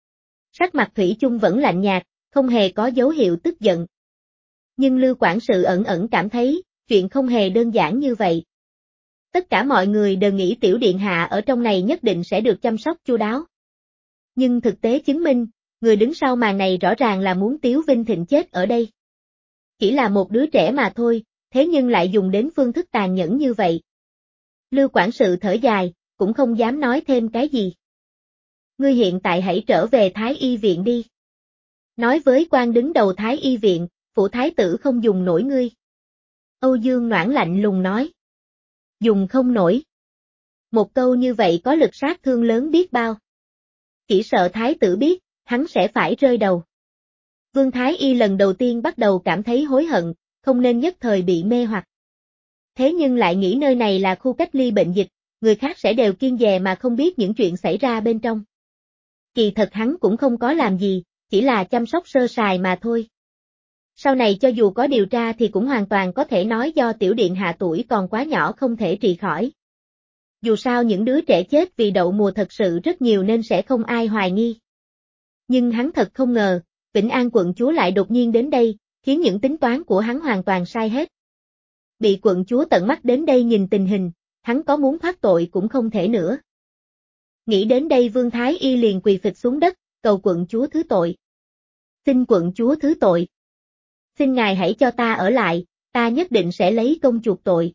Sắc mặt thủy chung vẫn lạnh nhạt, không hề có dấu hiệu tức giận. Nhưng Lưu quản sự ẩn ẩn cảm thấy, chuyện không hề đơn giản như vậy. Tất cả mọi người đều nghĩ tiểu điện hạ ở trong này nhất định sẽ được chăm sóc chu đáo. Nhưng thực tế chứng minh, người đứng sau màn này rõ ràng là muốn Tiếu Vinh Thịnh chết ở đây. Chỉ là một đứa trẻ mà thôi, thế nhưng lại dùng đến phương thức tàn nhẫn như vậy. Lưu quản sự thở dài, cũng không dám nói thêm cái gì. Ngươi hiện tại hãy trở về Thái y viện đi. Nói với quan đứng đầu Thái y viện, phụ thái tử không dùng nổi ngươi. Âu Dương Noãn lạnh lùng nói. Dùng không nổi. Một câu như vậy có lực sát thương lớn biết bao. Chỉ sợ thái tử biết, hắn sẽ phải rơi đầu. Vương Thái y lần đầu tiên bắt đầu cảm thấy hối hận, không nên nhất thời bị mê hoặc. Thế nhưng lại nghĩ nơi này là khu cách ly bệnh dịch, người khác sẽ đều kiêng dè mà không biết những chuyện xảy ra bên trong. Kỳ thật hắn cũng không có làm gì, chỉ là chăm sóc sơ sài mà thôi. Sau này cho dù có điều tra thì cũng hoàn toàn có thể nói do tiểu điện hạ tuổi còn quá nhỏ không thể trị khỏi. Dù sao những đứa trẻ chết vì đậu mùa thật sự rất nhiều nên sẽ không ai hoài nghi. Nhưng hắn thật không ngờ, Vĩnh An quận chúa lại đột nhiên đến đây, khiến những tính toán của hắn hoàn toàn sai hết. Bị quận chúa tận mắt đến đây nhìn tình hình, hắn có muốn thoát tội cũng không thể nữa. Nghĩ đến đây Vương Thái y liền quỳ phịch xuống đất, cầu quận chúa thứ tội. Xin quận chúa thứ tội. Xin ngài hãy cho ta ở lại, ta nhất định sẽ lấy công chuộc tội.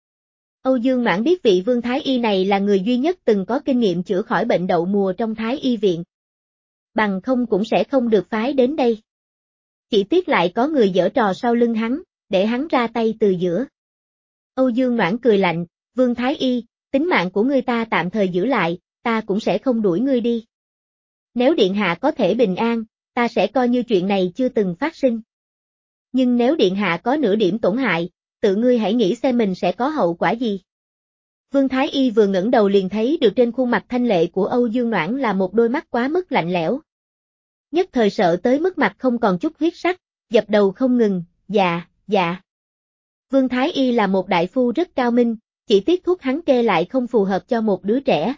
Âu Dương Noãn biết vị Vương Thái y này là người duy nhất từng có kinh nghiệm chữa khỏi bệnh đậu mùa trong Thái y viện. Bằng không cũng sẽ không được phái đến đây. Chỉ tiếc lại có người giở trò sau lưng hắn, để hắn ra tay từ giữa. Âu Dương Noãn cười lạnh, Vương Thái y, tính mạng của ngươi ta tạm thời giữ lại, ta cũng sẽ không đuổi ngươi đi. Nếu điện hạ có thể bình an, ta sẽ coi như chuyện này chưa từng phát sinh. Nhưng nếu điện hạ có nửa điểm tổn hại, tự ngươi hãy nghĩ xem mình sẽ có hậu quả gì. Vương Thái y vừa ngẩng đầu liền thấy được trên khuôn mặt thanh lệ của Âu Dương Noãn là một đôi mắt quá mức lạnh lẽo. Nhất thời sợ tới mức mặt không còn chút huyết sắc, dập đầu không ngừng, dạ, dạ. Vương Thái y là một đại phu rất cao minh, chỉ tiếc thuốc hắn kê lại không phù hợp cho một đứa trẻ.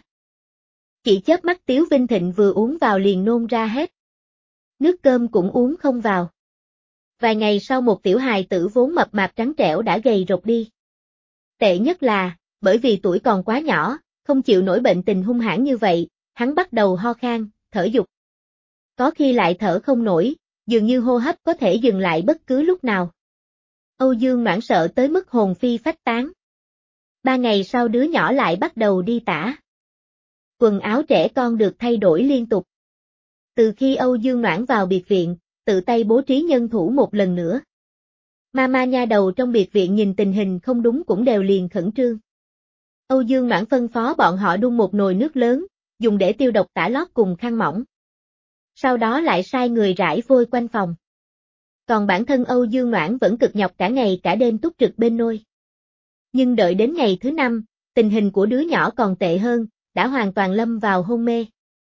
Chỉ chớp mắt Tiếu Vinh Thịnh vừa uống vào liền nôn ra hết. Nước cơm cũng uống không vào. Vài ngày sau một tiểu hài tử vốn mập mạp trắng trẻo đã gầy rộc đi. Tệ nhất là, bởi vì tuổi còn quá nhỏ, không chịu nổi bệnh tình hung hãn như vậy, hắn bắt đầu ho khan, thở dục. Có khi lại thở không nổi, dường như hô hấp có thể dừng lại bất cứ lúc nào. Âu Dương Noãn sợ tới mức hồn phi phách tán. Ba ngày sau đứa nhỏ lại bắt đầu đi tả. Quần áo trẻ con được thay đổi liên tục. Từ khi Âu Dương Noãn vào biệt viện, tự tay bố trí nhân thủ một lần nữa. Mama nha đầu trong biệt viện nhìn tình hình không đúng cũng đều liền khẩn trương. Âu Dương Noãn phân phó bọn họ đun một nồi nước lớn, dùng để tiêu độc tả lót cùng khăn mỏng. Sau đó lại sai người rải vôi quanh phòng. Còn bản thân Âu Dương Noãn vẫn cực nhọc cả ngày cả đêm túc trực bên nôi. Nhưng đợi đến ngày thứ năm, tình hình của đứa nhỏ còn tệ hơn, đã hoàn toàn lâm vào hôn mê.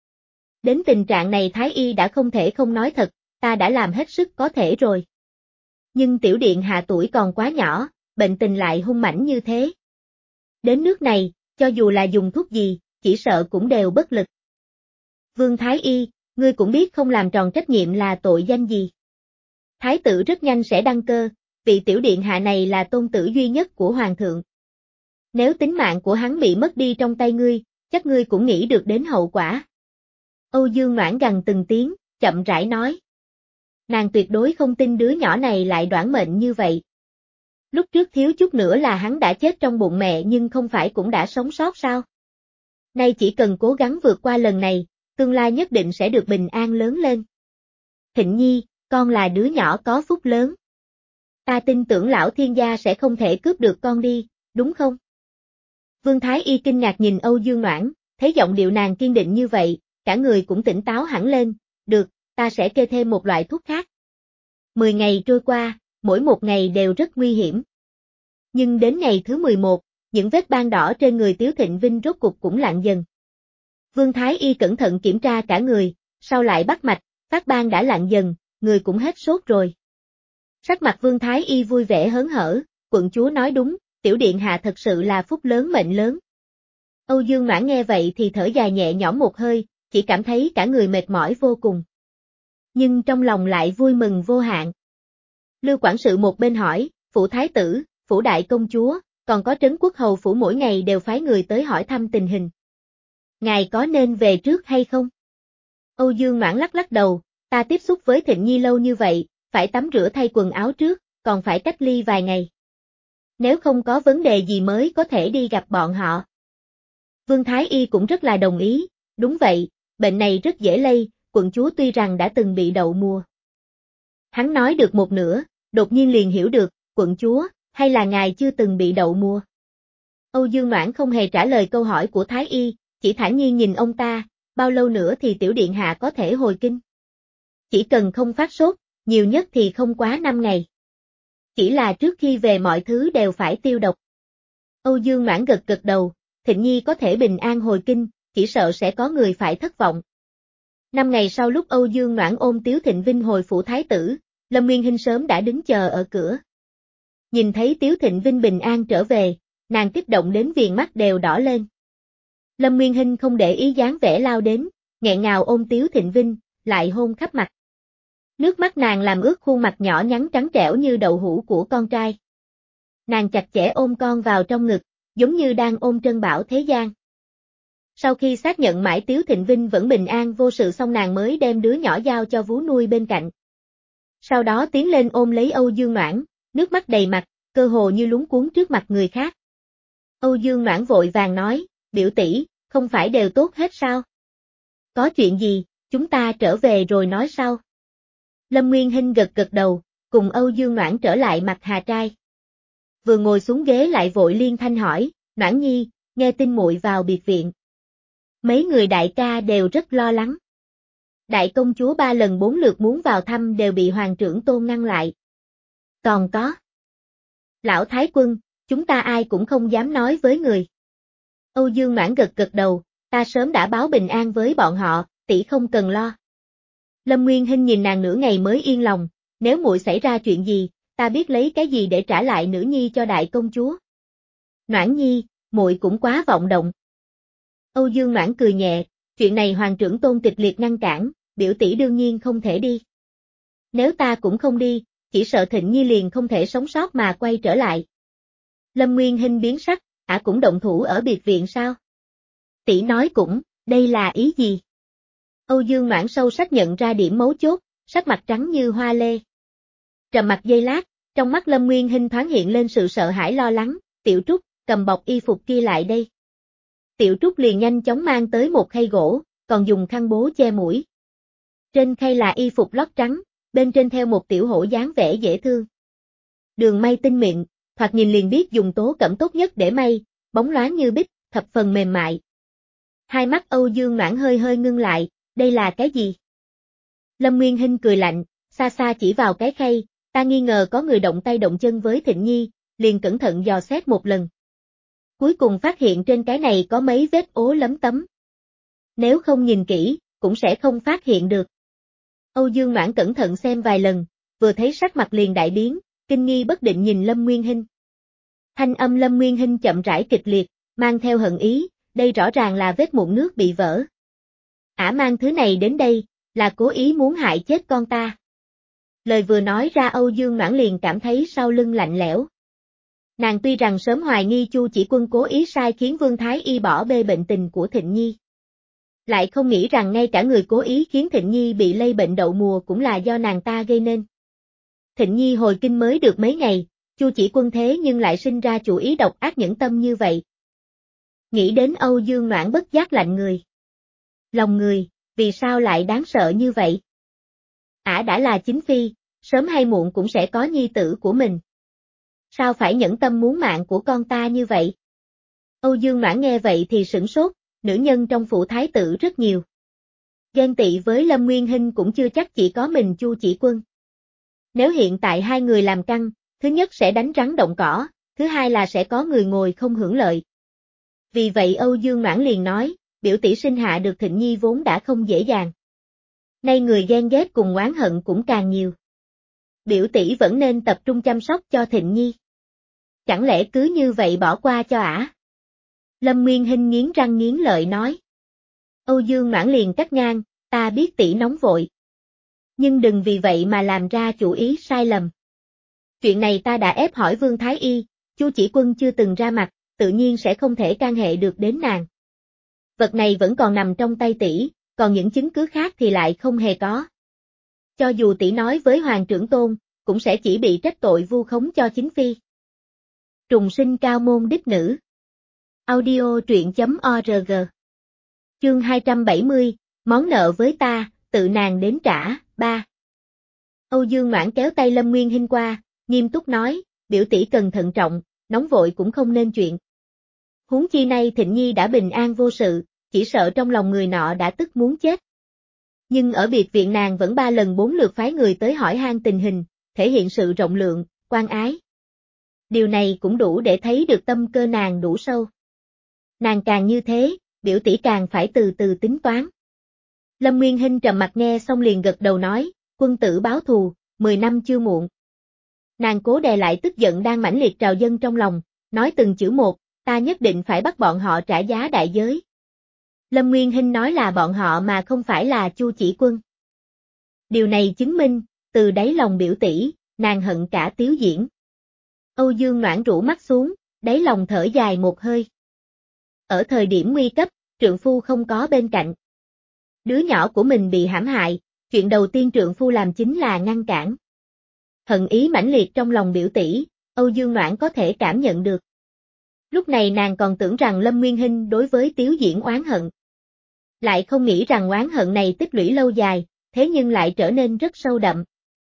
Đến tình trạng này Thái Y đã không thể không nói thật, ta đã làm hết sức có thể rồi. Nhưng tiểu điện hạ tuổi còn quá nhỏ, bệnh tình lại hung mãnh như thế. Đến nước này, cho dù là dùng thuốc gì, chỉ sợ cũng đều bất lực. Vương Thái Y, ngươi cũng biết không làm tròn trách nhiệm là tội danh gì. Thái tử rất nhanh sẽ đăng cơ, vị tiểu điện hạ này là tôn tử duy nhất của hoàng thượng. Nếu tính mạng của hắn bị mất đi trong tay ngươi, chắc ngươi cũng nghĩ được đến hậu quả. Âu Dương Noãn gằn từng tiếng, chậm rãi nói. Nàng tuyệt đối không tin đứa nhỏ này lại đoản mệnh như vậy. Lúc trước thiếu chút nữa là hắn đã chết trong bụng mẹ nhưng không phải cũng đã sống sót sao? Nay chỉ cần cố gắng vượt qua lần này, tương lai nhất định sẽ được bình an lớn lên. Thịnh Nhi, con là đứa nhỏ có phúc lớn. Ta tin tưởng lão thiên gia sẽ không thể cướp được con đi, đúng không? Vương Thái Y kinh ngạc nhìn Âu Dương Noãn, thấy giọng điệu nàng kiên định như vậy, cả người cũng tỉnh táo hẳn lên, được, ta sẽ kê thêm một loại thuốc khác. Mười ngày trôi qua, mỗi một ngày đều rất nguy hiểm. Nhưng đến ngày thứ mười một, những vết ban đỏ trên người Tiếu Thịnh Vinh rốt cục cũng lặng dần. Vương Thái Y cẩn thận kiểm tra cả người, sau lại bắt mạch, phát ban đã lặng dần, người cũng hết sốt rồi. Sắc mặt Vương Thái Y vui vẻ hớn hở, quận chúa nói đúng, tiểu điện hạ thật sự là phúc lớn mệnh lớn. Âu Dương Noãn nghe vậy thì thở dài nhẹ nhõm một hơi, chỉ cảm thấy cả người mệt mỏi vô cùng. Nhưng trong lòng lại vui mừng vô hạn. Lưu quản sự một bên hỏi, phủ thái tử, phủ đại công chúa, còn có trấn quốc hầu phủ mỗi ngày đều phái người tới hỏi thăm tình hình. Ngài có nên về trước hay không? Âu Dương Noãn lắc lắc đầu, ta tiếp xúc với Thịnh Nhi lâu như vậy, phải tắm rửa thay quần áo trước, còn phải cách ly vài ngày. Nếu không có vấn đề gì mới có thể đi gặp bọn họ. Vương Thái Y cũng rất là đồng ý, đúng vậy, bệnh này rất dễ lây, quận chúa tuy rằng đã từng bị đậu mùa. Hắn nói được một nửa, đột nhiên liền hiểu được, quận chúa, hay là ngài chưa từng bị đậu mùa? Âu Dương Noãn không hề trả lời câu hỏi của Thái Y, chỉ thản nhiên nhìn ông ta, bao lâu nữa thì tiểu điện hạ có thể hồi kinh? Chỉ cần không phát sốt, nhiều nhất thì không quá năm ngày. Chỉ là trước khi về mọi thứ đều phải tiêu độc. Âu Dương Noãn gật gật đầu, Thịnh Nhi có thể bình an hồi kinh, chỉ sợ sẽ có người phải thất vọng. Năm ngày sau lúc Âu Dương Noãn ôm Tiếu Thịnh Vinh hồi phủ thái tử, Lâm Nguyên Hinh sớm đã đứng chờ ở cửa. Nhìn thấy Tiếu Thịnh Vinh bình an trở về, nàng kích động đến viền mắt đều đỏ lên. Lâm Nguyên Hinh không để ý dáng vẻ lao đến, nghẹn ngào ôm Tiếu Thịnh Vinh, lại hôn khắp mặt. Nước mắt nàng làm ướt khuôn mặt nhỏ nhắn trắng trẻo như đậu hũ của con trai. Nàng chặt chẽ ôm con vào trong ngực, giống như đang ôm trân bảo thế gian. Sau khi xác nhận mãi Tiếu Thịnh Vinh vẫn bình an vô sự xong nàng mới đem đứa nhỏ giao cho vú nuôi bên cạnh. Sau đó tiến lên ôm lấy Âu Dương Noãn, nước mắt đầy mặt, cơ hồ như lúng cuốn trước mặt người khác. Âu Dương Noãn vội vàng nói, biểu tỷ, không phải đều tốt hết sao? Có chuyện gì, chúng ta trở về rồi nói sau. Lâm Nguyên Hinh gật gật đầu, cùng Âu Dương Noãn trở lại mặt Hà Trai. Vừa ngồi xuống ghế lại vội liên thanh hỏi, Noãn Nhi, nghe tin muội vào biệt viện. Mấy người đại ca đều rất lo lắng. Đại công chúa ba lần bốn lượt muốn vào thăm đều bị hoàng trưởng Tôn ngăn lại. Còn có. Lão Thái Quân, chúng ta ai cũng không dám nói với người. Âu Dương Noãn gật gật đầu, ta sớm đã báo bình an với bọn họ, tỷ không cần lo. Lâm Nguyên Hinh nhìn nàng nửa ngày mới yên lòng, nếu muội xảy ra chuyện gì, ta biết lấy cái gì để trả lại nữ nhi cho đại công chúa. Noãn Nhi, muội cũng quá vọng động. Âu Dương Noãn cười nhẹ, chuyện này hoàng trưởng Tôn kịch liệt ngăn cản, biểu tỷ đương nhiên không thể đi. Nếu ta cũng không đi, chỉ sợ Thịnh Nhi liền không thể sống sót mà quay trở lại. Lâm Nguyên Hinh biến sắc, ả cũng động thủ ở biệt viện sao? Tỷ nói cũng, đây là ý gì? Âu Dương Noãn sâu sắc nhận ra điểm mấu chốt, sắc mặt trắng như hoa lê. Trầm mặt giây lát, trong mắt Lâm Nguyên Hinh thoáng hiện lên sự sợ hãi lo lắng, Tiểu Trúc, cầm bọc y phục kia lại đây. Tiểu Trúc liền nhanh chóng mang tới một khay gỗ, còn dùng khăn bố che mũi. Trên khay là y phục lót trắng, bên trên theo một tiểu hổ dáng vẻ dễ thương. Đường may tinh mịn, thoạt nhìn liền biết dùng tố cẩm tốt nhất để may, bóng loáng như bích, thập phần mềm mại. Hai mắt Âu Dương Noãn hơi hơi ngưng lại, đây là cái gì? Lâm Nguyên Hinh cười lạnh, xa xa chỉ vào cái khay, ta nghi ngờ có người động tay động chân với Thịnh Nhi, liền cẩn thận dò xét một lần. Cuối cùng phát hiện trên cái này có mấy vết ố lấm tấm. Nếu không nhìn kỹ, cũng sẽ không phát hiện được. Âu Dương Noãn cẩn thận xem vài lần, vừa thấy sắc mặt liền đại biến, kinh nghi bất định nhìn Lâm Nguyên Hinh. Thanh âm Lâm Nguyên Hinh chậm rãi kịch liệt, mang theo hận ý, đây rõ ràng là vết mụn nước bị vỡ. Ả mang thứ này đến đây, là cố ý muốn hại chết con ta. Lời vừa nói ra Âu Dương Noãn liền cảm thấy sau lưng lạnh lẽo. Nàng tuy rằng sớm hoài nghi Chu Chỉ Quân cố ý sai khiến Vương Thái Y bỏ bê bệnh tình của Thịnh Nhi. Lại không nghĩ rằng ngay cả người cố ý khiến Thịnh Nhi bị lây bệnh đậu mùa cũng là do nàng ta gây nên. Thịnh Nhi hồi kinh mới được mấy ngày, Chu Chỉ Quân thế nhưng lại sinh ra chủ ý độc ác nhẫn tâm như vậy. Nghĩ đến Âu Dương Noãn bất giác lạnh người. Lòng người, vì sao lại đáng sợ như vậy? Ả đã là chính phi, sớm hay muộn cũng sẽ có nhi tử của mình. Sao phải nhẫn tâm muốn mạng của con ta như vậy? Âu Dương Noãn nghe vậy thì sửng sốt, nữ nhân trong phủ thái tử rất nhiều. Ghen tị với Lâm Nguyên Hinh cũng chưa chắc chỉ có mình Chu Chỉ Quân. Nếu hiện tại hai người làm căng, thứ nhất sẽ đánh rắn động cỏ, thứ hai là sẽ có người ngồi không hưởng lợi. Vì vậy Âu Dương Noãn liền nói, biểu tỷ sinh hạ được Thịnh Nhi vốn đã không dễ dàng. Nay người ghen ghét cùng oán hận cũng càng nhiều. Biểu tỷ vẫn nên tập trung chăm sóc cho Thịnh Nhi. Chẳng lẽ cứ như vậy bỏ qua cho ả? Lâm Nguyên Hinh nghiến răng nghiến lợi nói. Âu Dương Noãn liền cắt ngang, ta biết tỷ nóng vội. Nhưng đừng vì vậy mà làm ra chủ ý sai lầm. Chuyện này ta đã ép hỏi Vương Thái Y, Chu Chỉ Quân chưa từng ra mặt, tự nhiên sẽ không thể can hệ được đến nàng. Vật này vẫn còn nằm trong tay tỷ, còn những chứng cứ khác thì lại không hề có. Cho dù tỷ nói với Hoàng trưởng tôn, cũng sẽ chỉ bị trách tội vu khống cho chính phi. Trùng sinh cao môn đích nữ. Audio truyện chấm org. Chương hai trăm bảy mươi, món nợ với ta, tự nàng đến trả, ba. Âu Dương Noãn kéo tay Lâm Nguyên Hinh qua, nghiêm túc nói, biểu tỷ cần thận trọng, nóng vội cũng không nên chuyện. Huống chi nay Thịnh Nhi đã bình an vô sự, chỉ sợ trong lòng người nọ đã tức muốn chết. Nhưng ở biệt viện nàng vẫn ba lần bốn lượt phái người tới hỏi han tình hình, thể hiện sự rộng lượng, quan ái. Điều này cũng đủ để thấy được tâm cơ nàng đủ sâu. Nàng càng như thế, biểu tỷ càng phải từ từ tính toán. Lâm Nguyên Hinh trầm mặt nghe xong liền gật đầu nói, quân tử báo thù, mười năm chưa muộn. Nàng cố đè lại tức giận đang mãnh liệt trào dâng trong lòng, nói từng chữ một, ta nhất định phải bắt bọn họ trả giá đại giới. Lâm Nguyên Hinh nói là bọn họ mà không phải là Chu Chỉ Quân. Điều này chứng minh, từ đáy lòng biểu tỷ, nàng hận cả Tiếu Diễn. Âu Dương Noãn rũ mắt xuống, đáy lòng thở dài một hơi. Ở thời điểm nguy cấp, trượng phu không có bên cạnh. Đứa nhỏ của mình bị hãm hại, chuyện đầu tiên trượng phu làm chính là ngăn cản. Hận ý mãnh liệt trong lòng biểu tỷ, Âu Dương Noãn có thể cảm nhận được. Lúc này nàng còn tưởng rằng Lâm Nguyên Hinh đối với Tiếu Diễn oán hận. Lại không nghĩ rằng oán hận này tích lũy lâu dài, thế nhưng lại trở nên rất sâu đậm.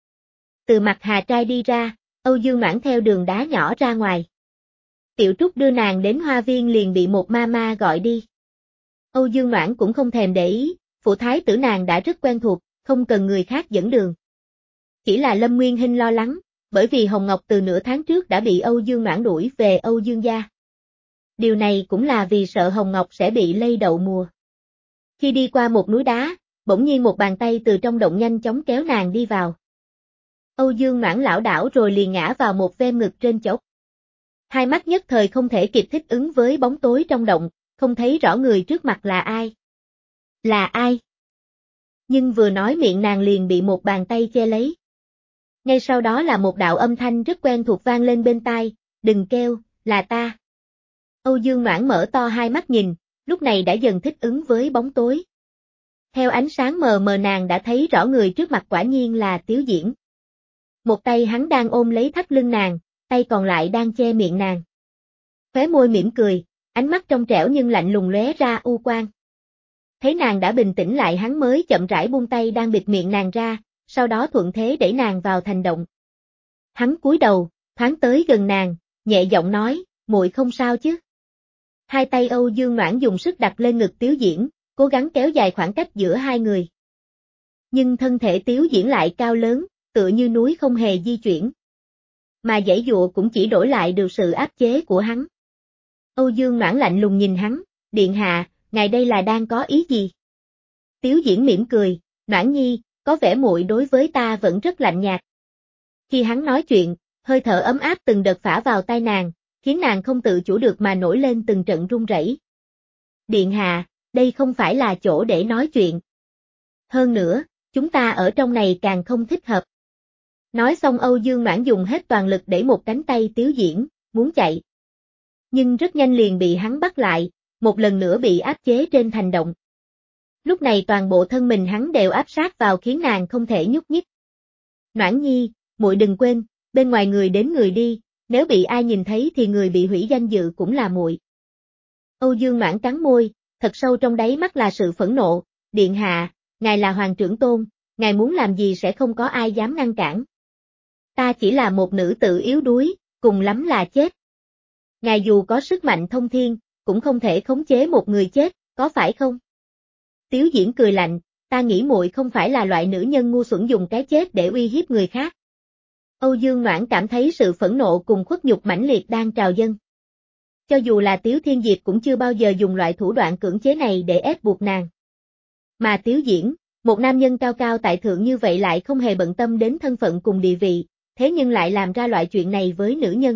Từ mặt Hà Trai đi ra, Âu Dương Noãn theo đường đá nhỏ ra ngoài. Tiểu Trúc đưa nàng đến hoa viên liền bị một ma ma gọi đi. Âu Dương Noãn cũng không thèm để ý, phụ thái tử nàng đã rất quen thuộc, không cần người khác dẫn đường. Chỉ là Lâm Nguyên Hinh lo lắng, bởi vì Hồng Ngọc từ nửa tháng trước đã bị Âu Dương Noãn đuổi về Âu Dương gia. Điều này cũng là vì sợ Hồng Ngọc sẽ bị lây đậu mùa. Khi đi qua một núi đá, bỗng nhiên một bàn tay từ trong động nhanh chóng kéo nàng đi vào. Âu Dương Noãn lảo đảo rồi liền ngã vào một vêm ngực trên chốc. Hai mắt nhất thời không thể kịp thích ứng với bóng tối trong động, không thấy rõ người trước mặt là ai. Là ai? Nhưng vừa nói miệng nàng liền bị một bàn tay che lấy. Ngay sau đó là một đạo âm thanh rất quen thuộc vang lên bên tai, đừng kêu, là ta. Âu Dương Noãn mở to hai mắt nhìn, lúc này đã dần thích ứng với bóng tối. Theo ánh sáng mờ mờ nàng đã thấy rõ người trước mặt quả nhiên là Tiếu Diễn. Một tay hắn đang ôm lấy thắt lưng nàng, tay còn lại đang che miệng nàng. Khóe môi mỉm cười, ánh mắt trong trẻo nhưng lạnh lùng lóe ra u quang. thấy nàng đã bình tĩnh lại hắn mới chậm rãi buông tay đang bịt miệng nàng ra, sau đó thuận thế đẩy nàng vào thành động. Hắn cúi đầu, thoáng tới gần nàng, nhẹ giọng nói, muội không sao chứ? Hai tay Âu Dương Noãn dùng sức đặt lên ngực Tiếu Diễn, cố gắng kéo dài khoảng cách giữa hai người. Nhưng thân thể Tiếu Diễn lại cao lớn, tựa như núi không hề di chuyển. Mà giãy dụa cũng chỉ đổi lại được sự áp chế của hắn. Âu Dương Noãn lạnh lùng nhìn hắn, điện hạ, ngài đây là đang có ý gì? Tiếu Diễn mỉm cười, Noãn nhi, có vẻ muội đối với ta vẫn rất lạnh nhạt. Khi hắn nói chuyện, hơi thở ấm áp từng đợt phả vào tai nàng, khiến nàng không tự chủ được mà nổi lên từng trận run rẩy. Điện hạ, đây không phải là chỗ để nói chuyện. Hơn nữa, chúng ta ở trong này càng không thích hợp. Nói xong Âu Dương Noãn dùng hết toàn lực đẩy một cánh tay Tiếu Diễn, muốn chạy. Nhưng rất nhanh liền bị hắn bắt lại, một lần nữa bị áp chế trên thành động. Lúc này toàn bộ thân mình hắn đều áp sát vào khiến nàng không thể nhúc nhích. Noãn nhi, muội đừng quên, bên ngoài người đến người đi, nếu bị ai nhìn thấy thì người bị hủy danh dự cũng là muội. Âu Dương Noãn cắn môi, thật sâu trong đáy mắt là sự phẫn nộ, điện hạ, ngài là hoàng trưởng tôn, ngài muốn làm gì sẽ không có ai dám ngăn cản. Ta chỉ là một nữ tử yếu đuối, cùng lắm là chết. Ngài dù có sức mạnh thông thiên, cũng không thể khống chế một người chết, có phải không? Tiếu Diễn cười lạnh, ta nghĩ muội không phải là loại nữ nhân ngu xuẩn dùng cái chết để uy hiếp người khác. Âu Dương Noãn cảm thấy sự phẫn nộ cùng khuất nhục mãnh liệt đang trào dâng. Cho dù là Tiếu Thiên Diệp cũng chưa bao giờ dùng loại thủ đoạn cưỡng chế này để ép buộc nàng. Mà Tiếu Diễn, một nam nhân cao cao tại thượng như vậy lại không hề bận tâm đến thân phận cùng địa vị, thế nhưng lại làm ra loại chuyện này với nữ nhân.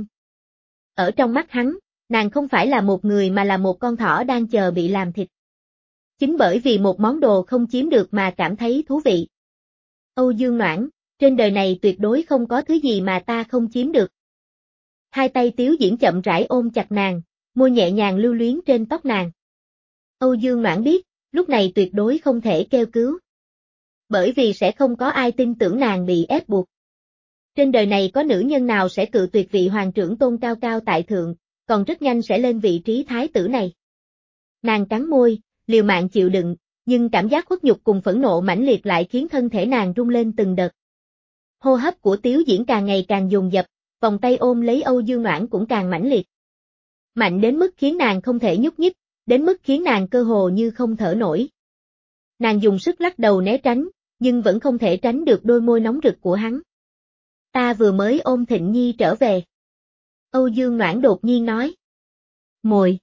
Ở trong mắt hắn, nàng không phải là một người mà là một con thỏ đang chờ bị làm thịt. Chính bởi vì một món đồ không chiếm được mà cảm thấy thú vị. Âu Dương Noãn, trên đời này tuyệt đối không có thứ gì mà ta không chiếm được. Hai tay Tiếu Diễn chậm rãi ôm chặt nàng, môi nhẹ nhàng lưu luyến trên tóc nàng. Âu Dương Noãn biết, lúc này tuyệt đối không thể kêu cứu. Bởi vì sẽ không có ai tin tưởng nàng bị ép buộc. Trên đời này có nữ nhân nào sẽ cự tuyệt vị hoàng trưởng tôn cao cao tại thượng, còn rất nhanh sẽ lên vị trí thái tử này. Nàng cắn môi, liều mạng chịu đựng, nhưng cảm giác khuất nhục cùng phẫn nộ mãnh liệt lại khiến thân thể nàng rung lên từng đợt. Hô hấp của Tiếu Diễn càng ngày càng dồn dập, vòng tay ôm lấy Âu Dương Noãn cũng càng mãnh liệt. Mạnh đến mức khiến nàng không thể nhúc nhích, đến mức khiến nàng cơ hồ như không thở nổi. Nàng dùng sức lắc đầu né tránh, nhưng vẫn không thể tránh được đôi môi nóng rực của hắn. Ta vừa mới ôm Thịnh Nhi trở về. Âu Dương Noãn đột nhiên nói. Muội.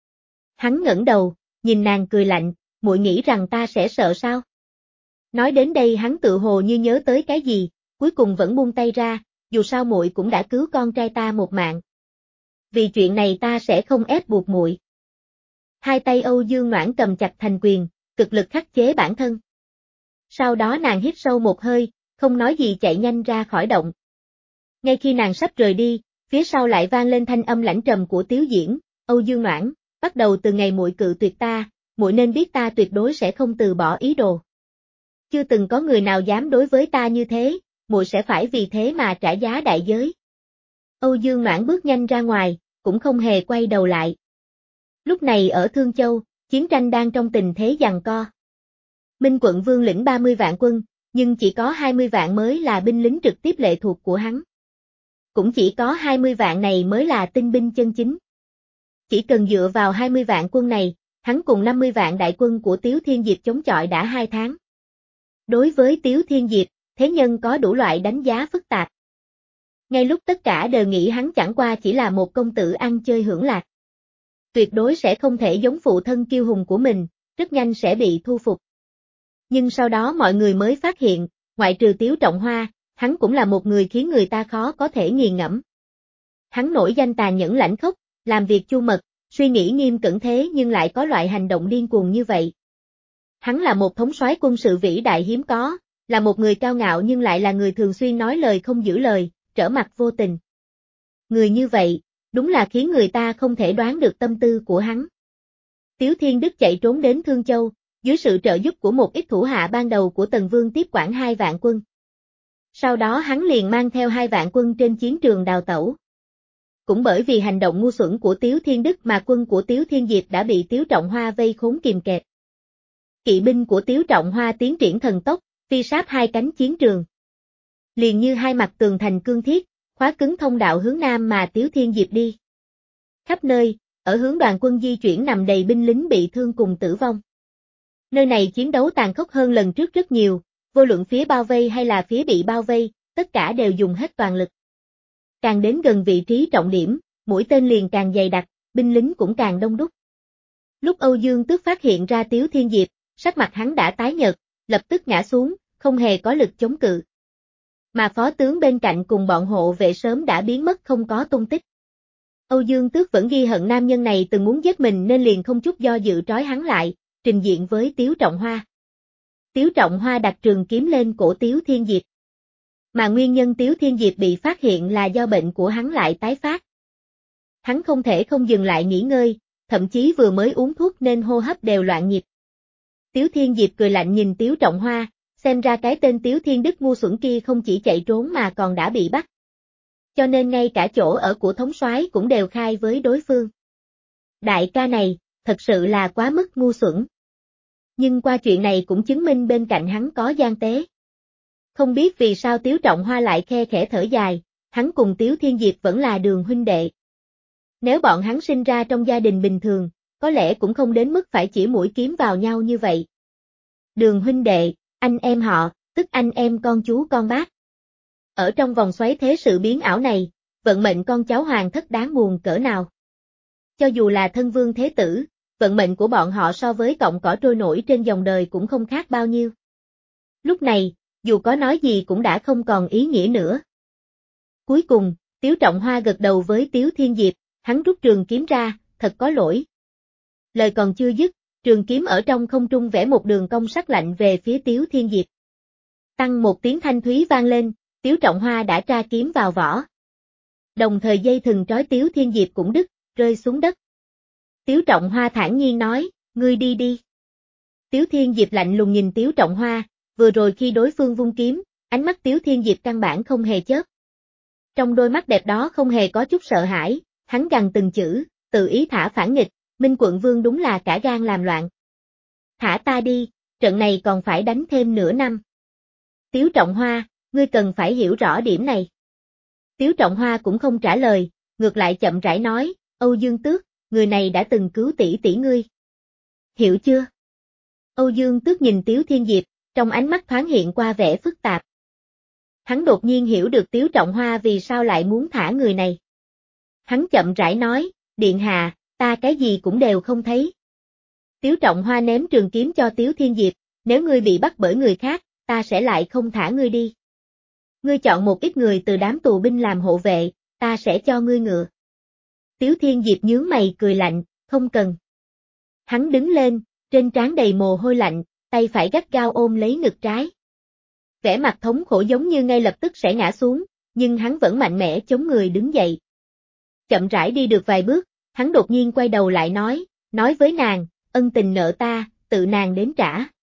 Hắn ngẩng đầu, nhìn nàng cười lạnh, muội nghĩ rằng ta sẽ sợ sao? Nói đến đây hắn tự hồ như nhớ tới cái gì, cuối cùng vẫn buông tay ra, dù sao muội cũng đã cứu con trai ta một mạng. Vì chuyện này ta sẽ không ép buộc muội. Hai tay Âu Dương Noãn cầm chặt thành quyền, cực lực khắc chế bản thân. Sau đó nàng hít sâu một hơi, không nói gì chạy nhanh ra khỏi động. Ngay khi nàng sắp rời đi, phía sau lại vang lên thanh âm lãnh trầm của Tiếu Diễn, Âu Dương Noãn, bắt đầu từ ngày muội cự tuyệt ta, muội nên biết ta tuyệt đối sẽ không từ bỏ ý đồ. Chưa từng có người nào dám đối với ta như thế, muội sẽ phải vì thế mà trả giá đại giới. Âu Dương Noãn bước nhanh ra ngoài, cũng không hề quay đầu lại. Lúc này ở Thương Châu, chiến tranh đang trong tình thế giằng co. Minh quận vương lĩnh ba mươi vạn quân, nhưng chỉ có hai mươi vạn mới là binh lính trực tiếp lệ thuộc của hắn. Cũng chỉ có hai mươi vạn này mới là tinh binh chân chính. Chỉ cần dựa vào hai mươi vạn quân này, hắn cùng năm mươi vạn đại quân của Tiếu Thiên Diệp chống chọi đã hai tháng. Đối với Tiếu Thiên Diệp, thế nhân có đủ loại đánh giá phức tạp. Ngay lúc tất cả đều nghĩ hắn chẳng qua chỉ là một công tử ăn chơi hưởng lạc. Tuyệt đối sẽ không thể giống phụ thân kiêu hùng của mình, rất nhanh sẽ bị thu phục. Nhưng sau đó mọi người mới phát hiện, ngoại trừ Tiếu Trọng Hoa, hắn cũng là một người khiến người ta khó có thể nghiền ngẫm. Hắn nổi danh tàn nhẫn lãnh khốc, làm việc chu mật, suy nghĩ nghiêm cẩn thế nhưng lại có loại hành động điên cuồng như vậy. Hắn là một thống soái quân sự vĩ đại hiếm có, là một người cao ngạo nhưng lại là người thường xuyên nói lời không giữ lời, trở mặt vô tình. Người như vậy, đúng là khiến người ta không thể đoán được tâm tư của hắn. Tiếu Thiên Đức chạy trốn đến Thương Châu, dưới sự trợ giúp của một ít thủ hạ ban đầu của Tần Vương tiếp quản hai vạn quân. Sau đó hắn liền mang theo hai vạn quân trên chiến trường đào tẩu. Cũng bởi vì hành động ngu xuẩn của Tiếu Thiên Đức mà quân của Tiếu Thiên Diệp đã bị Tiếu Trọng Hoa vây khốn kìm kẹp. kỵ binh của Tiếu Trọng Hoa tiến triển thần tốc, phi sát hai cánh chiến trường. Liền như hai mặt tường thành cương thiết, khóa cứng thông đạo hướng nam mà Tiếu Thiên Diệp đi. Khắp nơi, ở hướng đoàn quân di chuyển nằm đầy binh lính bị thương cùng tử vong. Nơi này chiến đấu tàn khốc hơn lần trước rất nhiều, vô luận phía bao vây hay là phía bị bao vây, tất cả đều dùng hết toàn lực. Càng đến gần vị trí trọng điểm, mũi tên liền càng dày đặc, binh lính cũng càng đông đúc. Lúc Âu Dương Tước phát hiện ra Tiếu Thiên Diệp, sắc mặt hắn đã tái nhợt, lập tức ngã xuống, không hề có lực chống cự. Mà phó tướng bên cạnh cùng bọn hộ vệ sớm đã biến mất không có tung tích. Âu Dương Tước vẫn ghi hận nam nhân này từng muốn giết mình nên liền không chút do dự trói hắn lại, trình diện với Tiếu Trọng Hoa. Tiếu Trọng Hoa đặt trường kiếm lên cổ Tiếu Thiên Diệp. Mà nguyên nhân Tiếu Thiên Diệp bị phát hiện là do bệnh của hắn lại tái phát. Hắn không thể không dừng lại nghỉ ngơi, thậm chí vừa mới uống thuốc nên hô hấp đều loạn nhịp. Tiếu Thiên Diệp cười lạnh nhìn Tiếu Trọng Hoa, xem ra cái tên Tiếu Thiên Đức ngu xuẩn kia không chỉ chạy trốn mà còn đã bị bắt. Cho nên ngay cả chỗ ở của thống soái cũng đều khai với đối phương. Đại ca này, thật sự là quá mức ngu xuẩn. Nhưng qua chuyện này cũng chứng minh bên cạnh hắn có gian tế. Không biết vì sao Tiếu Trọng Hoa lại khe khẽ thở dài, hắn cùng Tiếu Thiên Diệp vẫn là đường huynh đệ. Nếu bọn hắn sinh ra trong gia đình bình thường, có lẽ cũng không đến mức phải chỉ mũi kiếm vào nhau như vậy. Đường huynh đệ, anh em họ, tức anh em con chú con bác. Ở trong vòng xoáy thế sự biến ảo này, vận mệnh con cháu hoàng thất đáng buồn cỡ nào. Cho dù là thân vương thế tử, vận mệnh của bọn họ so với cọng cỏ trôi nổi trên dòng đời cũng không khác bao nhiêu. Lúc này, dù có nói gì cũng đã không còn ý nghĩa nữa. Cuối cùng, Tiếu Trọng Hoa gật đầu với Tiếu Thiên Diệp, hắn rút trường kiếm ra, thật có lỗi. Lời còn chưa dứt, trường kiếm ở trong không trung vẽ một đường cong sắc lạnh về phía Tiếu Thiên Diệp. Tăng một tiếng thanh thúy vang lên, Tiếu Trọng Hoa đã tra kiếm vào vỏ. Đồng thời dây thừng trói Tiếu Thiên Diệp cũng đứt, rơi xuống đất. Tiếu Trọng Hoa thản nhiên nói, ngươi đi đi. Tiếu Thiên Diệp lạnh lùng nhìn Tiếu Trọng Hoa, vừa rồi khi đối phương vung kiếm, ánh mắt Tiếu Thiên Diệp căn bản không hề chớp. Trong đôi mắt đẹp đó không hề có chút sợ hãi, hắn gằn từng chữ, tự ý thả phản nghịch, Minh Quận Vương đúng là cả gan làm loạn. Thả ta đi, trận này còn phải đánh thêm nửa năm. Tiếu Trọng Hoa, ngươi cần phải hiểu rõ điểm này. Tiếu Trọng Hoa cũng không trả lời, ngược lại chậm rãi nói, Âu Dương Tước, người này đã từng cứu tỷ tỷ ngươi. Hiểu chưa? Âu Dương Tước nhìn Tiếu Thiên Diệp, trong ánh mắt thoáng hiện qua vẻ phức tạp. Hắn đột nhiên hiểu được Tiếu Trọng Hoa vì sao lại muốn thả người này. Hắn chậm rãi nói, điện hạ, ta cái gì cũng đều không thấy. Tiếu Trọng Hoa ném trường kiếm cho Tiếu Thiên Diệp, nếu ngươi bị bắt bởi người khác, ta sẽ lại không thả ngươi đi. Ngươi chọn một ít người từ đám tù binh làm hộ vệ, ta sẽ cho ngươi ngựa. Tiếu Thiên Diệp nhướng mày cười lạnh, không cần. Hắn đứng lên, trên trán đầy mồ hôi lạnh, tay phải gắt gao ôm lấy ngực trái. Vẻ mặt thống khổ giống như ngay lập tức sẽ ngã xuống, nhưng hắn vẫn mạnh mẽ chống người đứng dậy. Chậm rãi đi được vài bước, hắn đột nhiên quay đầu lại nói, nói với nàng, ân tình nợ ta, tự nàng đến trả.